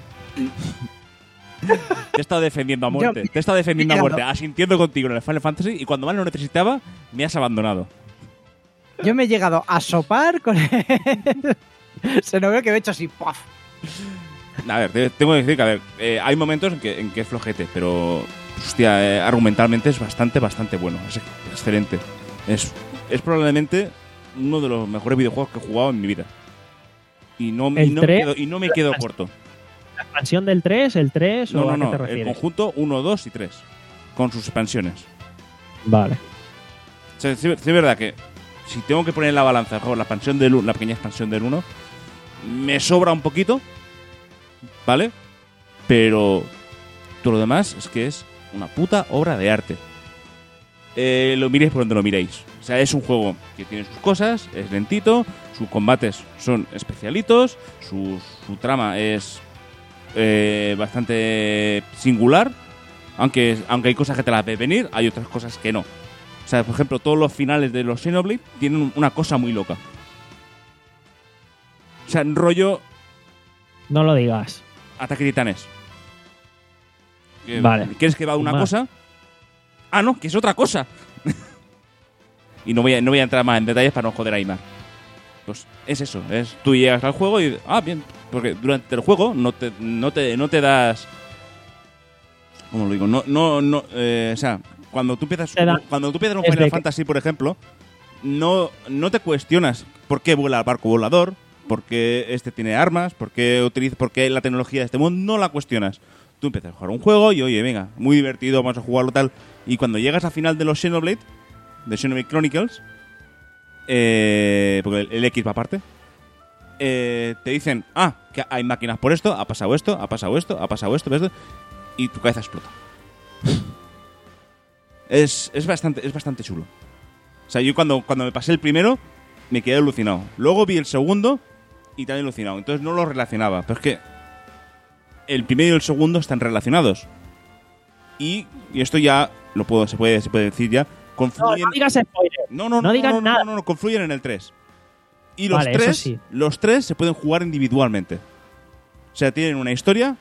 Te he estado defendiendo a muerte. Yo- Te he estado defendiendo a Mira, muerte, asintiendo contigo en el Final Fantasy y cuando más lo necesitaba, me has abandonado. Yo me he llegado a sopar con el Xenoblade que me he hecho así, ¡puf! A ver, te- tengo que decir que, a ver, eh, hay momentos en que, en que es flojete, pero hostia, eh, argumentalmente es bastante, bastante bueno. Es excelente. Es, es probablemente uno de los mejores videojuegos que he jugado en mi vida. Y no, y no, me, quedo, y no me quedo corto. ¿La expansión del tres, el tres no, o no, a qué no, te refieres? El conjunto uno, dos y tres. Con sus expansiones. Vale. O sea, sí, sí es verdad que si tengo que poner en la balanza el juego, la expansión del la pequeña expansión del uno, me sobra un poquito, ¿vale? Pero todo lo demás es que es una puta obra de arte. Eh, lo miréis por donde lo miréis. O sea, es un juego que tiene sus cosas, es lentito, sus combates son especialitos, su, su trama es eh, bastante singular, aunque, aunque hay cosas que te las ves venir, hay otras cosas que no. O sea, por ejemplo, todos los finales de los Xenoblade tienen una cosa muy loca. O sea, rollo... No lo digas. Ataque de Titanes. Vale. ¿Quieres que va una Más. cosa? Ah, no, que es otra cosa. Y no voy, a, no voy a entrar más en detalles para no joder a Aymar. Pues es eso. Es, tú llegas al juego y... Ah, bien. Porque durante el juego no te, no te, no te das... ¿Cómo lo digo? No, no, no... Eh, o sea, cuando tú empiezas, da, cuando tú empiezas un Final que... Fantasy, por ejemplo, no, no te cuestionas por qué vuela el barco volador, por qué este tiene armas, por qué, utiliza, por qué la tecnología de este mundo, no la cuestionas. Tú empiezas a jugar un juego y, oye, venga, muy divertido, vamos a jugarlo tal. Y cuando llegas al final de los Xenoblade, de Xenoblade Chronicles, eh, porque el, el X va aparte, eh, te dicen, ah, que hay máquinas por esto, ha pasado esto, ha pasado esto, ha pasado esto, esto, y tu cabeza explota. es, es, bastante, es bastante chulo. O sea, yo cuando, cuando me pasé el primero, me quedé alucinado. Luego vi el segundo y también alucinado. Entonces no lo relacionaba. Pero es que el primero y el segundo están relacionados. Y, y esto ya lo puedo, se puede, se puede decir ya. Confluyen... No, no digas spoiler. No, no, no, no, digas no, no, nada. no, no, no, confluyen en el tres. Y los Vale, tres, eso sí. los tres se pueden jugar individualmente. O sea, tienen una historia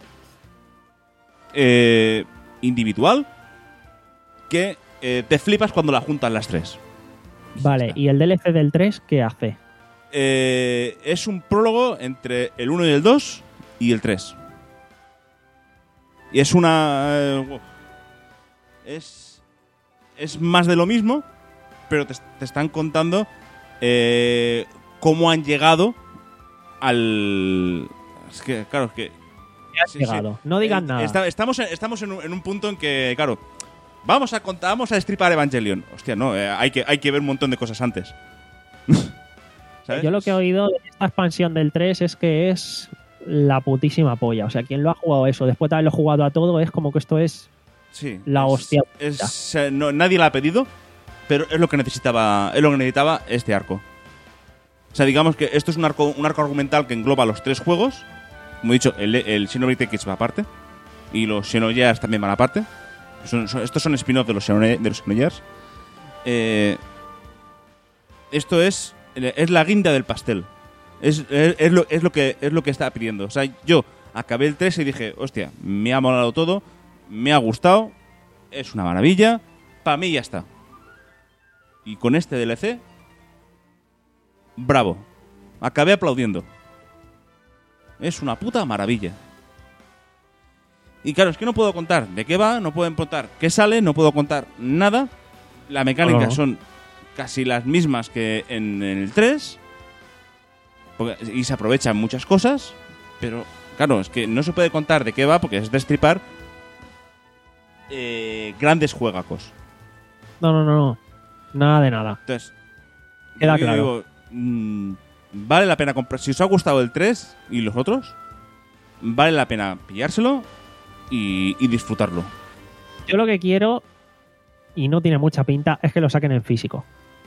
eh, individual que eh, te flipas cuando la juntan las tres. Vale, ¿y el D L C del tres qué hace? Eh, es un prólogo entre el uno y el dos y el tres. Y es una... Eh, es, es más de lo mismo, pero te, te están contando eh, cómo han llegado al... Es que, claro, es que... ¿Qué has llegado? Sí. No digas eh, nada. Está, estamos en, estamos en un, en un punto en que, claro, vamos a contar, vamos a destripar Evangelion. Hostia, no, eh, hay, que, hay que ver un montón de cosas antes. ¿Sabes? Yo lo que he oído de esta expansión del tres es que es la putísima polla. O sea, quien lo ha jugado eso, después de haberlo jugado a todo, es como que esto es sí, la es, hostia. Es, eh, no, nadie la ha pedido, pero es lo que necesitaba, es lo que necesitaba este arco. O sea, digamos que esto es un arco, un arco argumental que engloba los tres juegos. Como he dicho, el, el Xenoblade X va aparte. Y los Xenogears también van aparte. Son, son, estos son spin-off de los, Xeno, de los Xenogears. Eh, esto es, es la guinda del pastel. Es, es, es, lo, es, lo que, es lo que estaba pidiendo. O sea, yo acabé el tres y dije, hostia, me ha molado todo, me ha gustado, es una maravilla, para mí ya está. Y con este D L C, bravo. Acabé aplaudiendo. Es una puta maravilla. Y claro, es que no puedo contar de qué va, no puedo contar qué sale, no puedo contar nada. Las mecánicas no. son casi las mismas que en, en el tres. Porque, y se aprovechan muchas cosas. Pero, claro, es que no se puede contar de qué va porque es destripar eh, grandes juegacos. No, no, no, no. Nada de nada. Entonces, queda yo claro. Digo, mmm, vale la pena comprar. Si os ha gustado el tres y los otros, vale la pena pillárselo y, y disfrutarlo. Yo lo que quiero, y no tiene mucha pinta, es que lo saquen en físico.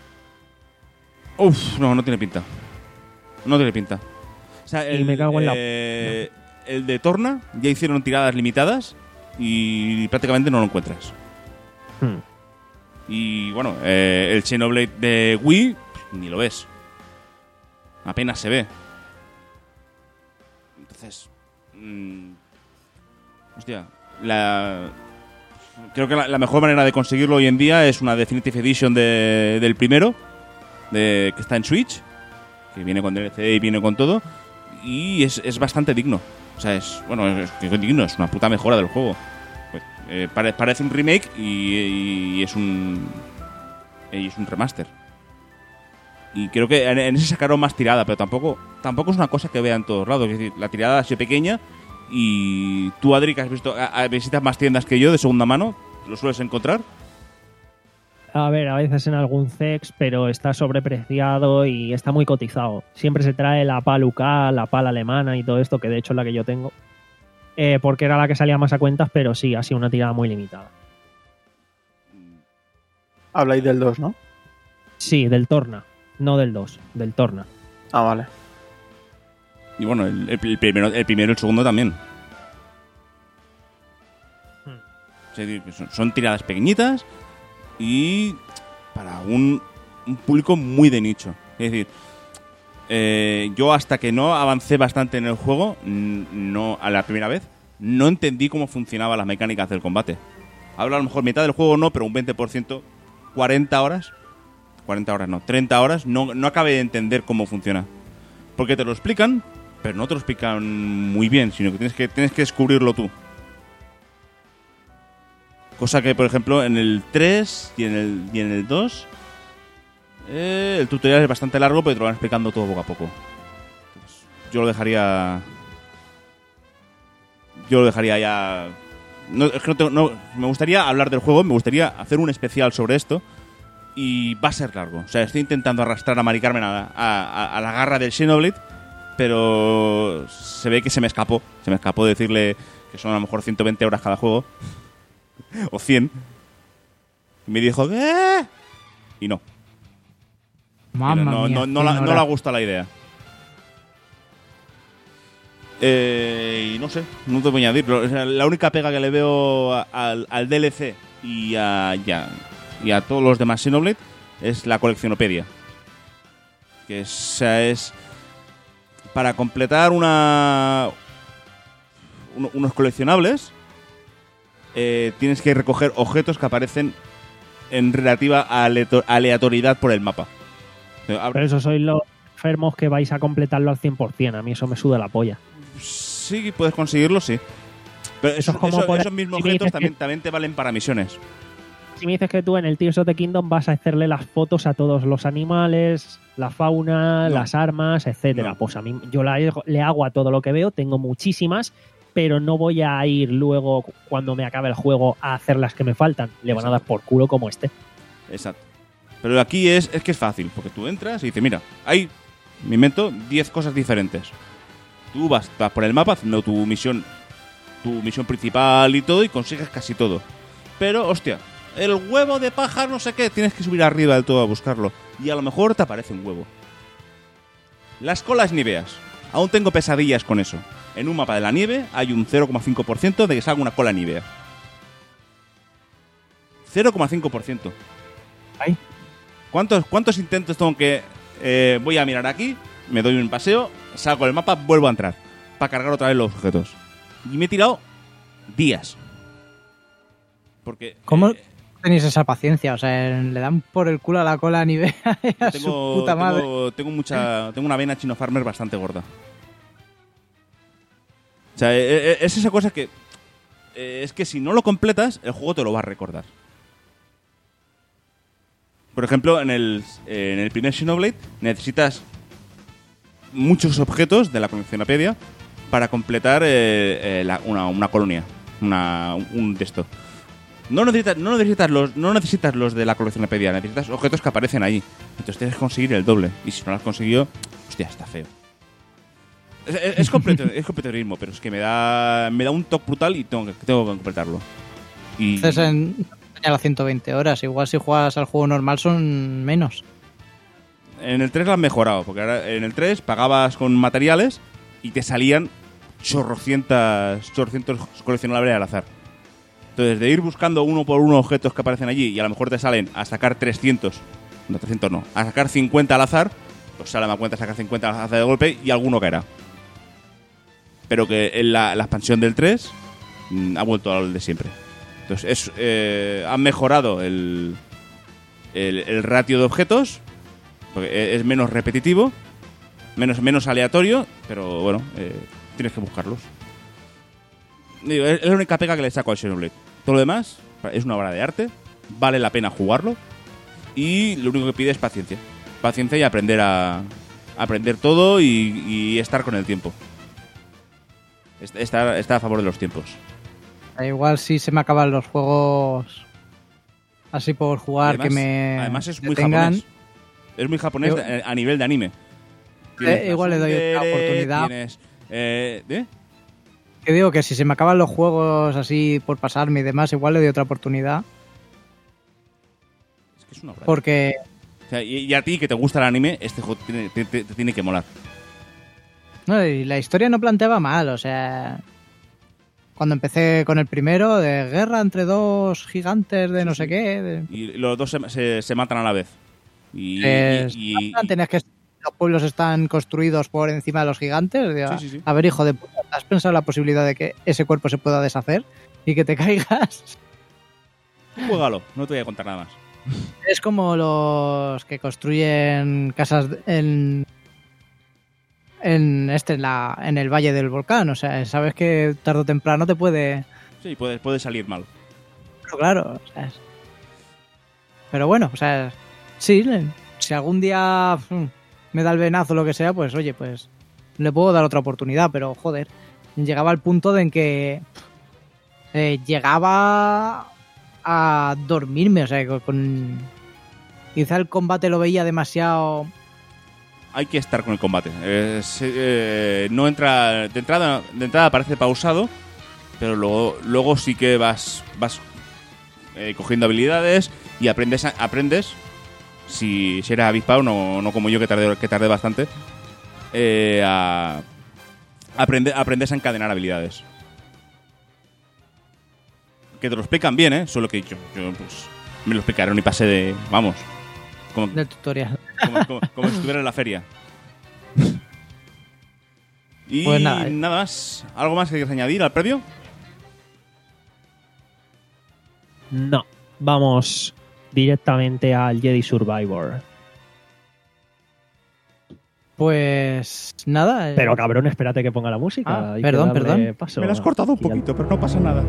Uf, no, no tiene pinta. No tiene pinta. O sea, el, y me cago en la... eh, no. El de Torna ya hicieron tiradas limitadas y prácticamente no lo encuentras. Hmm. Y bueno, eh, el Xenoblade de Wii ni lo ves. Apenas se ve. Entonces, mmm, hostia, la, creo que la, la mejor manera de conseguirlo hoy en día es una Definitive Edition de, del primero, de, que está en Switch, que viene con D L C y viene con todo, y es, es bastante digno. O sea, es, bueno, es, es digno, es una puta mejora del juego. Pues, eh, pare, parece un remake y, y es un y es un remaster. Y creo que en, en ese sacaron más tirada, pero tampoco tampoco es una cosa que vea en todos lados. Es decir, la tirada ha sido pequeña y tú, Adri, que has visto, a, a, visitas más tiendas que yo de segunda mano, ¿lo sueles encontrar? A ver, a veces en algún C E X, pero está sobrepreciado y está muy cotizado. Siempre se trae la PAL U K, la PAL alemana y todo esto, que de hecho es la que yo tengo, eh, porque era la que salía más a cuentas, pero sí, ha sido una tirada muy limitada. Habláis del dos, ¿no? Sí, del Torna, no del dos, del Torna. Ah, vale. Y bueno, el, el, el primero el primero y el segundo también. Hmm. Es decir, son, son tiradas pequeñitas y para un, un público muy de nicho. Es decir, eh, yo hasta que no avancé bastante en el juego, no a la primera vez, no entendí cómo funcionaban las mecánicas del combate. Hablo a lo mejor mitad del juego no, pero un veinte por ciento, cuarenta horas, cuarenta horas no, treinta horas, no, no acabé de entender cómo funciona. Porque te lo explican, pero no te lo explican muy bien, sino que tienes que, tienes que descubrirlo tú. Cosa que, por ejemplo, en el tres y en el, y en el dos eh, el tutorial es bastante largo, pero te lo van explicando todo poco a poco. Entonces, yo lo dejaría... Yo lo dejaría ya... No, es que no, tengo, no me gustaría hablar del juego, me gustaría hacer un especial sobre esto, y va a ser largo. O sea, estoy intentando arrastrar a Mari Carmen a, a, a, a la garra del Xenoblade, pero se ve que se me escapó. Se me escapó decirle que son a lo mejor ciento veinte horas cada juego. O cien. Y me dijo, ¿qué? Y no. Mamma no, mía, no, no, la, no le gusta la idea. Eh, y no sé, no te voy a añadir. Pero, o sea, la única pega que le veo a, al, al D L C y a, ya, y a todos los demás Xenoblade es la coleccionopedia. Que es, o sea, es para completar una un, unos coleccionables. Eh, tienes que recoger objetos que aparecen en relativa aleatoriedad por el mapa. Pero eso sois los enfermos que vais a completarlo al cien por ciento. A mí eso me suda la polla. Sí, puedes conseguirlo, sí. Pero eso, eso es como eso, poder, esos mismos si objetos también, que, también te valen para misiones. Si me dices que tú en el Tears of the Kingdom vas a hacerle las fotos a todos los animales, la fauna, no. las armas, etcétera, no. Pues a mí yo la, le hago a todo lo que veo, tengo muchísimas, pero no voy a ir luego, cuando me acabe el juego, a hacer las que me faltan. Le van Exacto. a dar por culo como este. Exacto. Pero aquí es, es que es fácil, porque tú entras y dices, mira, hay, me invento, diez cosas diferentes. Tú vas, vas por el mapa haciendo tu misión, tu misión principal y todo, y consigues casi todo. Pero, hostia, el huevo de paja no sé qué, tienes que subir arriba del todo a buscarlo. Y a lo mejor te aparece un huevo. Las colas niveas. Aún tengo pesadillas con eso. En un mapa de la nieve hay un cero coma cinco por ciento de que salga una cola nívea. cero coma cinco por ciento. ¿Ay? ¿Cuántos, ¿Cuántos intentos tengo que... Eh, voy a mirar aquí, me doy un paseo, salgo del mapa, vuelvo a entrar para cargar otra vez los objetos? Y me he tirado días. Porque... ¿Cómo eh, tenéis esa paciencia? O sea, le dan por el culo a la cola nívea a tengo, su puta madre. Tengo, tengo, mucha, tengo una vena chino farmer bastante gorda. O sea, es esa cosa que... Es que si no lo completas, el juego te lo va a recordar. Por ejemplo, en el, en el primer Xenoblade necesitas muchos objetos de la coleccionapedia para completar eh, eh, la, una, una colonia, una, un de esto. No necesitas, no, necesitas los, no necesitas los de la coleccionapedia, necesitas objetos que aparecen ahí. Entonces tienes que conseguir el doble. Y si no lo has conseguido, hostia, está feo. Es, es, es, completo, es completerismo, pero es que me da me da un toque brutal y tengo que, tengo que completarlo. Y... Entonces en... a las ciento veinte horas. Igual si juegas al juego normal son menos. En el tres lo han mejorado, porque ahora en el tres pagabas con materiales y te salían chorrocientas, chorrocientos coleccionables al azar. Entonces, de ir buscando uno por uno objetos que aparecen allí y a lo mejor te salen a sacar trescientos, no trescientos no, a sacar cincuenta al azar, pues sale a cuenta sacar cincuenta al azar de golpe y alguno caerá. Pero que en la, la expansión del tres mmm, ha vuelto al de siempre. Entonces, es, eh, han mejorado el, el, el ratio de objetos, porque es menos repetitivo, menos, menos aleatorio, pero bueno, eh, tienes que buscarlos. Digo, es, es la única pega que le saco al Xenoblade. Todo lo demás es una obra de arte, vale la pena jugarlo y lo único que pide es paciencia. Paciencia y aprender a aprender todo y, y estar con el tiempo. Estar, estar a favor de los tiempos. Igual si se me acaban los juegos así por jugar, además, que me Además es muy detengan. japonés. Es muy japonés Yo, a nivel de anime. Eh, igual le doy otra oportunidad. Tienes, eh, ¿eh? Que digo que si se me acaban los juegos así por pasarme y demás, igual le doy otra oportunidad. Es que es una obra. Porque... O sea, y, y a ti que te gusta el anime, este juego te, te, te, te tiene que molar. No, y la historia no planteaba mal, o sea... Cuando empecé con el primero, de guerra entre dos gigantes de no sé qué... De... Y los dos se, se, se matan a la vez. Y, eh, y, y, tenías que los pueblos están construidos por encima de los gigantes. Digo, sí, sí, sí. A ver, hijo de puta, ¿has pensado la posibilidad de que ese cuerpo se pueda deshacer y que te caigas? Juégalo, no te voy a contar nada más. Es como los que construyen casas en en este en, la, en el Valle del Volcán. O sea, sabes que tarde o temprano te puede... Sí, puede, puede salir mal. Pero claro, o sea, es... pero bueno, o sea, sí, si algún día me da el venazo o lo que sea, pues oye, pues le puedo dar otra oportunidad, pero joder, llegaba al punto de en que eh, llegaba a dormirme, o sea, con quizá el combate lo veía demasiado... Hay que estar con el combate. Eh, se, eh, no entra de entrada, de entrada parece pausado, pero luego, luego sí que vas, vas eh, cogiendo habilidades y aprendes, aprendes. Si, si eres avispado, no, no como yo que tardé, que tardé bastante, eh, a aprende, aprendes a encadenar habilidades. Que te lo explican bien, ¿eh? Solo que yo, yo pues, me lo explicaron y pasé de, vamos, como, del tutorial. como, como, como si estuviera en la feria. Y pues nada, nada más. ¿Algo más que quieras añadir al previo? No, vamos directamente al Jedi Survivor. Pues nada. Eh... Pero cabrón, espérate que ponga la música. Ah, Hay perdón, que darle perdón. paso. Me lo has cortado un poquito, pero no pasa nada.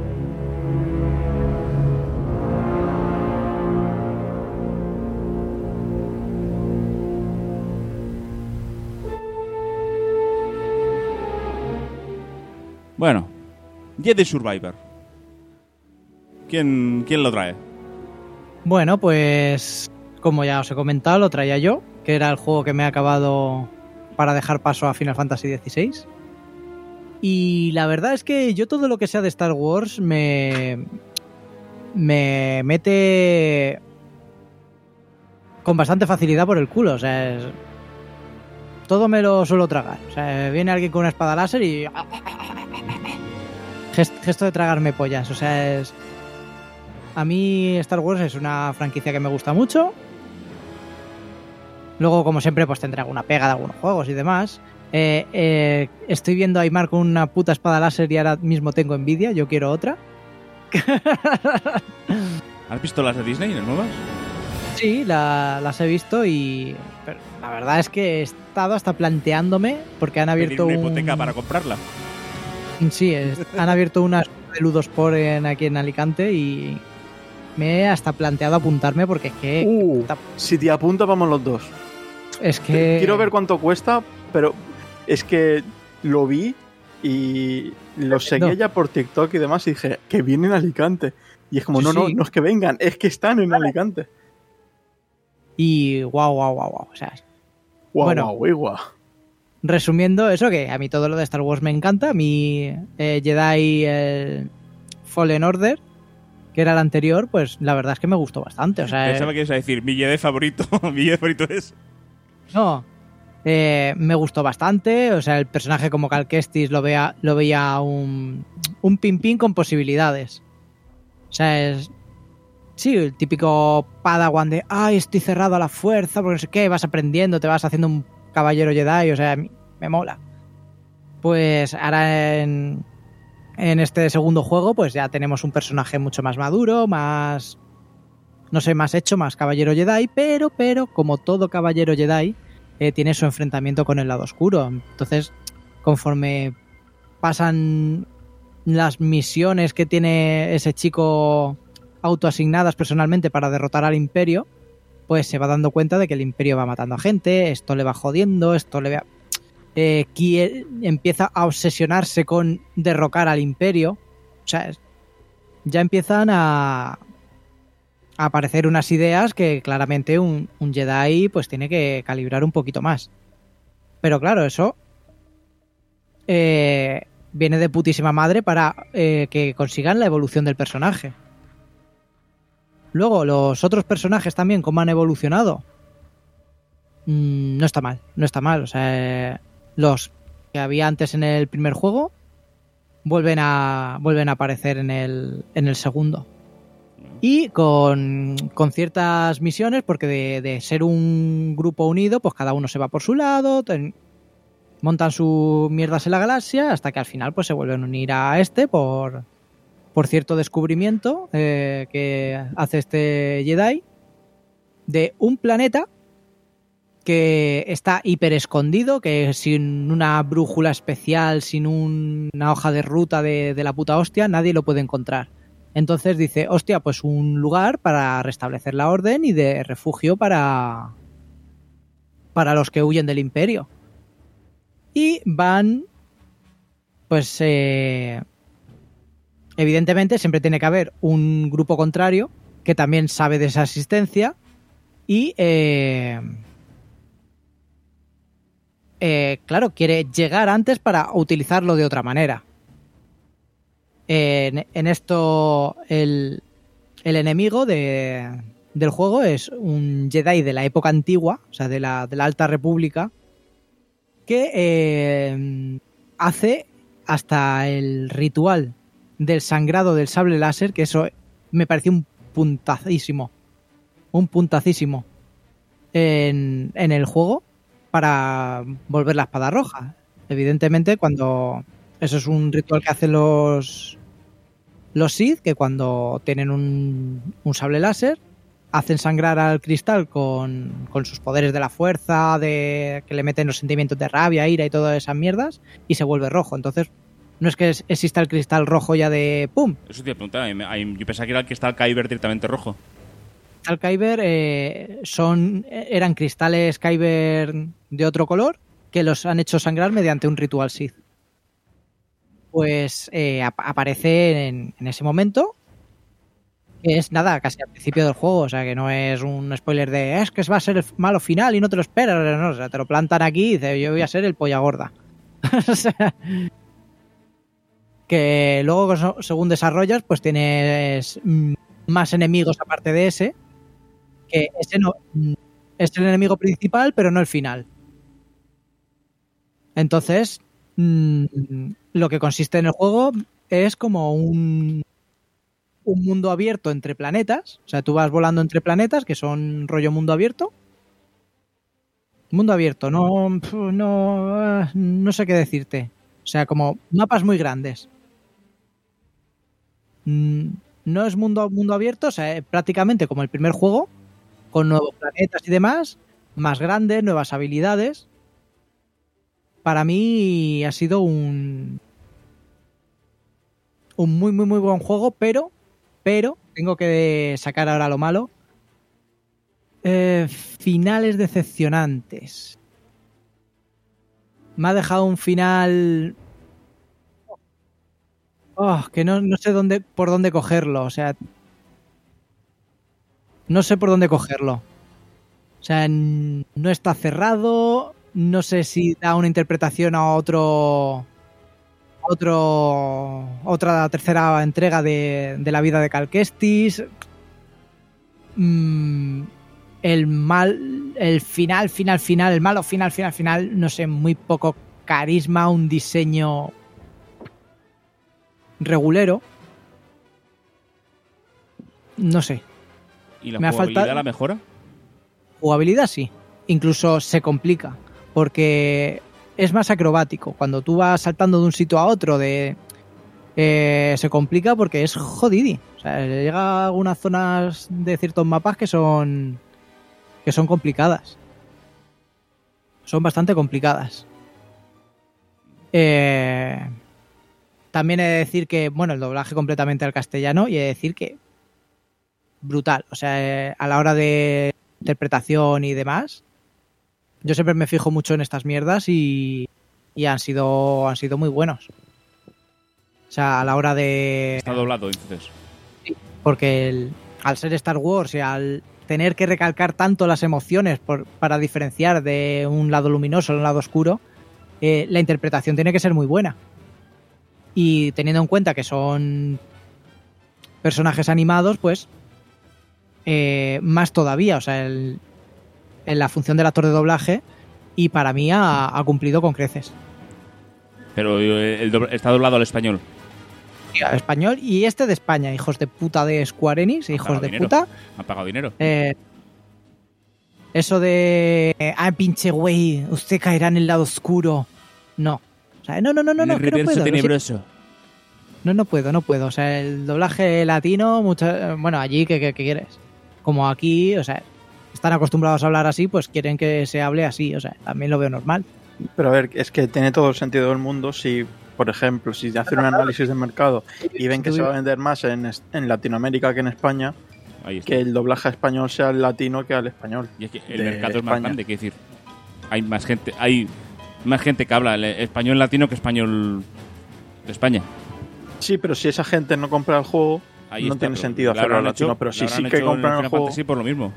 Bueno, Jedi Survivor. ¿Quién, ¿Quién lo trae? Bueno, pues como ya os he comentado, lo traía yo, que era el juego que me he acabado para dejar paso a Final Fantasy dieciséis. Y la verdad es que yo todo lo que sea de Star Wars me, me mete con bastante facilidad por el culo. O sea, es, todo me lo suelo tragar. O sea, viene alguien con una espada láser y... gesto de tragarme pollas. O sea, es... A mí Star Wars es una franquicia que me gusta mucho. Luego, como siempre, pues tendré alguna pega de algunos juegos y demás. Eh, eh, estoy viendo a Aymar con una puta espada láser y ahora mismo tengo envidia. Yo quiero otra. ¿Has visto las de Disney, las nuevas? Sí, la, las he visto y... Pero la verdad es que he estado hasta planteándome, porque han abierto ¿Pedir una un... hipoteca para comprarla? Sí, es, han abierto una de Ludosport en, aquí en Alicante y me he hasta planteado apuntarme porque es que... Uh, si te apuntas vamos los dos. Es que... Quiero ver cuánto cuesta, pero es que lo vi y los seguía ya por TikTok y demás y dije, que vienen a Alicante. Y es como, Sí, no, no, sí. no es que vengan, es que están en Alicante. Y guau, guau, guau, guau. O sea, Guau, Bueno. guau, guau, guau. resumiendo eso, que a mí todo lo de Star Wars me encanta. A mí eh, Jedi eh, Fallen Order, que era el anterior, pues la verdad es que me gustó bastante. O sea, Pensaba eh, que ibas a decir, mi Jedi favorito, mi Jedi favorito es... no, eh, me gustó bastante. O sea, el personaje como Cal Kestis lo, vea, lo veía un, un pin pin con posibilidades. O sea, es... Sí, el típico Padawan de, ay, estoy cerrado a la fuerza, porque no sé qué, vas aprendiendo, te vas haciendo un caballero Jedi, o sea, me mola. Pues ahora en, en este segundo juego, pues ya tenemos un personaje mucho más maduro, más, no sé, más hecho, más caballero Jedi, pero, pero, como todo caballero Jedi, eh, tiene su enfrentamiento con el lado oscuro. Entonces, conforme pasan las misiones que tiene ese chico autoasignadas personalmente para derrotar al Imperio, pues se va dando cuenta de que el Imperio va matando a gente, esto le va jodiendo, esto le va... Eh, quiere, empieza a obsesionarse con derrocar al Imperio. O sea, ya empiezan a, a aparecer unas ideas que claramente un, un Jedi pues tiene que calibrar un poquito más. Pero claro, eso eh, viene de putísima madre para eh, que consigan la evolución del personaje. Luego, los otros personajes también, cómo han evolucionado. Mm, no está mal, no está mal. O sea, los que había antes en el primer juego vuelven a vuelven a aparecer en el, en el segundo. Y con, con ciertas misiones, porque de, de ser un grupo unido, pues cada uno se va por su lado, ten, montan sus mierdas en la galaxia, hasta que al final pues se vuelven a unir a este por, por cierto descubrimiento eh, que hace este Jedi de un planeta que está hiper escondido, que sin una brújula especial, sin un, una hoja de ruta de, de la puta hostia, nadie lo puede encontrar. Entonces dice, hostia, pues un lugar para restablecer la orden y de refugio para, para los que huyen del Imperio. Y van, pues eh, evidentemente siempre tiene que haber un grupo contrario que también sabe de esa existencia y... Eh, Eh, claro, quiere llegar antes para utilizarlo de otra manera. Eh, en, en esto, el, el enemigo de, del juego es un Jedi de la época antigua, o sea, de la, de la Alta República, que eh, hace hasta el ritual del sangrado del sable láser, que eso me pareció un puntacísimo, un puntacísimo en, en el juego, para volver la espada roja. Evidentemente, cuando eso es un ritual que hacen los los Sith, que cuando tienen un, un sable láser hacen sangrar al cristal con, con sus poderes de la fuerza, de que le meten los sentimientos de rabia, ira y todas esas mierdas, y se vuelve rojo. Entonces no es que exista el cristal rojo ya de ¡pum! Eso te iba a preguntar, yo pensaba que era el cristal Kyber directamente rojo. Al Kyber eh, son eran cristales Kyber de otro color que los han hecho sangrar mediante un ritual Sith. Pues eh, ap- aparece en, en ese momento, que es nada, casi al principio del juego, o sea que no es un spoiler de es que va a ser el malo final y no te lo esperas, no, o sea, te lo plantan aquí y dices yo voy a ser el polla gorda. O sea, que luego según desarrollas pues tienes más enemigos aparte de ese, que ese no es el enemigo principal, pero no el final. Entonces, mmm, lo que consiste en el juego es como un, un mundo abierto entre planetas. O sea, tú vas volando entre planetas, que son rollo mundo abierto. Mundo abierto, no, no, no sé qué decirte. O sea, como mapas muy grandes. No es mundo, mundo abierto, o sea, prácticamente como el primer juego, con nuevos planetas y demás, más grandes, nuevas habilidades. Para mí ha sido un un muy muy muy buen juego, pero pero tengo que sacar ahora lo malo. Eh, finales decepcionantes. Me ha dejado un final oh, que no, no sé dónde por dónde cogerlo, o sea, no sé por dónde cogerlo. O sea, no está cerrado, no sé si da una interpretación a otro otro otra tercera entrega de, de la vida de Cal Kestis. Mm, el mal, el final, final, final, el malo final, final, final, no sé, muy poco carisma, un diseño regulero. No sé. ¿Y la Me jugabilidad ha faltado... la mejora? Jugabilidad sí, incluso se complica, porque es más acrobático. Cuando tú vas saltando de un sitio a otro, de eh, se complica porque es jodidi. O sea, llega a algunas zonas de ciertos mapas que son que son complicadas. Son bastante complicadas. Eh, también he de decir que, bueno, el doblaje completamente al castellano, y he de decir que brutal. O sea, eh, a la hora de interpretación y demás, yo siempre me fijo mucho en estas mierdas y, y han sido han sido muy buenos. O sea, a la hora de... Está doblado, entonces. Sí, porque el, al ser Star Wars y al tener que recalcar tanto las emociones por, para diferenciar de un lado luminoso a un lado oscuro, eh, la interpretación tiene que ser muy buena. Y teniendo en cuenta que son personajes animados, pues eh, más todavía. O sea, el, en la función del actor de doblaje, y para mí ha, ha cumplido con creces. Pero eh, el doble, está doblado al español. Al español, y este de España, hijos de puta de Square Enix, hijos de dinero. puta. Han pagado dinero. Eh, eso de... Ah, pinche güey, usted caerá en el lado oscuro. No. O sea, no, no, no, no, no, que no puedo. Tenebroso. No, no puedo, no puedo. O sea, el doblaje latino, mucho, bueno, allí, ¿qué, qué, qué quieres? Como aquí, o sea, están acostumbrados a hablar así, pues quieren que se hable así. O sea, también lo veo normal. Pero a ver, es que tiene todo el sentido del mundo si, por ejemplo, si hacen un análisis de mercado y ven que se va a vender más en, en Latinoamérica que en España, que el doblaje a español sea el latino que al español. Y es que el mercado es más grande, quiero decir. Hay más gente, hay más gente que habla el español latino que español de España. Sí, pero si esa gente no compra el juego, ahí no está, tiene sentido hacerlo latino. Hecho, pero si sí que compran el juego, sí, por lo mismo.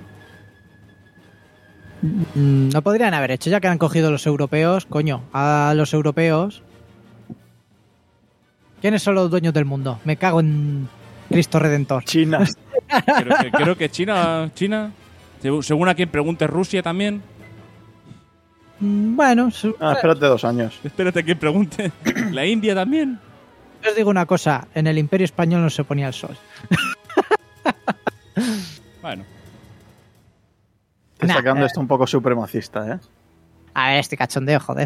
No podrían haber hecho, ya que han cogido los europeos, coño, a los europeos. ¿Quiénes son los dueños del mundo? Me cago en Cristo Redentor. China. Creo que, creo que China, China, según a quien pregunte, Rusia también. Bueno, su... ah, espérate dos años. Espérate a quien pregunte. La India también. Os digo una cosa, en el Imperio Español no se ponía el sol. Bueno. Está sacando nah, esto un poco supremacista, ¿eh? A ver, este cachondeo, joder.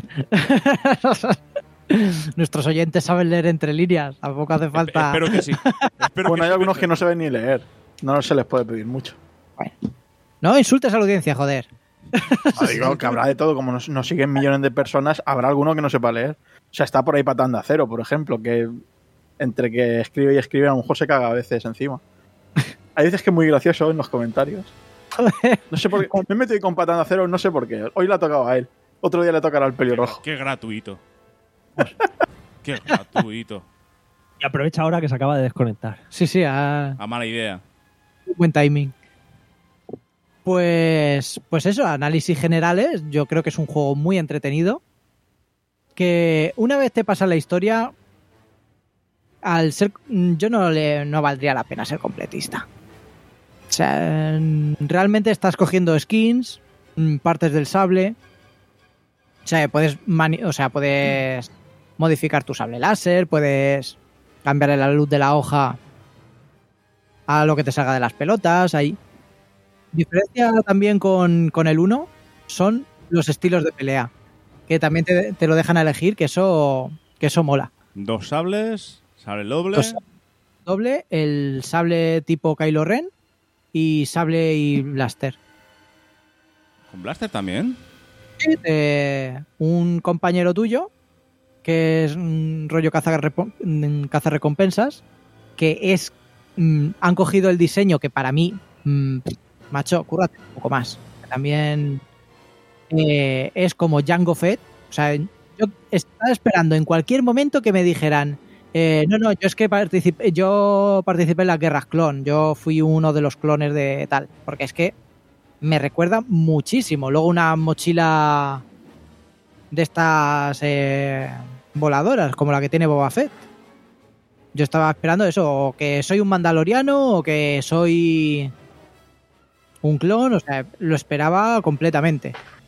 Nuestros oyentes saben leer entre líneas, tampoco hace falta... Espero que sí. Espero bueno, que hay sí, algunos que no saben ni leer. No se les puede pedir mucho. Bueno. No insultes a la audiencia, joder. No, digo que habrá de todo, como nos, nos siguen millones de personas, habrá alguno que no sepa leer. O sea, está por ahí Patanda Cero, por ejemplo, que entre que escribe y escribe a lo mejor se caga a veces encima. Hay veces que es muy gracioso en los comentarios. No sé por qué. Me he metido ahí con Patanda Cero, no sé por qué. Hoy le ha tocado a él. Otro día le tocará al pelirrojo. Qué, qué gratuito. Qué gratuito. Y aprovecha ahora que se acaba de desconectar. Sí, sí, a, a mala idea. Buen timing. Pues, pues eso, análisis generales. Yo creo que es un juego muy entretenido. Que una vez te pasa la historia, al ser, yo no le no valdría la pena ser completista. O sea, realmente estás cogiendo skins, partes del sable. O sea, puedes, mani- o sea, puedes modificar tu sable láser, puedes cambiarle la luz de la hoja a lo que te salga de las pelotas. Ahí. Diferencia también con, con el uno son los estilos de pelea, que también te, te lo dejan elegir, que eso, que eso mola. Dos sables, sable doble. Dos sables doble, el sable tipo Kylo Ren y sable y blaster. ¿Con blaster también? Sí, de un compañero tuyo, que es un rollo cazarrecompensas, que es... Mmm, han cogido el diseño que para mí... Mmm, macho, cúrrate un poco más. También eh, es como Jango Fett. O sea, yo estaba esperando en cualquier momento que me dijeran eh, no, no, yo es que participé, yo participé en las guerras clon. Yo fui uno de los clones de tal. Porque es que me recuerda muchísimo. Luego una mochila de estas eh, voladoras, como la que tiene Boba Fett. Yo estaba esperando eso, o que soy un mandaloriano, o que soy... un clon, o sea, lo esperaba completamente.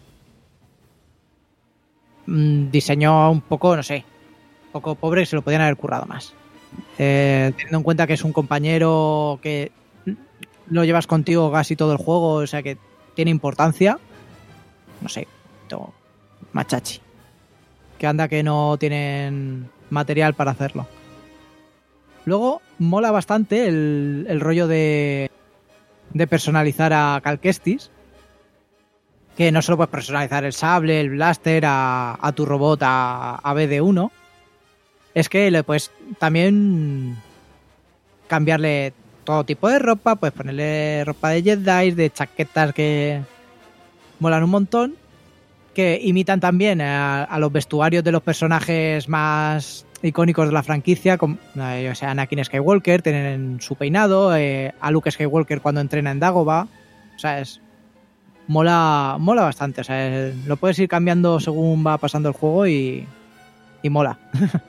Mm, diseño un poco, no sé, un poco pobre, se lo podían haber currado más. Eh, teniendo en cuenta que es un compañero que lo llevas contigo casi todo el juego, o sea que tiene importancia. No sé, todo machachi. Que anda que no tienen material para hacerlo. Luego mola bastante el, el rollo de... de personalizar a Cal Kestis, que no solo puedes personalizar el sable, el blaster, a, a tu robot, a, a B D uno, es que le puedes también cambiarle todo tipo de ropa, puedes ponerle ropa de Jedi, de chaquetas que molan un montón, que imitan también a, a los vestuarios de los personajes más icónicos de la franquicia, como eh, o sea, Anakin Skywalker, tienen su peinado, eh, a Luke Skywalker cuando entrena en Dagobah, o sea, es mola mola bastante, o sea, es, lo puedes ir cambiando según va pasando el juego y, y mola.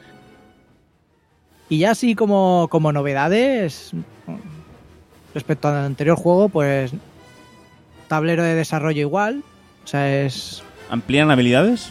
Y ya así como, como novedades respecto al anterior juego, pues tablero de desarrollo igual, o sea, es... ¿Amplían habilidades?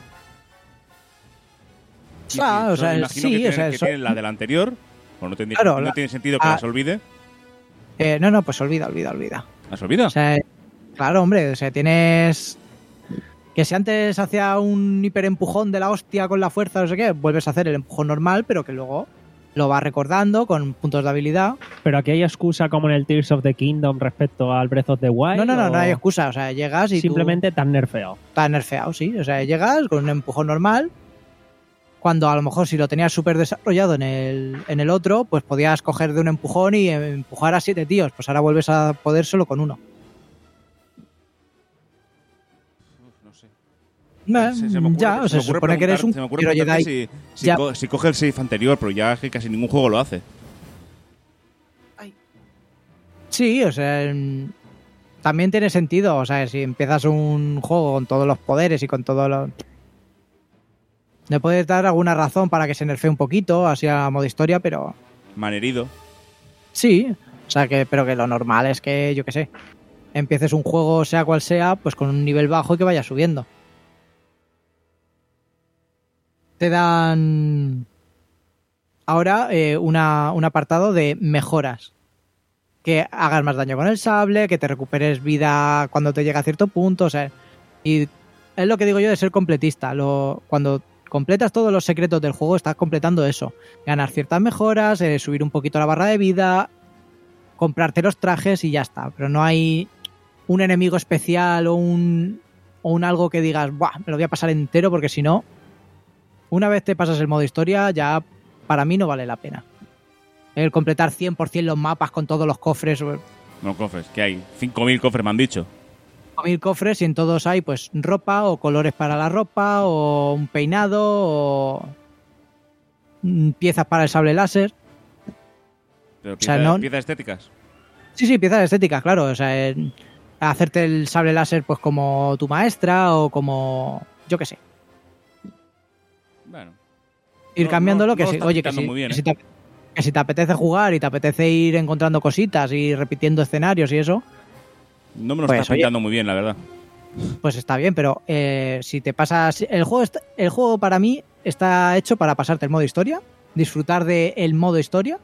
Ah, o sea, imagino sí, que, o sea, tienen, que eso... tienen la del anterior, pues no, tendría, claro, no la... tiene sentido que ah, las olvide. Eh, no, no, pues olvida, olvida, olvida. ¿Las olvida? O sea, claro, hombre, o sea, tienes... Que si antes hacía un hiperempujón de la hostia con la fuerza, no sé qué, vuelves a hacer el empujón normal, pero que luego lo vas recordando con puntos de habilidad. Pero aquí hay excusa como en el Tears of the Kingdom respecto al Breath of the Wild. No, no, no, o... no hay excusa. O sea, llegas y simplemente tú... tan nerfeado. Tan nerfeado, sí. O sea, llegas con un empujón normal. Cuando a lo mejor si lo tenías súper desarrollado en el, en el otro, pues podías coger de un empujón y empujar a siete tíos. Pues ahora vuelves a poder solo con uno. No sé. Eh, se, se me ocurre, ya, o sea, se, se supone que eres un se me ocurre Jedi. Si, si, co si coge el save anterior, pero ya que casi ningún juego lo hace. Sí, o sea, también tiene sentido. O sea, si empiezas un juego con todos los poderes y con todos los... Le puedes dar alguna razón para que se nerfee un poquito, así a modo historia, pero... Manerido. Sí, o sea, que pero que lo normal es que, yo qué sé, empieces un juego, sea cual sea, pues con un nivel bajo y que vaya subiendo. Te dan ahora eh, una, un apartado de mejoras. Que hagas más daño con el sable, que te recuperes vida cuando te llega a cierto punto, o sea, y es lo que digo yo de ser completista. Lo, cuando completas todos los secretos del juego, estás completando eso. Ganar ciertas mejoras, eh, subir un poquito la barra de vida, comprarte los trajes y ya está. Pero no hay un enemigo especial o un, o un algo que digas, buah, me lo voy a pasar entero porque si no, una vez te pasas el modo historia, ya para mí no vale la pena. El completar cien por ciento los mapas con todos los cofres. No cofres, que hay cinco mil cofres me han dicho. cinco mil cofres y en todos hay pues ropa o colores para la ropa o un peinado o piezas para el sable láser. Pero piezas, o sea, no... piezas estéticas. Sí, sí, piezas estéticas, claro. O sea, en... hacerte el sable láser pues como tu maestra o como... yo qué sé. Bueno. Ir no, cambiándolo, no, que no sí. Oye, que, sí, bien, que, ¿eh? si te, que si te apetece jugar y te apetece ir encontrando cositas y repitiendo escenarios y eso... No me lo pues, estás pintando muy bien, la verdad. Pues está bien, pero eh, si te pasas... El juego, está, el juego para mí está hecho para pasarte el modo historia, disfrutar del modo historia,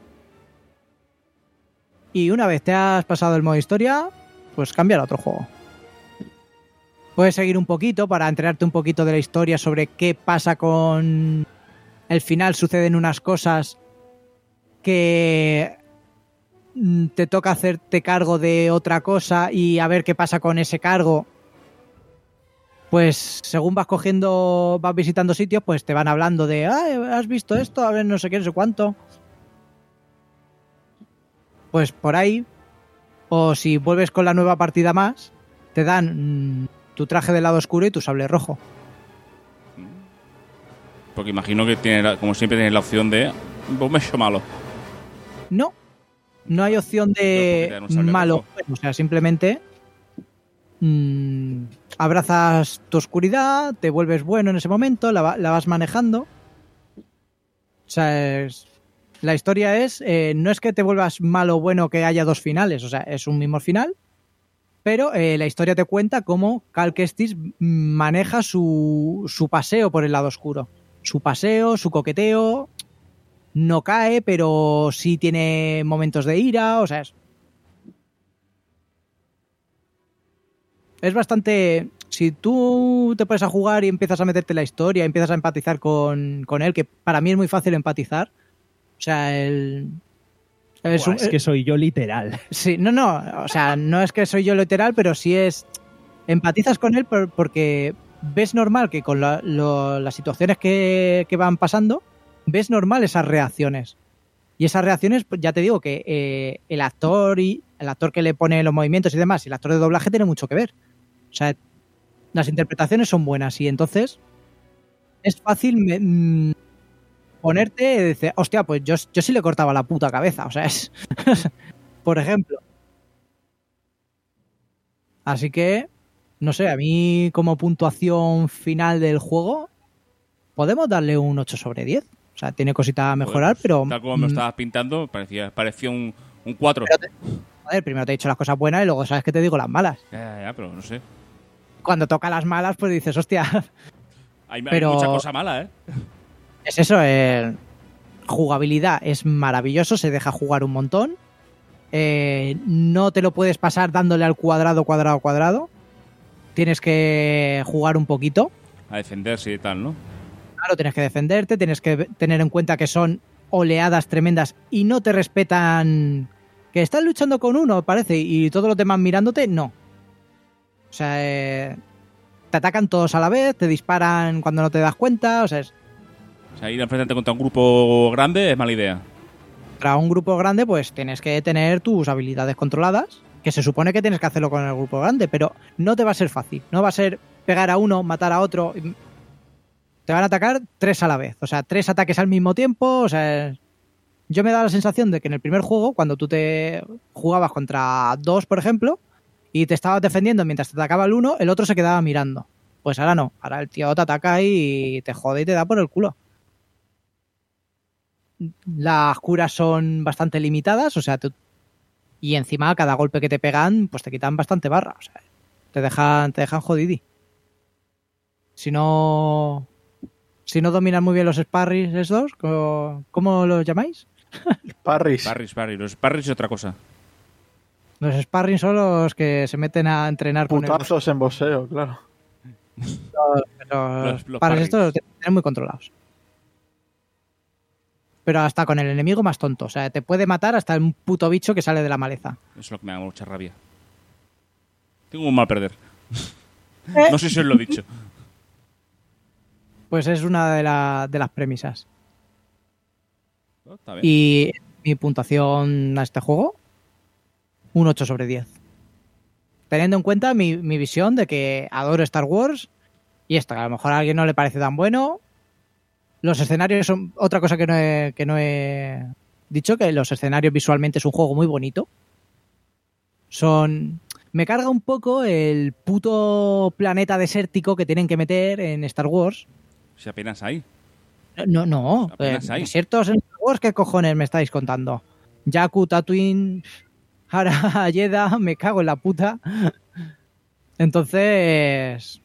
y una vez te has pasado el modo historia, pues cambiar a otro juego. Puedes seguir un poquito para enterarte un poquito de la historia sobre qué pasa con... El final suceden unas cosas que... te toca hacerte cargo de otra cosa y a ver qué pasa con ese cargo. Pues según vas cogiendo, vas visitando sitios, pues te van hablando de, ah, ¿has visto esto? A ver, no sé qué, no sé cuánto. Pues por ahí, o si vuelves con la nueva partida más, te dan mmm, tu traje del lado oscuro y tu sable rojo. Porque imagino que tiene, como siempre tienes la opción de, pues me he hecho malo. No. No hay opción de malo, o sea, simplemente mmm, abrazas tu oscuridad, te vuelves bueno en ese momento, la, la vas manejando. O sea, es, la historia es, eh, no es que te vuelvas malo o bueno que haya dos finales, o sea, es un mismo final, pero eh, la historia te cuenta cómo Cal Kestis maneja su, su paseo por el lado oscuro. Su paseo, su coqueteo... No cae, pero sí tiene momentos de ira, o sea, es... Es bastante... Si tú te pones a jugar y empiezas a meterte en la historia, empiezas a empatizar con, con él, que para mí es muy fácil empatizar, o sea, el... Es, Buah, un... es que soy yo literal. Sí, no, no, o sea, no es que soy yo literal, pero sí es... Empatizas con él por, porque ves normal que con la, lo, las situaciones que, que van pasando, ves normal esas reacciones. Y esas reacciones, pues ya te digo que eh, el actor y el actor que le pone los movimientos y demás, y el actor de doblaje tiene mucho que ver. O sea, las interpretaciones son buenas y entonces es fácil me, mmm, ponerte y decir, hostia, pues yo, yo sí le cortaba la puta cabeza. O sea, es... por ejemplo. Así que, no sé, a mí como puntuación final del juego, podemos darle un ocho sobre diez. O sea, tiene cositas a mejorar, pues, pero... Tal como me lo estabas pintando, parecía, parecía un, un cuatro. Pero te, joder, primero te he dicho las cosas buenas y luego sabes que te digo las malas. Ya, ya, ya, pero no sé. Cuando toca las malas, pues dices, hostia... Hay, pero hay mucha cosa mala, ¿eh? Es eso, eh, jugabilidad es maravilloso, se deja jugar un montón. Eh, no te lo puedes pasar dándole al cuadrado, cuadrado, cuadrado. Tienes que jugar un poquito. A defenderse y tal, ¿no? Claro, tienes que defenderte, tienes que tener en cuenta que son oleadas tremendas y no te respetan. Que estás luchando con uno, parece, y todos los demás mirándote, no. O sea, eh, te atacan todos a la vez, te disparan cuando no te das cuenta, o sea, es... O sea, ir a enfrentarte contra un grupo grande es mala idea. Contra un grupo grande, pues tienes que tener tus habilidades controladas, que se supone que tienes que hacerlo con el grupo grande, pero no te va a ser fácil. No va a ser pegar a uno, matar a otro. Te van a atacar tres a la vez. O sea, tres ataques al mismo tiempo. O sea, yo me da la sensación de que en el primer juego, cuando tú te jugabas contra dos, por ejemplo, y te estabas defendiendo mientras te atacaba el uno, el otro se quedaba mirando. Pues ahora no. Ahora el tío te ataca y te jode y te da por el culo. Las curas son bastante limitadas, o sea, tú... y encima cada golpe que te pegan, pues te quitan bastante barra, o sea, te dejan, te dejan jodidi. Si no, si no dominas muy bien los sparris esos, ¿cómo, cómo los llamáis? Parris. Parris, parris. Los parris es otra cosa. Los sparring son los que se meten a entrenar con putazos en boxeo, claro. Los, los, los, los parris parris. estos los tienen muy controlados. Pero hasta con el enemigo más tonto. O sea, te puede matar hasta un puto bicho que sale de la maleza. Eso es lo que me da mucha rabia. Tengo un mal perder. ¿Eh? No sé si os lo he dicho. Pues es una de, la, de las premisas. Oh, está bien. Y mi puntuación a este juego, un ocho sobre diez. Teniendo en cuenta mi, mi visión de que adoro Star Wars y esto, que a lo mejor a alguien no le parece tan bueno. Los escenarios son otra cosa que no he, que no he dicho, que los escenarios visualmente es un juego muy bonito. Son... Me carga un poco el puto planeta desértico que tienen que meter en Star Wars. Si apenas hay. No, no. Apenas Eh, hay. desiertos en Star Wars, ¿qué cojones me estáis contando? Jakku, Tatooine, ahora Jedha, me cago en la puta. Entonces...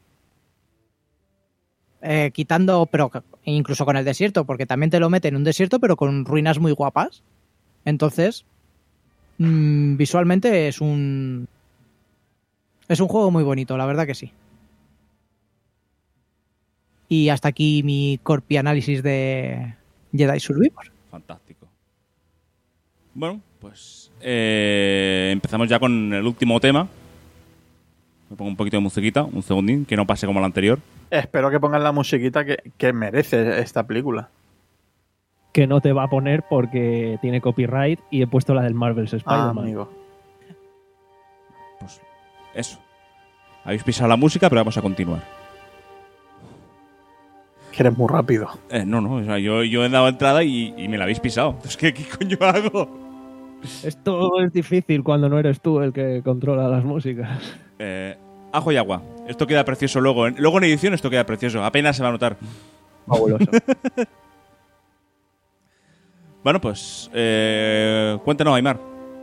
Eh, quitando, pero incluso con el desierto, porque también te lo meten en un desierto, pero con ruinas muy guapas. Entonces, mmm, visualmente es un es un juego muy bonito, la verdad que sí. Y hasta aquí mi corpi análisis de Jedi Survivor. Fantástico. Bueno, pues eh, empezamos ya con el último tema. Me pongo un poquito de musiquita, un segundín, que no pase como el anterior. Espero que pongan la musiquita que, que merece esta película. Que no te va a poner porque tiene copyright y he puesto la del Marvel's Ah, Spider-Man. amigo. Pues eso. Habéis pisado la música, pero vamos a continuar. Que eres muy rápido. Eh, no, no, o sea, yo, yo he dado entrada y, y me la habéis pisado. Es que, ¿qué coño hago? Esto es difícil cuando no eres tú el que controla las músicas. Eh, ajo y agua. Esto queda precioso luego. ¿eh? Luego en edición esto queda precioso. Apenas se va a notar. Fabuloso. Bueno, pues... Eh, cuéntanos, Aymar.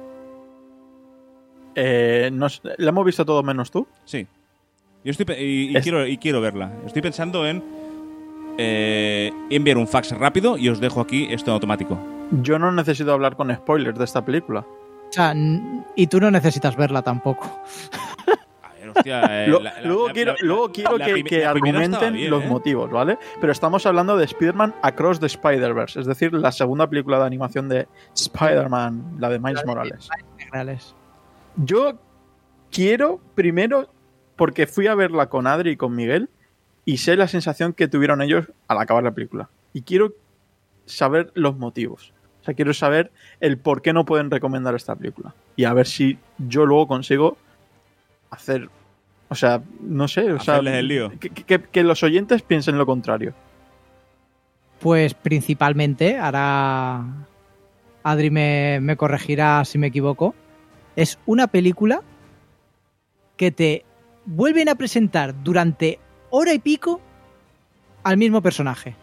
Eh, nos, ¿La hemos visto todo menos tú? Sí. Yo estoy pe- y, y Es- quiero, y quiero verla. Estoy pensando en eh, enviar un fax rápido y os dejo aquí esto en automático. Yo no necesito hablar con spoilers de esta película. O sea, n- y tú no necesitas verla tampoco. A ver, hostia... eh, Lo- la- la- luego la- quiero, la- luego quiero la que, prim- que la primera estaba argumenten bien, los ¿eh? motivos, ¿vale? Pero estamos hablando de Spider-Man Across the Spider-Verse, es decir, la segunda película de animación de Spider-Man, la de Miles Morales. Reales. Yo quiero, primero, porque fui a verla con Adri y con Miguel, y sé la sensación que tuvieron ellos al acabar la película. Y quiero saber los motivos. O sea, quiero saber el por qué no pueden recomendar esta película. Y a ver si yo luego consigo hacer... O sea, no sé, o sea, hacerles el lío. Que, que, que los oyentes piensen lo contrario. Pues principalmente, ahora Adri me, me corregirá si me equivoco, es una película que te vuelven a presentar durante hora y pico al mismo personaje.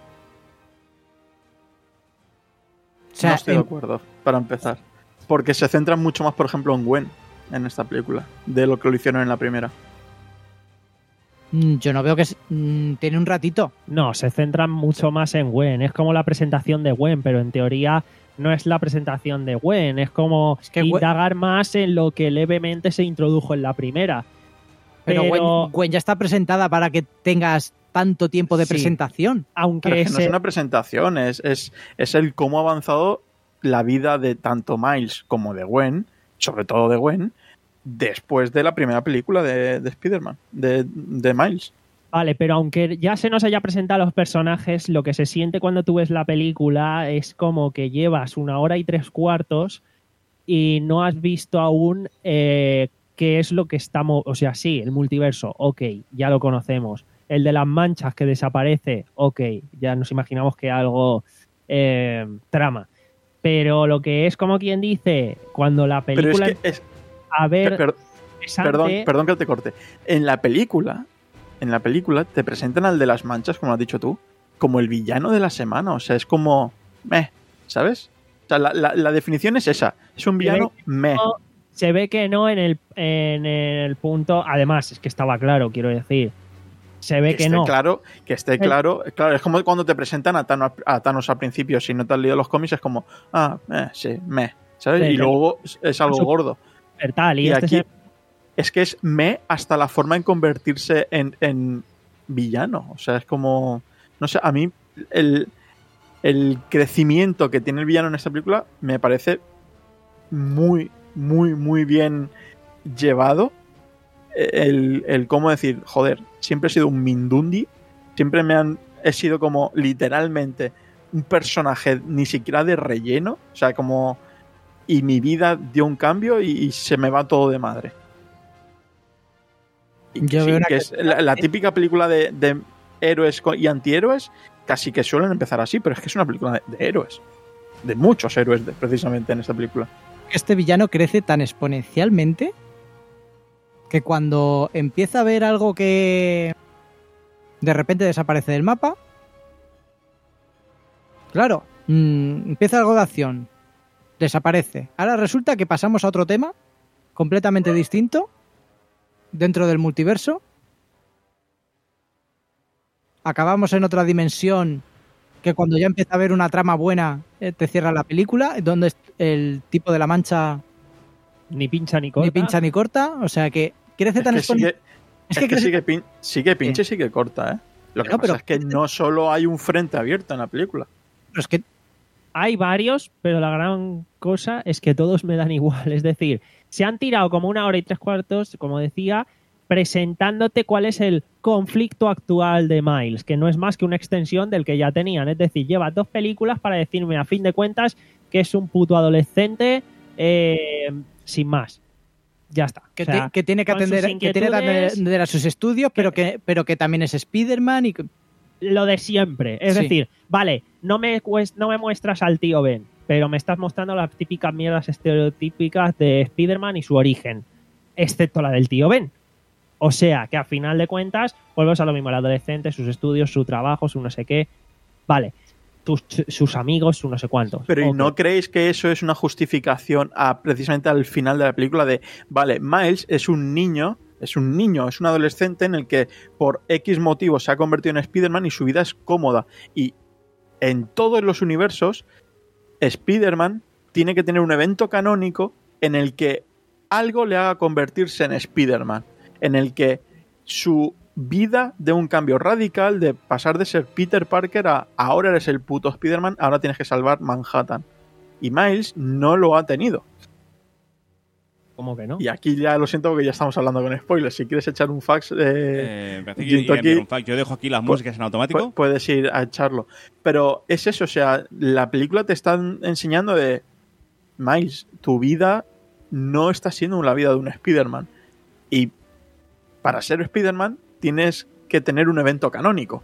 O sea, no estoy en... de acuerdo, para empezar. Porque se centran mucho más, por ejemplo, en Gwen en esta película, de lo que lo hicieron en la primera. Yo no veo que... Mm, tiene un ratito. No, se centran mucho más en Gwen. Es como la presentación de Gwen, pero en teoría no es la presentación de Gwen. Es como es que indagar Gwen... más en lo que levemente se introdujo en la primera. Pero, pero... Gwen, Gwen ya está presentada para que tengas tanto tiempo de sí. presentación. Aunque Pero es que ese... no es una presentación, es, es, es el cómo ha avanzado la vida de tanto Miles como de Gwen, sobre todo de Gwen, después de la primera película de, de Spider-Man, de, de Miles. Vale, pero aunque ya se nos haya presentado los personajes, lo que se siente cuando tú ves la película es como que llevas una hora y tres cuartos y no has visto aún eh, qué es lo que estamos... O sea, sí, el multiverso, ok, ya lo conocemos. El de las manchas que desaparece, ok, ya nos imaginamos que algo eh, trama. Pero lo que es como quien dice, cuando la película... Pero es que es... A ver, per, perdón, perdón que te corte. En la película, en la película te presentan al de las manchas, como has dicho tú, como el villano de la semana. O sea, es como meh, ¿sabes? O sea, la, la, la definición es esa. Es un villano meh. No, se ve que no en el, en el punto. Además, es que estaba claro, quiero decir. Se ve que, que esté no. Claro, que esté claro. Claro, es como cuando te presentan a Thanos, a Thanos al principio. Si no te has leído los cómics, es como, ah, eh, sí, meh, ¿sabes? Pero, y luego es algo gordo. Tal, y, y este aquí se... es que es me hasta la forma en convertirse en, en villano. O sea, es como... No sé, a mí el, el crecimiento que tiene el villano en esta película me parece muy, muy, muy bien llevado. El, el cómo decir, joder, siempre he sido un mindundi, siempre me han... He sido como literalmente un personaje ni siquiera de relleno. O sea, como... Y mi vida dio un cambio y, y se me va todo de madre. Y que, Yo sí, veo una que es la, la típica película de, de héroes y antihéroes, casi que suelen empezar así, pero es que es una película de, de héroes. De muchos héroes, de, precisamente, en esta película. Este villano crece tan exponencialmente que cuando empieza a ver algo que de repente desaparece del mapa, claro, mmm, empieza algo de acción, desaparece. Ahora resulta que pasamos a otro tema completamente distinto dentro del multiverso. Acabamos en otra dimensión que cuando ya empieza a haber una trama buena eh, te cierra la película, donde el tipo de la mancha ni pincha ni corta. Ni pincha ni corta, o sea que crece es tan que sigue, es, es que, que crece... sigue, pin, sigue pinche y sigue corta, ¿eh? Lo que no, pasa pero... es que no solo hay un frente abierto en la película. Pero es que hay varios, pero la gran cosa es que todos me dan igual. Es decir, se han tirado como una hora y tres cuartos, como decía, presentándote cuál es el conflicto actual de Miles, que no es más que una extensión del que ya tenían. Es decir, lleva dos películas para decirme, a fin de cuentas, que es un puto adolescente eh, sin más. Ya está. Que, o sea, que tiene que atender, que tiene que atender a sus estudios, pero que, pero que también es Spider-Man y... Lo de siempre. Es sí. decir, vale, no me, no me muestras al tío Ben, pero me estás mostrando las típicas mierdas estereotípicas de Spider-Man y su origen, excepto la del tío Ben. O sea, que a final de cuentas, volvemos a lo mismo, el adolescente, sus estudios, su trabajo, su no sé qué. Vale, tus, sus amigos, su no sé cuántos. Pero okay. ¿y no creéis que eso es una justificación a, precisamente al final de la película de, vale, Miles es un niño... Es un niño, es un adolescente en el que por X motivos se ha convertido en Spider-Man y su vida es cómoda. Y en todos los universos, Spider-Man tiene que tener un evento canónico en el que algo le haga convertirse en Spider-Man. En el que su vida dé un cambio radical de pasar de ser Peter Parker a ahora eres el puto Spider-Man, ahora tienes que salvar Manhattan. Y Miles no lo ha tenido. ¿Cómo que no? Y aquí ya lo siento porque ya estamos hablando con spoilers. Si quieres echar un fax, eh, eh, me parece que iba a enviar un fax. Yo dejo aquí las músicas en automático. Puedes ir a echarlo. Pero es eso, o sea, la película te está enseñando de Miles, tu vida no está siendo la vida de un Spider-Man. Y para ser Spider-Man tienes que tener un evento canónico.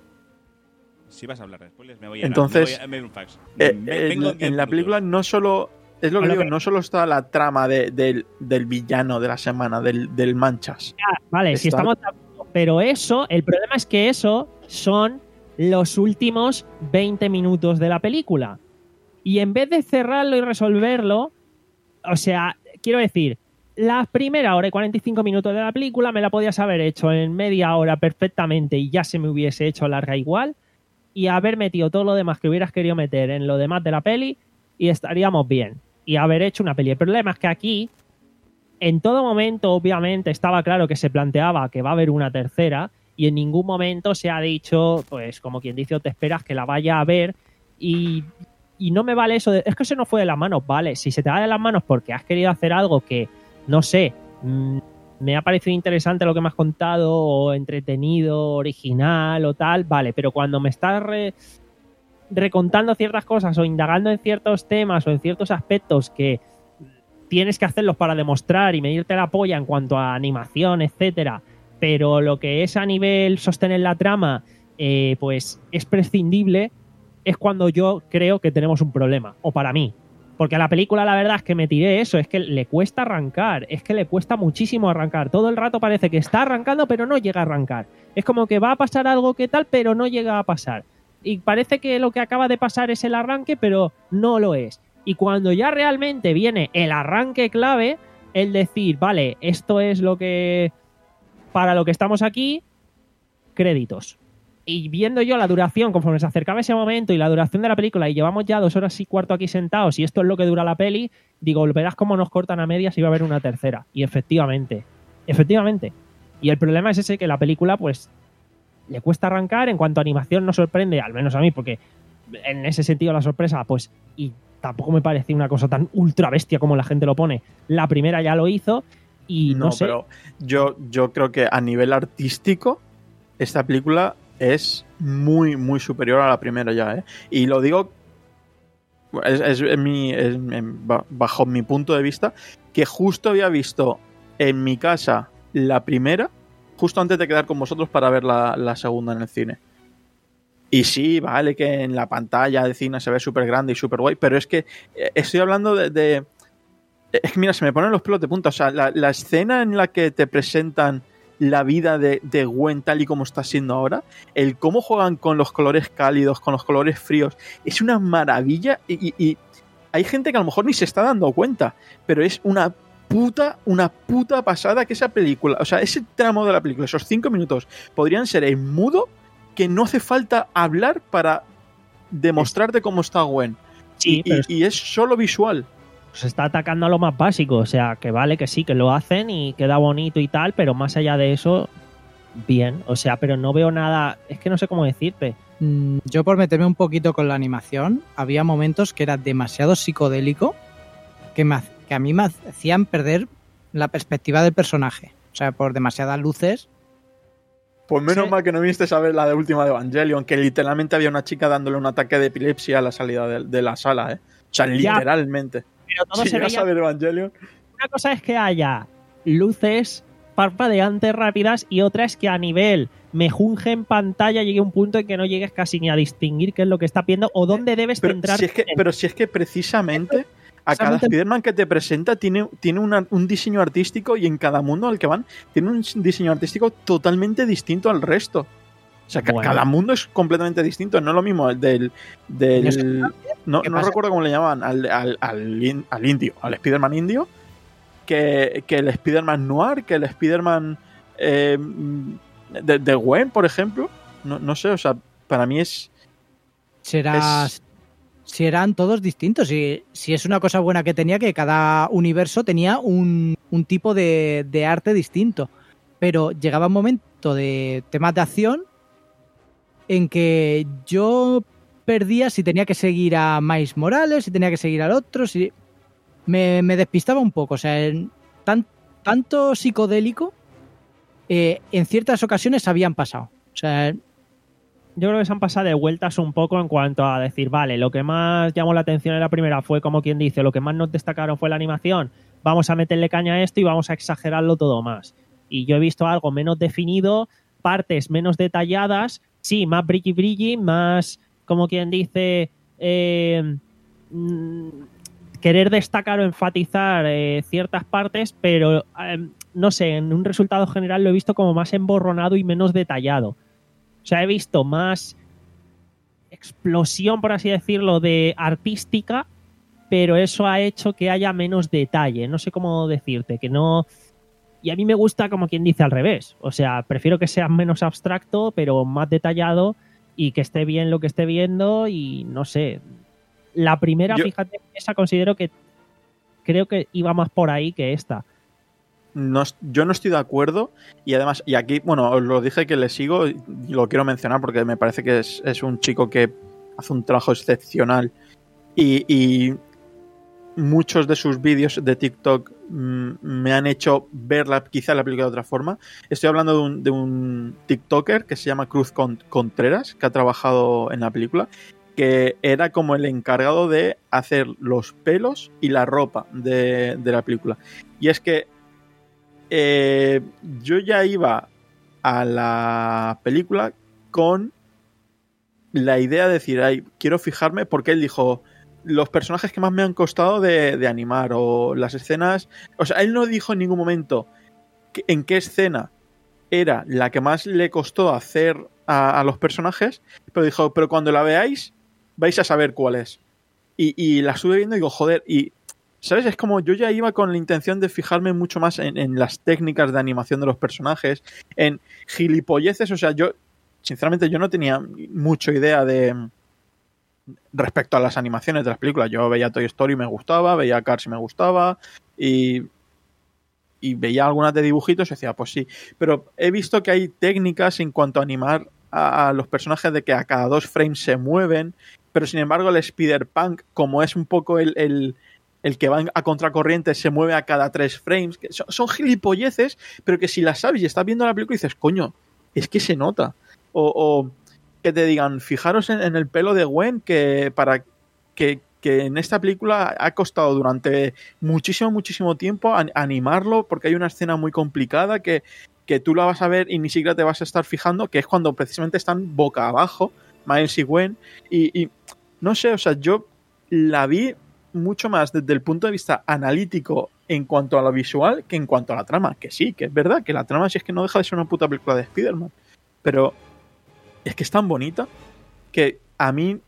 Si vas a hablar de spoilers, me voy a Entonces, me voy a enviar un fax. Eh, Me, en, en la película no solo es lo que digo, no solo está la trama de, de, del villano de la semana, del, del Manchas. Ah, vale, está... si estamos, pero eso, el problema es que eso son los últimos veinte minutos de la película. Y en vez de cerrarlo y resolverlo, o sea, quiero decir, la primera hora y cuarenta y cinco minutos de la película me la podías haber hecho en media hora perfectamente y ya se me hubiese hecho larga igual, y haber metido todo lo demás que hubieras querido meter en lo demás de la peli y estaríamos bien. Y haber hecho una peli. El problema es que aquí, en todo momento, obviamente, estaba claro que se planteaba que va a haber una tercera y en ningún momento se ha dicho, pues como quien dice, o te esperas que la vaya a ver y, y no me vale eso de, es que se nos fue de las manos. Vale, si se te va de las manos porque has querido hacer algo que, no sé, mmm, me ha parecido interesante lo que me has contado o entretenido, original o tal, vale, pero cuando me estás re, recontando ciertas cosas o indagando en ciertos temas o en ciertos aspectos que tienes que hacerlos para demostrar y medirte la polla en cuanto a animación, etcétera, pero lo que es a nivel sostener la trama, eh, pues es prescindible, es cuando yo creo que tenemos un problema, o para mí. Porque a la película la verdad es que me tiré eso, es que le cuesta arrancar, es que le cuesta muchísimo arrancar. Todo el rato parece que está arrancando, pero no llega a arrancar. Es como que va a pasar algo que tal, pero no llega a pasar. Y parece que lo que acaba de pasar es el arranque, pero no lo es. Y cuando ya realmente viene el arranque clave, el decir, vale, esto es lo que... para lo que estamos aquí, créditos. Y viendo yo la duración, conforme se acercaba ese momento y la duración de la película, y llevamos ya dos horas y cuarto aquí sentados, y esto es lo que dura la peli, digo, verás cómo nos cortan a medias y va a haber una tercera. Y efectivamente, efectivamente. Y el problema es ese, que la película, pues, le cuesta arrancar. En cuanto a animación no sorprende, al menos a mí, porque en ese sentido la sorpresa, pues, y tampoco me parecía una cosa tan ultra bestia como la gente lo pone. La primera ya lo hizo y no, no sé. Pero yo, yo creo que a nivel artístico, esta película es muy, muy superior a la primera ya, ¿eh? Y lo digo es, es, es mi, es, bajo mi punto de vista, que justo había visto en mi casa la primera, justo antes de quedar con vosotros para ver la, la segunda en el cine. Y sí, vale que en la pantalla de cine se ve súper grande y súper guay, pero es que estoy hablando de, de... Es que mira, se me ponen los pelos de punta. O sea, la, la escena en la que te presentan la vida de, de Gwen tal y como está siendo ahora, el cómo juegan con los colores cálidos, con los colores fríos, es una maravilla y, y, y hay gente que a lo mejor ni se está dando cuenta, pero es una puta, una puta pasada que esa película, o sea, ese tramo de la película, esos cinco minutos, podrían ser en mudo, que no hace falta hablar para demostrarte cómo está Gwen. Sí, y, y, y es solo visual. Se está atacando a lo más básico, o sea, que vale, que sí, que lo hacen y queda bonito y tal, pero más allá de eso, bien, o sea, pero no veo nada, es que no sé cómo decirte. Yo, por meterme un poquito con la animación, había momentos que era demasiado psicodélico, que, me, que a mí me hacían perder la perspectiva del personaje, o sea, por demasiadas luces. Pues menos sí. mal que no viniste a ver la de última de Evangelion, que literalmente había una chica dándole un ataque de epilepsia a la salida de, de la sala, ¿eh? O sea, literalmente. Ya. Pero todo si se veía... a ver Evangelion. Una cosa es que haya luces parpadeantes rápidas y otra es que a nivel mejunje en pantalla llegue un punto en que no llegues casi ni a distinguir qué es lo que está viendo o dónde debes pero centrar. Si es que, pero si es que precisamente a cada Spider-Man que te presenta tiene, tiene una, un diseño artístico, y en cada mundo al que van tiene un diseño artístico totalmente distinto al resto. O sea, bueno. Cada mundo es completamente distinto. No es lo mismo el del... del no no recuerdo cómo le llamaban. Al, al, al, al indio. Al Spider-Man indio. Que, que el Spider-Man noir. Que el Spider-Man... Eh, de, de Gwen, por ejemplo. No, no sé, o sea, para mí es... Será... Es, si eran todos distintos. Si, si es una cosa buena que tenía, que cada universo tenía un, un tipo de, de arte distinto. Pero llegaba un momento de temas de acción en que yo perdía si tenía que seguir a Miles Morales, si tenía que seguir al otro, si me, me despistaba un poco. O sea, tan, tanto psicodélico eh, en ciertas ocasiones habían pasado. O sea, yo creo que se han pasado de vueltas un poco en cuanto a decir, vale, lo que más llamó la atención en la primera fue, como quien dice, lo que más nos destacaron fue la animación, vamos a meterle caña a esto y vamos a exagerarlo todo más. Y yo he visto algo menos definido, partes menos detalladas, sí, más brilli brilli, más, como quien dice, eh, mmm, querer destacar o enfatizar eh, ciertas partes, pero eh, no sé, en un resultado general lo he visto como más emborronado y menos detallado. O sea, he visto más explosión, por así decirlo, de artística, pero eso ha hecho que haya menos detalle. No sé cómo decirte, que no... Y a mí me gusta, como quien dice, al revés. O sea, prefiero que sea menos abstracto, pero más detallado y que esté bien lo que esté viendo y no sé. La primera, Yo... fíjate, esa considero que creo que iba más por ahí que esta. No, yo no estoy de acuerdo y además, y aquí, bueno, os lo dije que le sigo y lo quiero mencionar porque me parece que es, es un chico que hace un trabajo excepcional y, y muchos de sus vídeos de TikTok mmm, me han hecho ver la, quizá la película de otra forma. Estoy hablando de un, de un TikToker que se llama Cruz Contreras, que ha trabajado en la película, que era como el encargado de hacer los pelos y la ropa de, de la película. Y es que Eh, yo ya iba a la película con la idea de decir, ay, quiero fijarme, porque él dijo los personajes que más me han costado de, de animar o las escenas, o sea, él no dijo en ningún momento que, en qué escena era la que más le costó hacer a, a los personajes, pero dijo, pero cuando la veáis vais a saber cuál es. Y, y la estuve viendo y digo, joder, y ¿sabes? Es como yo ya iba con la intención de fijarme mucho más en, en las técnicas de animación de los personajes, en gilipolleces. O sea, yo, sinceramente, yo no tenía mucha idea de respecto a las animaciones de las películas. Yo veía Toy Story y me gustaba, veía Cars y me gustaba, y, y veía algunas de dibujitos y decía, pues sí. Pero he visto que hay técnicas en cuanto a animar a, a los personajes de que a cada dos frames se mueven, pero sin embargo el Spider-Punk, como es un poco el... el el que va a contracorriente se mueve a cada tres frames. Que son, son gilipolleces, pero que si las sabes y estás viendo la película y dices, coño, es que se nota. O, o que te digan, fijaros en, en el pelo de Gwen, que para que, que en esta película ha costado durante muchísimo, muchísimo tiempo an, animarlo, porque hay una escena muy complicada que, que tú la vas a ver y ni siquiera te vas a estar fijando, que es cuando precisamente están boca abajo, Miles y Gwen. Y, y no sé, o sea, yo la vi mucho más desde el punto de vista analítico en cuanto a lo visual que en cuanto a la trama, que sí, que es verdad que la trama sí es que no deja de ser una puta película de Spider-Man, pero es que es tan bonita que a mí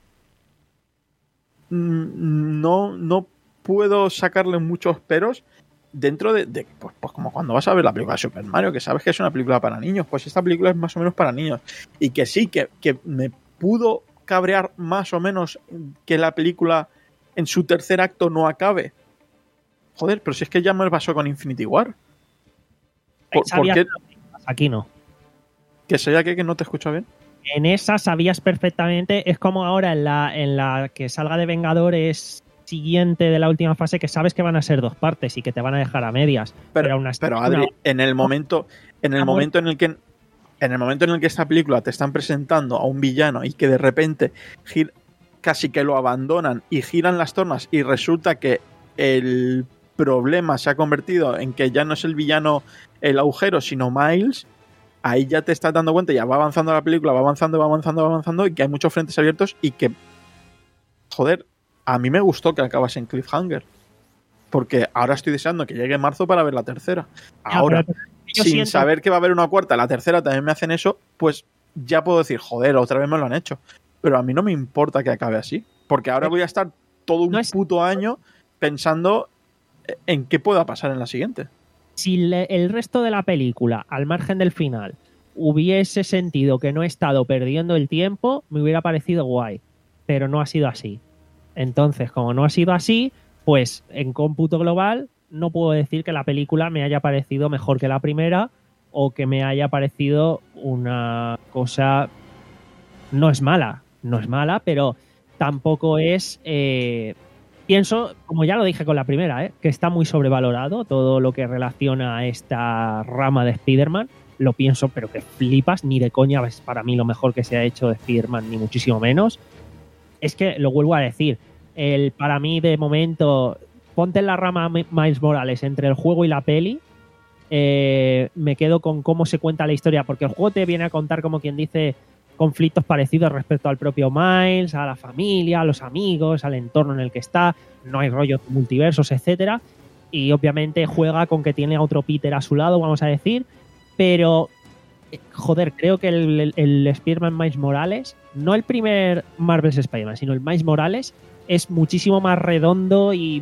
no, no puedo sacarle muchos peros dentro de, de pues, pues como cuando vas a ver la película de Super Mario, que sabes que es una película para niños, pues esta película es más o menos para niños, y que sí, que, que me pudo cabrear más o menos que la película en su tercer acto no acabe. Joder, pero si es que ya me pasó con Infinity War. ¿Por, ¿por qué? Aquí no. ¿Que sería que, que no te escucho bien? En esa sabías perfectamente, es como ahora en la, en la que salga de Vengadores siguiente de la última fase, que sabes que van a ser dos partes y que te van a dejar a medias. Pero, pero, una pero Adri, en el momento, en el momento en el que en el momento en el que esta película te están presentando a un villano y que de repente gira, casi que lo abandonan y giran las tornas y resulta que el problema se ha convertido en que ya no es el villano el agujero, sino Miles, ahí ya te estás dando cuenta, ya va avanzando la película, va avanzando, va avanzando, va avanzando, y que hay muchos frentes abiertos y que, joder, a mí me gustó que acabase en cliffhanger, porque ahora estoy deseando que llegue marzo para ver la tercera. Ahora, sin siento... saber que va a haber una cuarta, la tercera también me hacen eso, pues ya puedo decir, joder, otra vez me lo han hecho. Pero a mí no me importa que acabe así, porque ahora voy a estar todo un no es... puto año pensando en qué pueda pasar en la siguiente. Si le, el resto de la película, al margen del final, hubiese sentido que no he estado perdiendo el tiempo, me hubiera parecido guay, pero no ha sido así. Entonces, como no ha sido así, pues en cómputo global no puedo decir que la película me haya parecido mejor que la primera o que me haya parecido una cosa... No es mala, no es mala, pero tampoco es eh, Pienso, como ya lo dije con la primera, ¿eh? que está muy sobrevalorado todo lo que relaciona a esta rama de Spider-Man. Lo pienso, pero que flipas, ni de coña es para mí lo mejor que se ha hecho de Spider-Man, ni muchísimo menos. Es que, lo vuelvo a decir, el para mí de momento, ponte en la rama Miles Morales entre el juego y la peli, eh, me quedo con cómo se cuenta la historia, porque el juego te viene a contar, como quien dice, conflictos parecidos respecto al propio Miles, a la familia, a los amigos, al entorno en el que está, no hay rollos multiversos, etcétera, y obviamente juega con que tiene a otro Peter a su lado, vamos a decir. Pero, joder, creo que el, el, el Spider-Man Miles Morales, no el primer Marvel's Spider-Man, sino el Miles Morales, es muchísimo más redondo y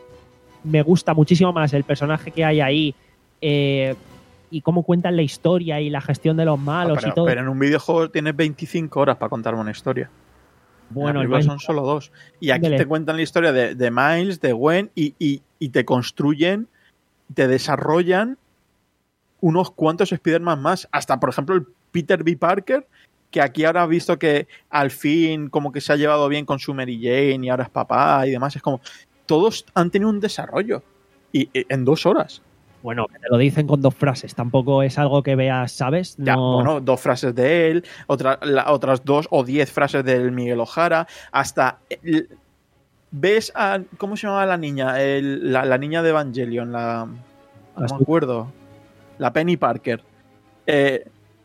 me gusta muchísimo más el personaje que hay ahí eh, y cómo cuentan la historia y la gestión de los malos ah, pero, y todo. Pero en un videojuego tienes veinticinco horas para contar una historia. Bueno, el son solo dos. Y aquí Dele. te cuentan la historia de, de Miles, de Gwen y, y, y te construyen, te desarrollan unos cuantos Spider-Man más. Hasta, por ejemplo, el Peter B. Parker, que aquí ahora ha visto que al fin como que se ha llevado bien con su Mary Jane y ahora es papá y demás. Es como, todos han tenido un desarrollo. Y, y en dos horas. Bueno, que te lo dicen con dos frases. Tampoco es algo que veas, ¿sabes? No... Ya, bueno, dos frases de él, otra, la, otras dos o diez frases del Miguel Ojara. Hasta... El, ¿ves a... ¿Cómo se llamaba la niña? El, la, la niña de Evangelion, la... No me acuerdo. La Penny Parker, eh,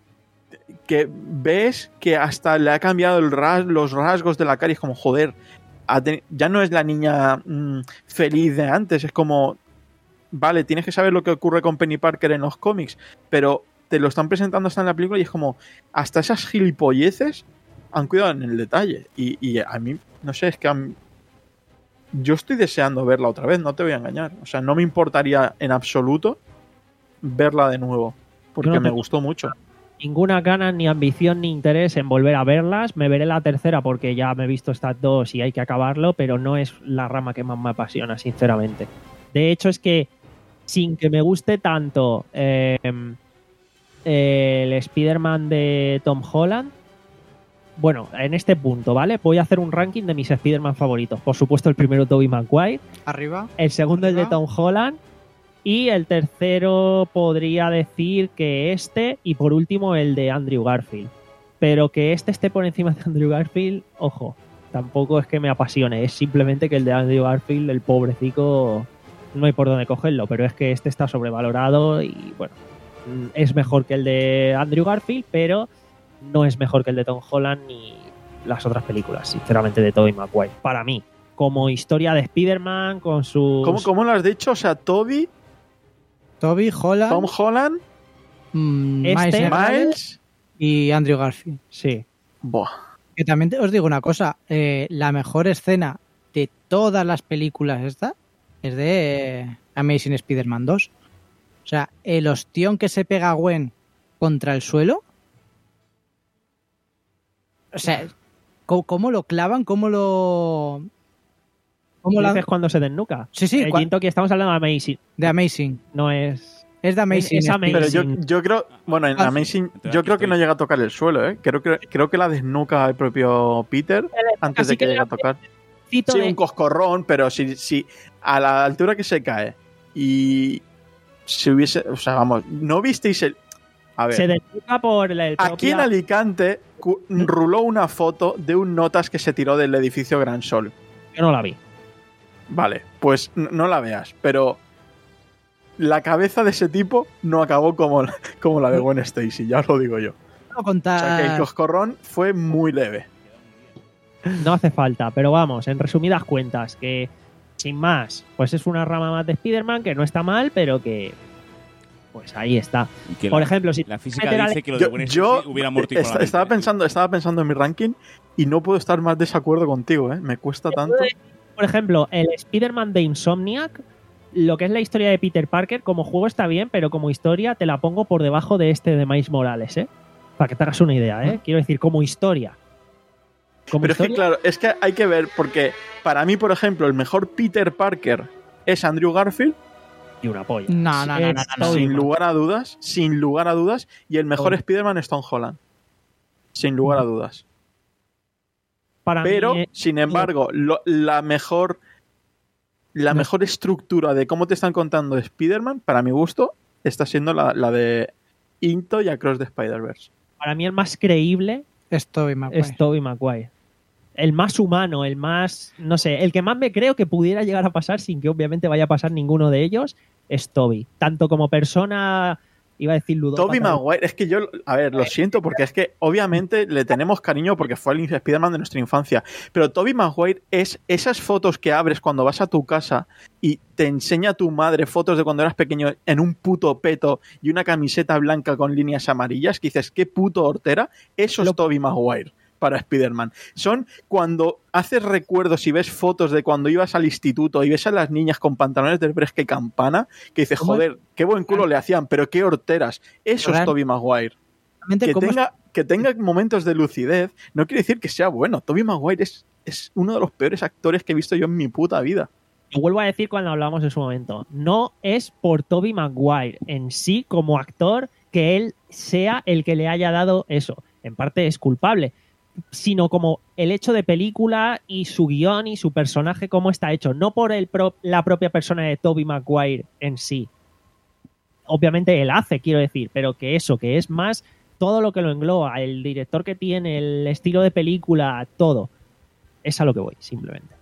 que ves que hasta le ha cambiado el ras, los rasgos de la cara y es como, joder, ya no es la niña mmm, feliz de antes, es como, vale, tienes que saber lo que ocurre con Penny Parker en los cómics, pero te lo están presentando hasta en la película y es como, hasta esas gilipolleces han cuidado en el detalle. Y, y a mí, no sé, es que a mí, yo estoy deseando verla otra vez, no te voy a engañar. O sea, no me importaría en absoluto verla de nuevo, porque no me gustó mucho. Ninguna ganas, ni ambición, ni interés en volver a verlas. Me veré la tercera porque ya me he visto estas dos y hay que acabarlo, pero no es la rama que más me apasiona, sinceramente. De hecho, es que sin que me guste tanto eh, eh, el Spider-Man de Tom Holland, bueno, en este punto, ¿vale? Voy a hacer un ranking de mis Spider-Man favoritos. Por supuesto, el primero, Tobey Maguire. Arriba. El segundo, Arriba. el de Tom Holland. Y el tercero podría decir que este, y por último el de Andrew Garfield. Pero que este esté por encima de Andrew Garfield, ojo, tampoco es que me apasione, es simplemente que el de Andrew Garfield, el pobrecito, no hay por dónde cogerlo, pero es que este está sobrevalorado y bueno, es mejor que el de Andrew Garfield, pero no es mejor que el de Tom Holland ni las otras películas, sinceramente, de Tobey Maguire. Para mí, como historia de Spider-Man, con sus... ¿Cómo, cómo lo has dicho? O sea, Tobey... Toby, Holland, Tom Holland, mmm, este, Miles, Miles y Andrew Garfield. Sí. Buah. Que también te, os digo una cosa, eh, la mejor escena de todas las películas esta es de eh, Amazing Spider-Man dos. O sea, el ostión que se pega Gwen contra el suelo. O sea, ¿cómo, cómo lo clavan? ¿Cómo lo...? ¿Cómo ¿Dices la... cuando se desnuca? Sí, sí. Eh, cua... Gintoki, estamos hablando de Amazing. De Amazing. No es... Es de Amazing. Es, es Amazing. Pero yo, yo creo... Bueno, en Ah, Amazing yo creo que no llega a tocar el suelo, ¿eh? Creo que, creo que la desnuca el propio Peter antes de que, que llegue a tocar. Sí, de... un coscorrón, pero si, si a la altura que se cae y si hubiese... O sea, vamos, ¿no visteis el...? A ver. Se desnuca por el propio... Aquí en Alicante ruló una foto de un notas que se tiró del edificio Gran Sol. Yo no la vi. Vale, pues no la veas, pero la cabeza de ese tipo no acabó como la, como la de Gwen Stacy, ya os lo digo yo. No contar... O sea que el coscorrón fue muy leve. No hace falta, pero vamos, en resumidas cuentas, que sin más, pues es una rama más de Spider-Man que no está mal, pero que pues ahí está. Por la, ejemplo, si la física dice ale... que lo de Gwen Stacy hubiera muerto est estaba pensando, estaba pensando en mi ranking y no puedo estar más desacuerdo contigo, ¿eh? Me cuesta tanto. Por ejemplo, el Spider-Man de Insomniac, lo que es la historia de Peter Parker, como juego está bien, pero como historia te la pongo por debajo de este de Miles Morales, ¿eh? Para que te hagas una idea, ¿eh? Quiero decir, como historia. Como pero historia... es que, claro, es que hay que ver, porque para mí, por ejemplo, el mejor Peter Parker es Andrew Garfield. Y una polla. No, no, no, no, no, no. Sin lugar a dudas, sin lugar a dudas. Y el mejor oh. Spider-Man es Tom Holland. Sin lugar a dudas. Para Pero, mí, sin embargo, lo, la mejor la No. mejor estructura de cómo te están contando Spider-Man, para mi gusto, está siendo la, la de Into y Across the Spider-Verse. Para mí el más creíble Es Tobey Maguire. es Tobey Maguire. El más humano, el más, no sé, el que más me creo que pudiera llegar a pasar sin que obviamente vaya a pasar ninguno de ellos es Tobey. Tanto como persona, iba a decir ludópata. Tobey Maguire, es que yo, a ver, lo siento, porque es que obviamente le tenemos cariño porque fue el Spider-Man de nuestra infancia, pero Tobey Maguire es esas fotos que abres cuando vas a tu casa y te enseña tu madre fotos de cuando eras pequeño en un puto peto y una camiseta blanca con líneas amarillas, que dices, qué puto hortera, eso es Lo- Tobey Maguire para Spider-Man. Son cuando haces recuerdos y ves fotos de cuando ibas al instituto y ves a las niñas con pantalones de Bresque Campana, que dices, ¿Cómo? joder, qué buen culo le hacían, pero qué horteras. Eso es Real- Tobey Maguire. Realmente, Que ¿cómo es- tenga, que tenga momentos de lucidez no quiere decir que sea bueno. Tobey Maguire es, es uno de los peores actores que he visto yo en mi puta vida. Lo vuelvo a decir cuando hablamos en su momento. No es por Tobey Maguire en sí como actor que él sea el que le haya dado eso. En parte es culpable. Sino como el hecho de película y su guión y su personaje cómo está hecho. No por el pro- la propia persona de Tobey Maguire en sí. Obviamente él hace, quiero decir, pero que eso, que es más todo lo que lo engloba, el director que tiene, el estilo de película, todo. Es a lo que voy, simplemente.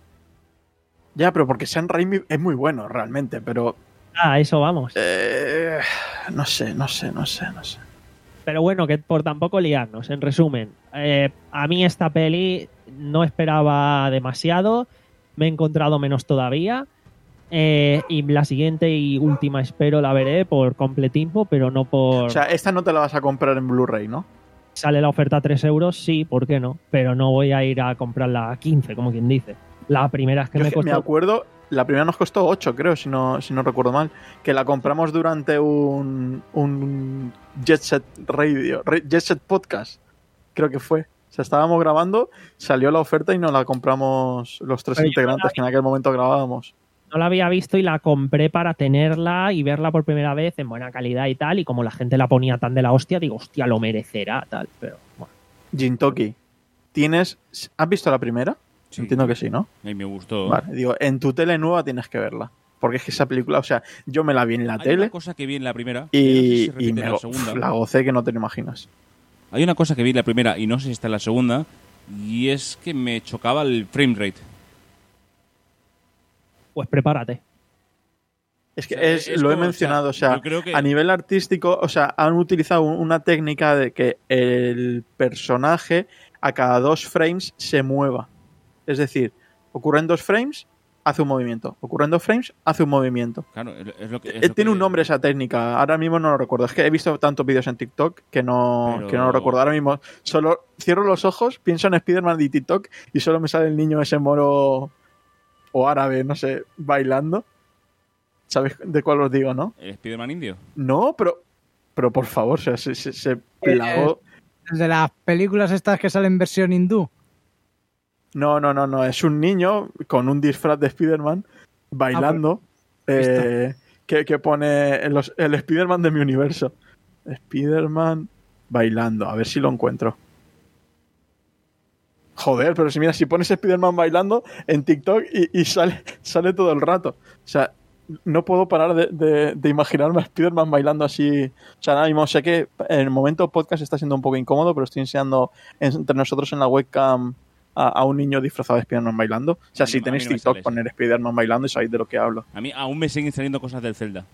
Ya, pero porque Sam Raimi es muy bueno realmente, pero Ah, a eso vamos. eh, no sé, no sé, no sé, no sé. Pero bueno, que por tampoco liarnos, en resumen, eh, a mí esta peli no esperaba demasiado, me he encontrado menos todavía, eh, y la siguiente y última espero la veré por completimpo, pero no por... O sea, esta no te la vas a comprar en Blu-ray, ¿no? Sale la oferta a tres euros, sí, ¿por qué no? Pero no voy a ir a comprarla a quince, como quien dice. La primera es que Yo me es que me costó... acuerdo, la primera nos costó ocho, creo, si no, si no recuerdo mal, que la compramos durante un, un Jet Set Radio, Re- Jet Set Podcast, creo que fue. O sea, estábamos grabando, salió la oferta y nos la compramos los tres Pero yo integrantes no la que en aquel momento grabábamos. No la había visto y la compré para tenerla y verla por primera vez en buena calidad y tal, y como la gente la ponía tan de la hostia, digo, hostia, lo merecerá, tal, pero bueno. Jintoki, ¿tienes, ¿has visto la primera? Sí. Entiendo que sí, ¿no? A mí me gustó. Vale, digo, en tu tele nueva tienes que verla. Porque es que esa película, o sea, yo me la vi en la Hay tele una cosa que vi en la primera y, que no sé si se y repite me en la go- segunda. la gocé que no te lo imaginas. Hay una cosa que vi en la primera y no sé si está en la segunda, y es que me chocaba el frame rate. Pues prepárate. Es que O sea, es, es lo he como, mencionado, o o sea, sea, yo creo que- a nivel artístico, o sea, han utilizado un- una técnica de que el personaje a cada dos frames se mueva. Es decir, ocurren dos frames, hace un movimiento. Ocurren dos frames, hace un movimiento. Claro, es es lo que, es Eh, lo Tiene que- un nombre esa técnica, ahora mismo no lo recuerdo. Es que he visto tantos vídeos en TikTok que no, Pero- que no lo recuerdo. Ahora mismo solo cierro los ojos, pienso en Spider-Man y TikTok y solo me sale el niño ese moro o árabe, no sé, bailando. ¿Sabes de cuál os digo, no? ¿El Spider-Man indio? No, pero, pero por favor, o sea, se, se, se plagó. De las películas estas que salen en versión hindú. No, no, no, no. Es un niño con un disfraz de Spider-Man bailando. eh, que, que pone los- el Spider-Man de mi universo. Spider-Man bailando. A ver si lo encuentro. Joder, pero si mira, si pones Spider-Man bailando en TikTok y, y sale, sale todo el rato. O sea, no puedo parar de, de- de imaginarme a Spider-Man bailando así. O sea, ahora mismo sé que en el momento podcast está siendo un poco incómodo, pero estoy enseñando entre nosotros en la webcam a, a un niño disfrazado de Spider-Man bailando. O sea, A mí si no- a tenéis mí no me TikTok, sale eso. poner Spider-Man bailando y sabéis de lo que hablo. A mí aún me siguen saliendo cosas del Zelda.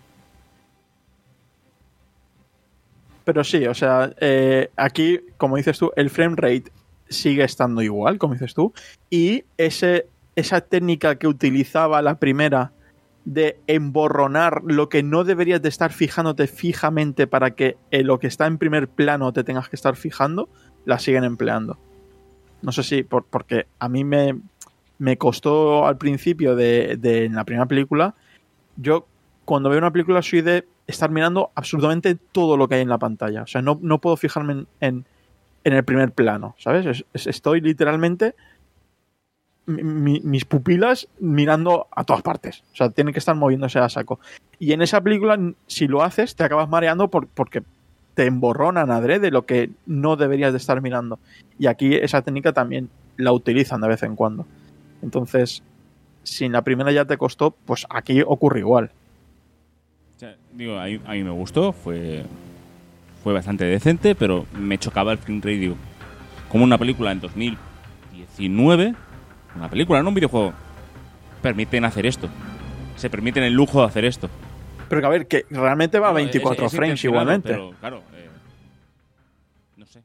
Pero sí, o sea, eh, aquí, como dices tú, el frame rate sigue estando igual, como dices tú, y ese, esa técnica que utilizaba la primera de emborronar lo que no deberías de estar fijándote fijamente para que eh, lo que está en primer plano te tengas que estar fijando, la siguen empleando. No sé si, por, porque a mí me, me costó al principio de, de en la primera película, yo cuando veo una película soy de estar mirando absolutamente todo lo que hay en la pantalla. O sea, no, no puedo fijarme en, en, en el primer plano, ¿sabes? Es, es, estoy literalmente mi, mi, mis pupilas mirando a todas partes. O sea, tienen que estar moviéndose a saco. Y en esa película, si lo haces, te acabas mareando por, porque te emborronan adrede lo que no deberías de estar mirando. Y aquí esa técnica también la utilizan de vez en cuando. Entonces, si en la primera ya te costó, pues aquí ocurre igual. O sea, digo, a mí, a mí me gustó, fue, fue bastante decente, pero me chocaba el frame rate, digo, como una película en dos mil diecinueve, una película, no un videojuego, permiten hacer esto. Se permiten el lujo de hacer esto. Pero que a ver, que realmente va a No, veinticuatro es- es frames intencionado, igualmente. Pero claro, eh, no sé.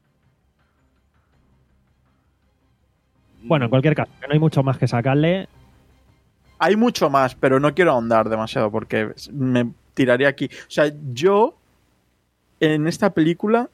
Bueno, en cualquier caso, que no hay mucho más que sacarle. Hay mucho más, pero no quiero ahondar demasiado porque me tiraría aquí. O sea, yo en esta película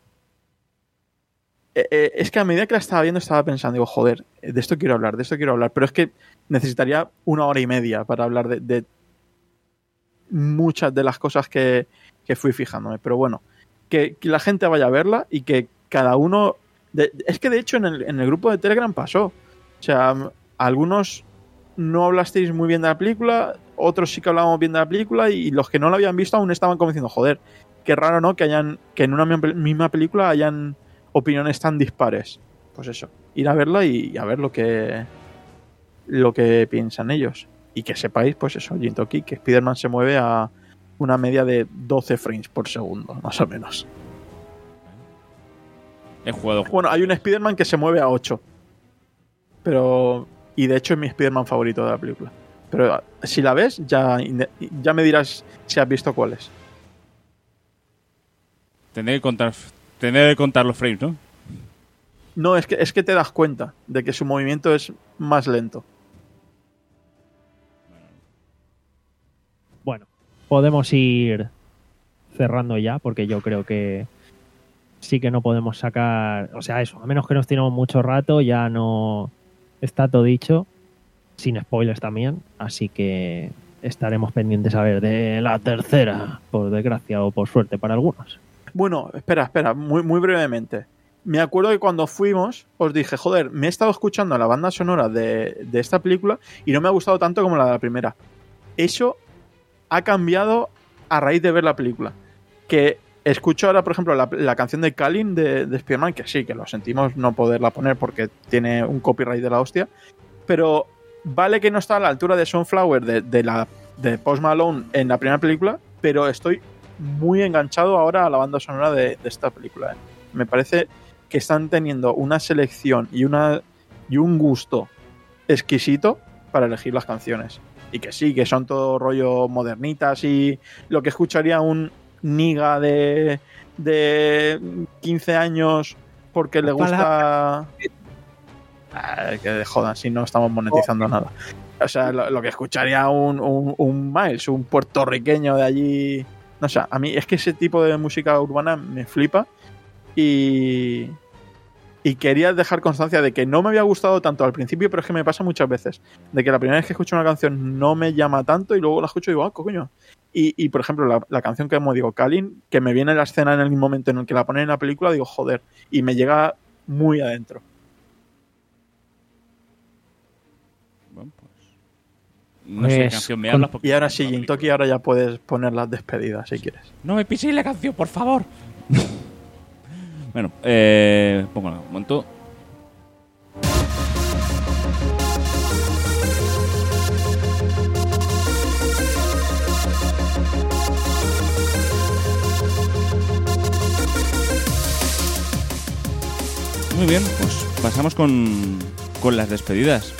eh, eh, es que a medida que la estaba viendo estaba pensando, digo, joder, de esto quiero hablar, de esto quiero hablar, pero es que necesitaría una hora y media para hablar de, de muchas de las cosas que, que fui fijándome. Pero bueno, que, que la gente vaya a verla y que cada uno... De, es que de hecho en el, en el grupo de Telegram pasó. O sea, algunos no hablasteis muy bien de la película, otros sí que hablábamos bien de la película y los que no la habían visto aún estaban como diciendo, joder, qué raro, ¿no? Que hayan que en una misma película hayan opiniones tan dispares. Pues eso, ir a verla y a ver lo que lo que piensan ellos. Y que sepáis, pues eso, Jintoki, que Spider-Man se mueve a una media de doce frames por segundo, más o menos. He jugado. Bueno, hay un Spider-Man que se mueve a ocho. Pero... Y de hecho es mi Spider-Man favorito de la película. Pero si la ves, ya, ya me dirás si has visto cuál es. Tendré que contar, tendré que contar los frames, ¿no? No, es que, es que te das cuenta de que su movimiento es más lento. Bueno, podemos ir cerrando ya, porque yo creo que sí que no podemos sacar... O sea, eso, a menos que nos tiremos mucho rato, ya no... Está todo dicho, sin spoilers también, así que estaremos pendientes a ver de la tercera, por desgracia o por suerte para algunos. Bueno, espera, espera, muy, muy brevemente. Me acuerdo que cuando fuimos os dije, joder, me he estado escuchando la banda sonora de, de esta película y no me ha gustado tanto como la de la primera. Eso ha cambiado a raíz de ver la película. Que escucho ahora, por ejemplo, la, la canción de Kalin de, de Spider-Man, que sí, que lo sentimos no poderla poner porque tiene un copyright de la hostia, pero vale que no está a la altura de Sunflower de, de, la, de Post Malone en la primera película, pero estoy muy enganchado ahora a la banda sonora de, de esta película. ¿eh? Me parece que están teniendo una selección y, una, y un gusto exquisito para elegir las canciones. Y que sí, que son todo rollo modernitas y lo que escucharía un niga de, de quince años porque le gusta... Ah, que jodan, si no estamos monetizando oh. nada. O sea, lo, lo que escucharía un, un, un Miles, un puertorriqueño de allí... No sé, a mí es que ese tipo de música urbana me flipa y... Y quería dejar constancia de que no me había gustado tanto al principio, pero es que me pasa muchas veces. De que la primera vez que escucho una canción no me llama tanto y luego la escucho y digo, ah, coño. Y, y por ejemplo, la, la canción que como digo, Kalin, que me viene la escena en el momento en el que la ponen en la película, digo, joder. Y me llega muy adentro. Bueno, pues... No sé qué Pues, canción me con- hablas porque... Y ahora sí, Jintoki, ahora ya puedes poner las despedidas si quieres. No me piséis la canción, por favor. Bueno, eh... pongo un momento. Muy bien, pues pasamos con, con las despedidas.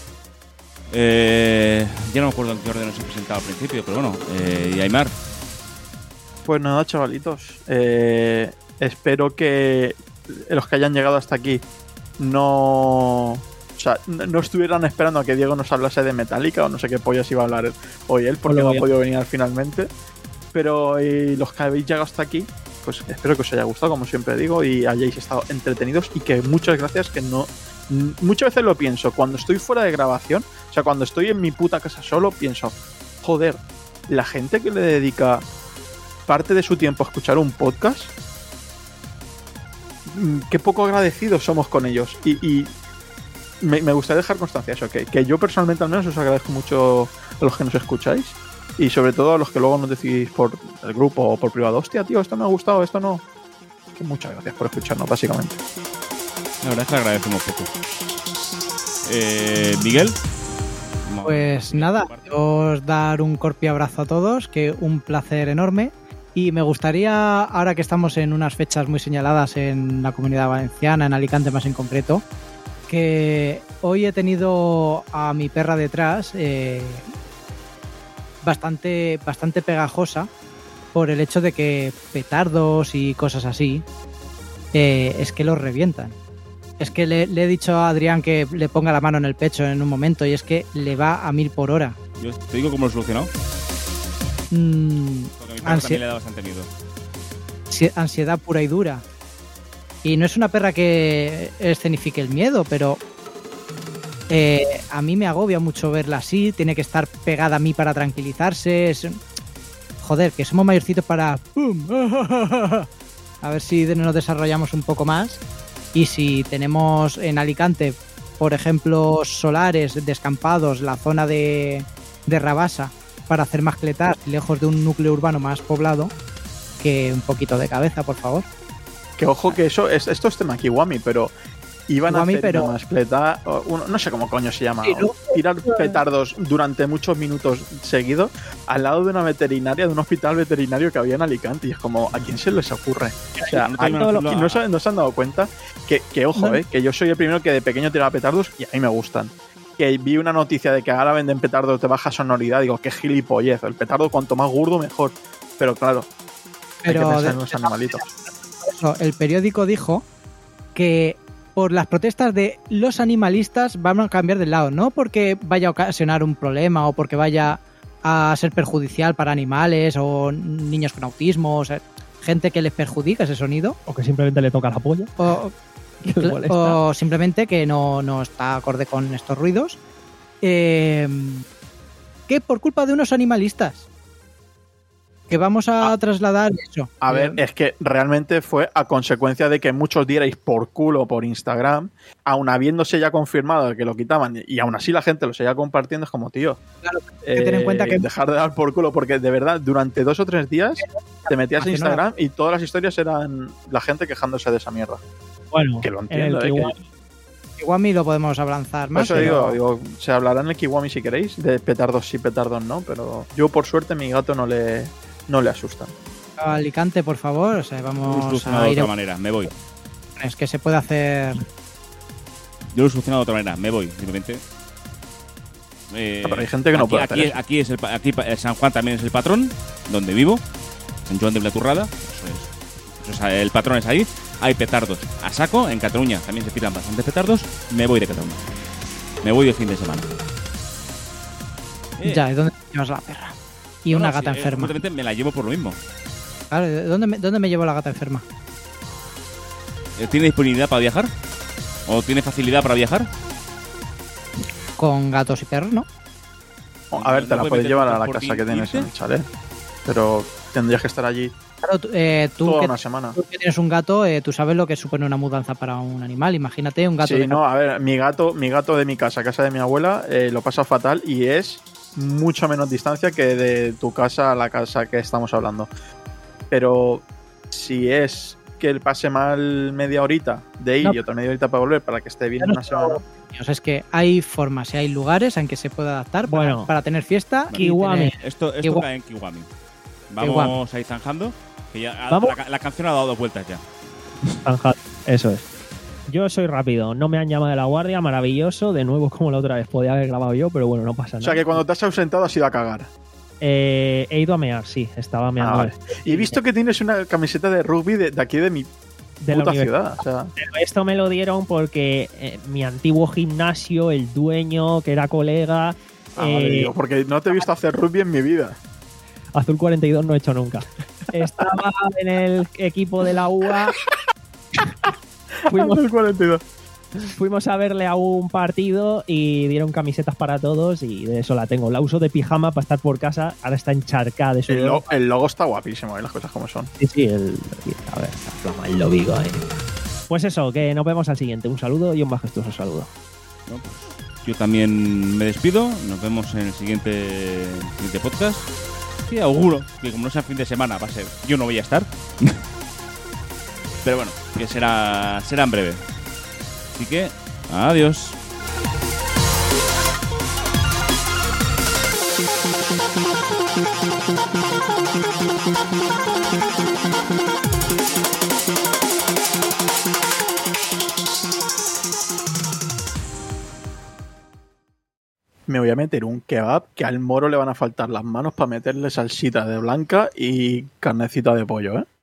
Eh, ya no me acuerdo en qué orden nos he presentado al principio, pero bueno, eh, y Aymar. Pues nada, chavalitos. Eh, espero que los que hayan llegado hasta aquí no... O sea, no estuvieran esperando a que Diego nos hablase de Metallica o no sé qué pollas iba a hablar hoy él, porque no ha podido venir finalmente. Pero y los que habéis llegado hasta aquí, pues espero que os haya gustado, como siempre digo, y hayáis estado entretenidos y que muchas gracias, que no... Muchas veces lo pienso, cuando estoy fuera de grabación, o sea, cuando estoy en mi puta casa solo, pienso, joder, la gente que le dedica parte de su tiempo a escuchar un podcast, qué poco agradecidos somos con ellos. Y, y me, me gustaría dejar constancia de eso, que, que yo personalmente al menos os agradezco mucho a los que nos escucháis y sobre todo a los que luego nos decís por el grupo o por privado, hostia, tío, esto me ha gustado, esto no. Que muchas gracias por escucharnos, básicamente. La verdad es que agradecemos poco. Eh, Miguel. Pues nada, os dar un corpi abrazo a todos, que un placer enorme. Y me gustaría, ahora que estamos en unas fechas muy señaladas en la Comunidad Valenciana, en Alicante más en concreto, que hoy he tenido a mi perra detrás eh, bastante, bastante pegajosa por el hecho de que petardos y cosas así eh, es que los revientan. Es que le, le he dicho a Adrián que le ponga la mano en el pecho en un momento y es que le va a mil por hora. Yo te digo cómo lo he solucionado. Mm, Porque a mi perro ansi- también le da bastante miedo. ansi- ansiedad pura y dura. Y no es una perra que escenifique el miedo, pero eh, a mí me agobia mucho verla así. Tiene que estar pegada a mí para tranquilizarse. Es- Joder, que somos mayorcitos para... ¡Pum! A ver si nos desarrollamos un poco más. Y si tenemos en Alicante, por ejemplo, solares, descampados, la zona de, de Rabasa, para hacer mascletas lejos de un núcleo urbano más poblado, que un poquito de cabeza, por favor. Que ojo que eso es, esto es tema Kiwami, pero iban Kiwami, a hacer pero- una mascleta, o uno- no sé cómo coño se llama, Sí, ¿no? o tirar petardos durante muchos minutos seguidos al lado de una veterinaria, de un hospital veterinario que había en Alicante, y es como, ¿a quién se les ocurre? O sea, No te ¿a- imaginas no, lo- se, no se han dado cuenta que, que ojo, No. eh, que yo soy el primero que de pequeño tiraba petardos y a mí me gustan. Que vi una noticia de que ahora venden petardos de baja sonoridad, digo, qué gilipollez, el petardo cuanto más gordo mejor. Pero claro, hay Pero que pensar de- en los animalitos. Eso, el periódico dijo que por las protestas de los animalistas van a cambiar de lado, no porque vaya a ocasionar un problema o porque vaya a ser perjudicial para animales o niños con autismo, o sea, gente que les perjudica ese sonido, O que simplemente le toca la polla. o, Que le molesta. o simplemente que no, no está acorde con estos ruidos, eh, que por culpa de unos animalistas. Que vamos a Ah. trasladar eso. A ver, Eh, es que realmente fue a consecuencia de que muchos dierais por culo por Instagram, aun habiéndose ya confirmado que lo quitaban y aún así la gente lo seguía compartiendo, es como, tío, Claro, hay que tener en cuenta que- dejar de dar por culo, porque de verdad, durante dos o tres días te metías en Hace nada. Instagram y todas las historias eran la gente quejándose de esa mierda. Bueno, Que lo en entiendo, el eh, que- Kiwami, Kiwami lo podemos avanzar Por más. eso pero- digo, digo, se hablará en el Kiwami si queréis, de petardos sí, petardos no, pero yo por suerte a mi gato no le, no le asustan. a Alicante, por favor, o sea, Yo lo he vamos solucionado a de ir otra a... manera, me voy. Es que se puede hacer... Yo lo he solucionado de otra manera, me voy, simplemente. Eh, Ah, pero hay gente que no aquí, puede aquí, hacer eso. aquí es el, pa- aquí pa- eh, San Juan también es el patrón, donde vivo. San Juan de Blaturrada. Eso es. Eso es, el patrón es ahí. Hay petardos a saco. En Cataluña también se tiran bastantes petardos. Me voy de Cataluña. Me voy de fin de semana. Eh, Ya, ¿de dónde llevas la perra? Y no, una no, gata sí, eh, enferma. justamente me la llevo por lo mismo. Claro, ¿de ¿dónde me, ¿dónde me llevo la gata enferma? Eh, ¿Tiene disponibilidad para viajar? ¿O tiene facilidad para viajar? Con gatos y perros, ¿no? A ver, te No la puede puedes meter llevar a la transporte casa que tienes irte. en el chalet, pero tendrías que estar allí Claro, tú, eh, tú toda que, una semana. tú que tienes un gato, eh, tú sabes lo que supone una mudanza para un animal. Imagínate un gato Sí, de no, a ver, mi gato, mi gato de mi casa, casa de mi abuela, eh, lo pasa fatal y es mucho menos distancia que de tu casa a la casa que estamos hablando. Pero si es que él pase mal media horita de ir No. y otra media horita para volver para que esté bien Ya no una semana. O sea, es que hay formas y hay lugares en que se puede adaptar para- Bueno. para, tener fiesta. y Kiwami. tener- Esto, esto Kiwa- cae en Kiwami. Vamos Kiwami. a ir zanjando. Que ya, Vamos. La, la canción ha dado dos vueltas ya. Zanjado. Eso es. Yo soy rápido, no me han llamado de la guardia, maravilloso. De nuevo, como la otra vez, podía haber grabado yo, pero bueno, no pasa O nada. sea que cuando te has ausentado has ido a cagar. Eh, he ido a mear, sí, estaba meando. Ah, vale. Y he visto que tienes una camiseta de rugby de, de aquí de mi de la puta universidad. ciudad. O sea, Pero esto me lo dieron porque eh, mi antiguo gimnasio, el dueño, que era colega, ah, vale, eh, digo, porque no te he visto hacer rugby en mi vida. Azul cuarenta y dos no he hecho nunca. Estaba en el equipo de la U A. Fuimos, Hace el cuarenta y dos. fuimos a verle a un partido y dieron camisetas para todos y de eso la tengo. La uso de pijama para estar por casa, ahora está encharcada de El, sudor. lo- el logo está guapísimo, ¿eh? Las cosas como son. Sí, sí, el, a ver, está flama el lobigo ahí. Pues eso, que nos vemos al siguiente. Un saludo y un majestuoso saludo. ¿no? Pues yo también me despido. Nos vemos en el siguiente, el siguiente podcast. Sí, auguro que como no sea fin de semana va a ser. Yo no voy a estar. Pero bueno, que será, será en breve. Así que, adiós. me voy a meter un kebab que al moro le van a faltar las manos para meterle salsita de blanca y carnecita de pollo, ¿eh?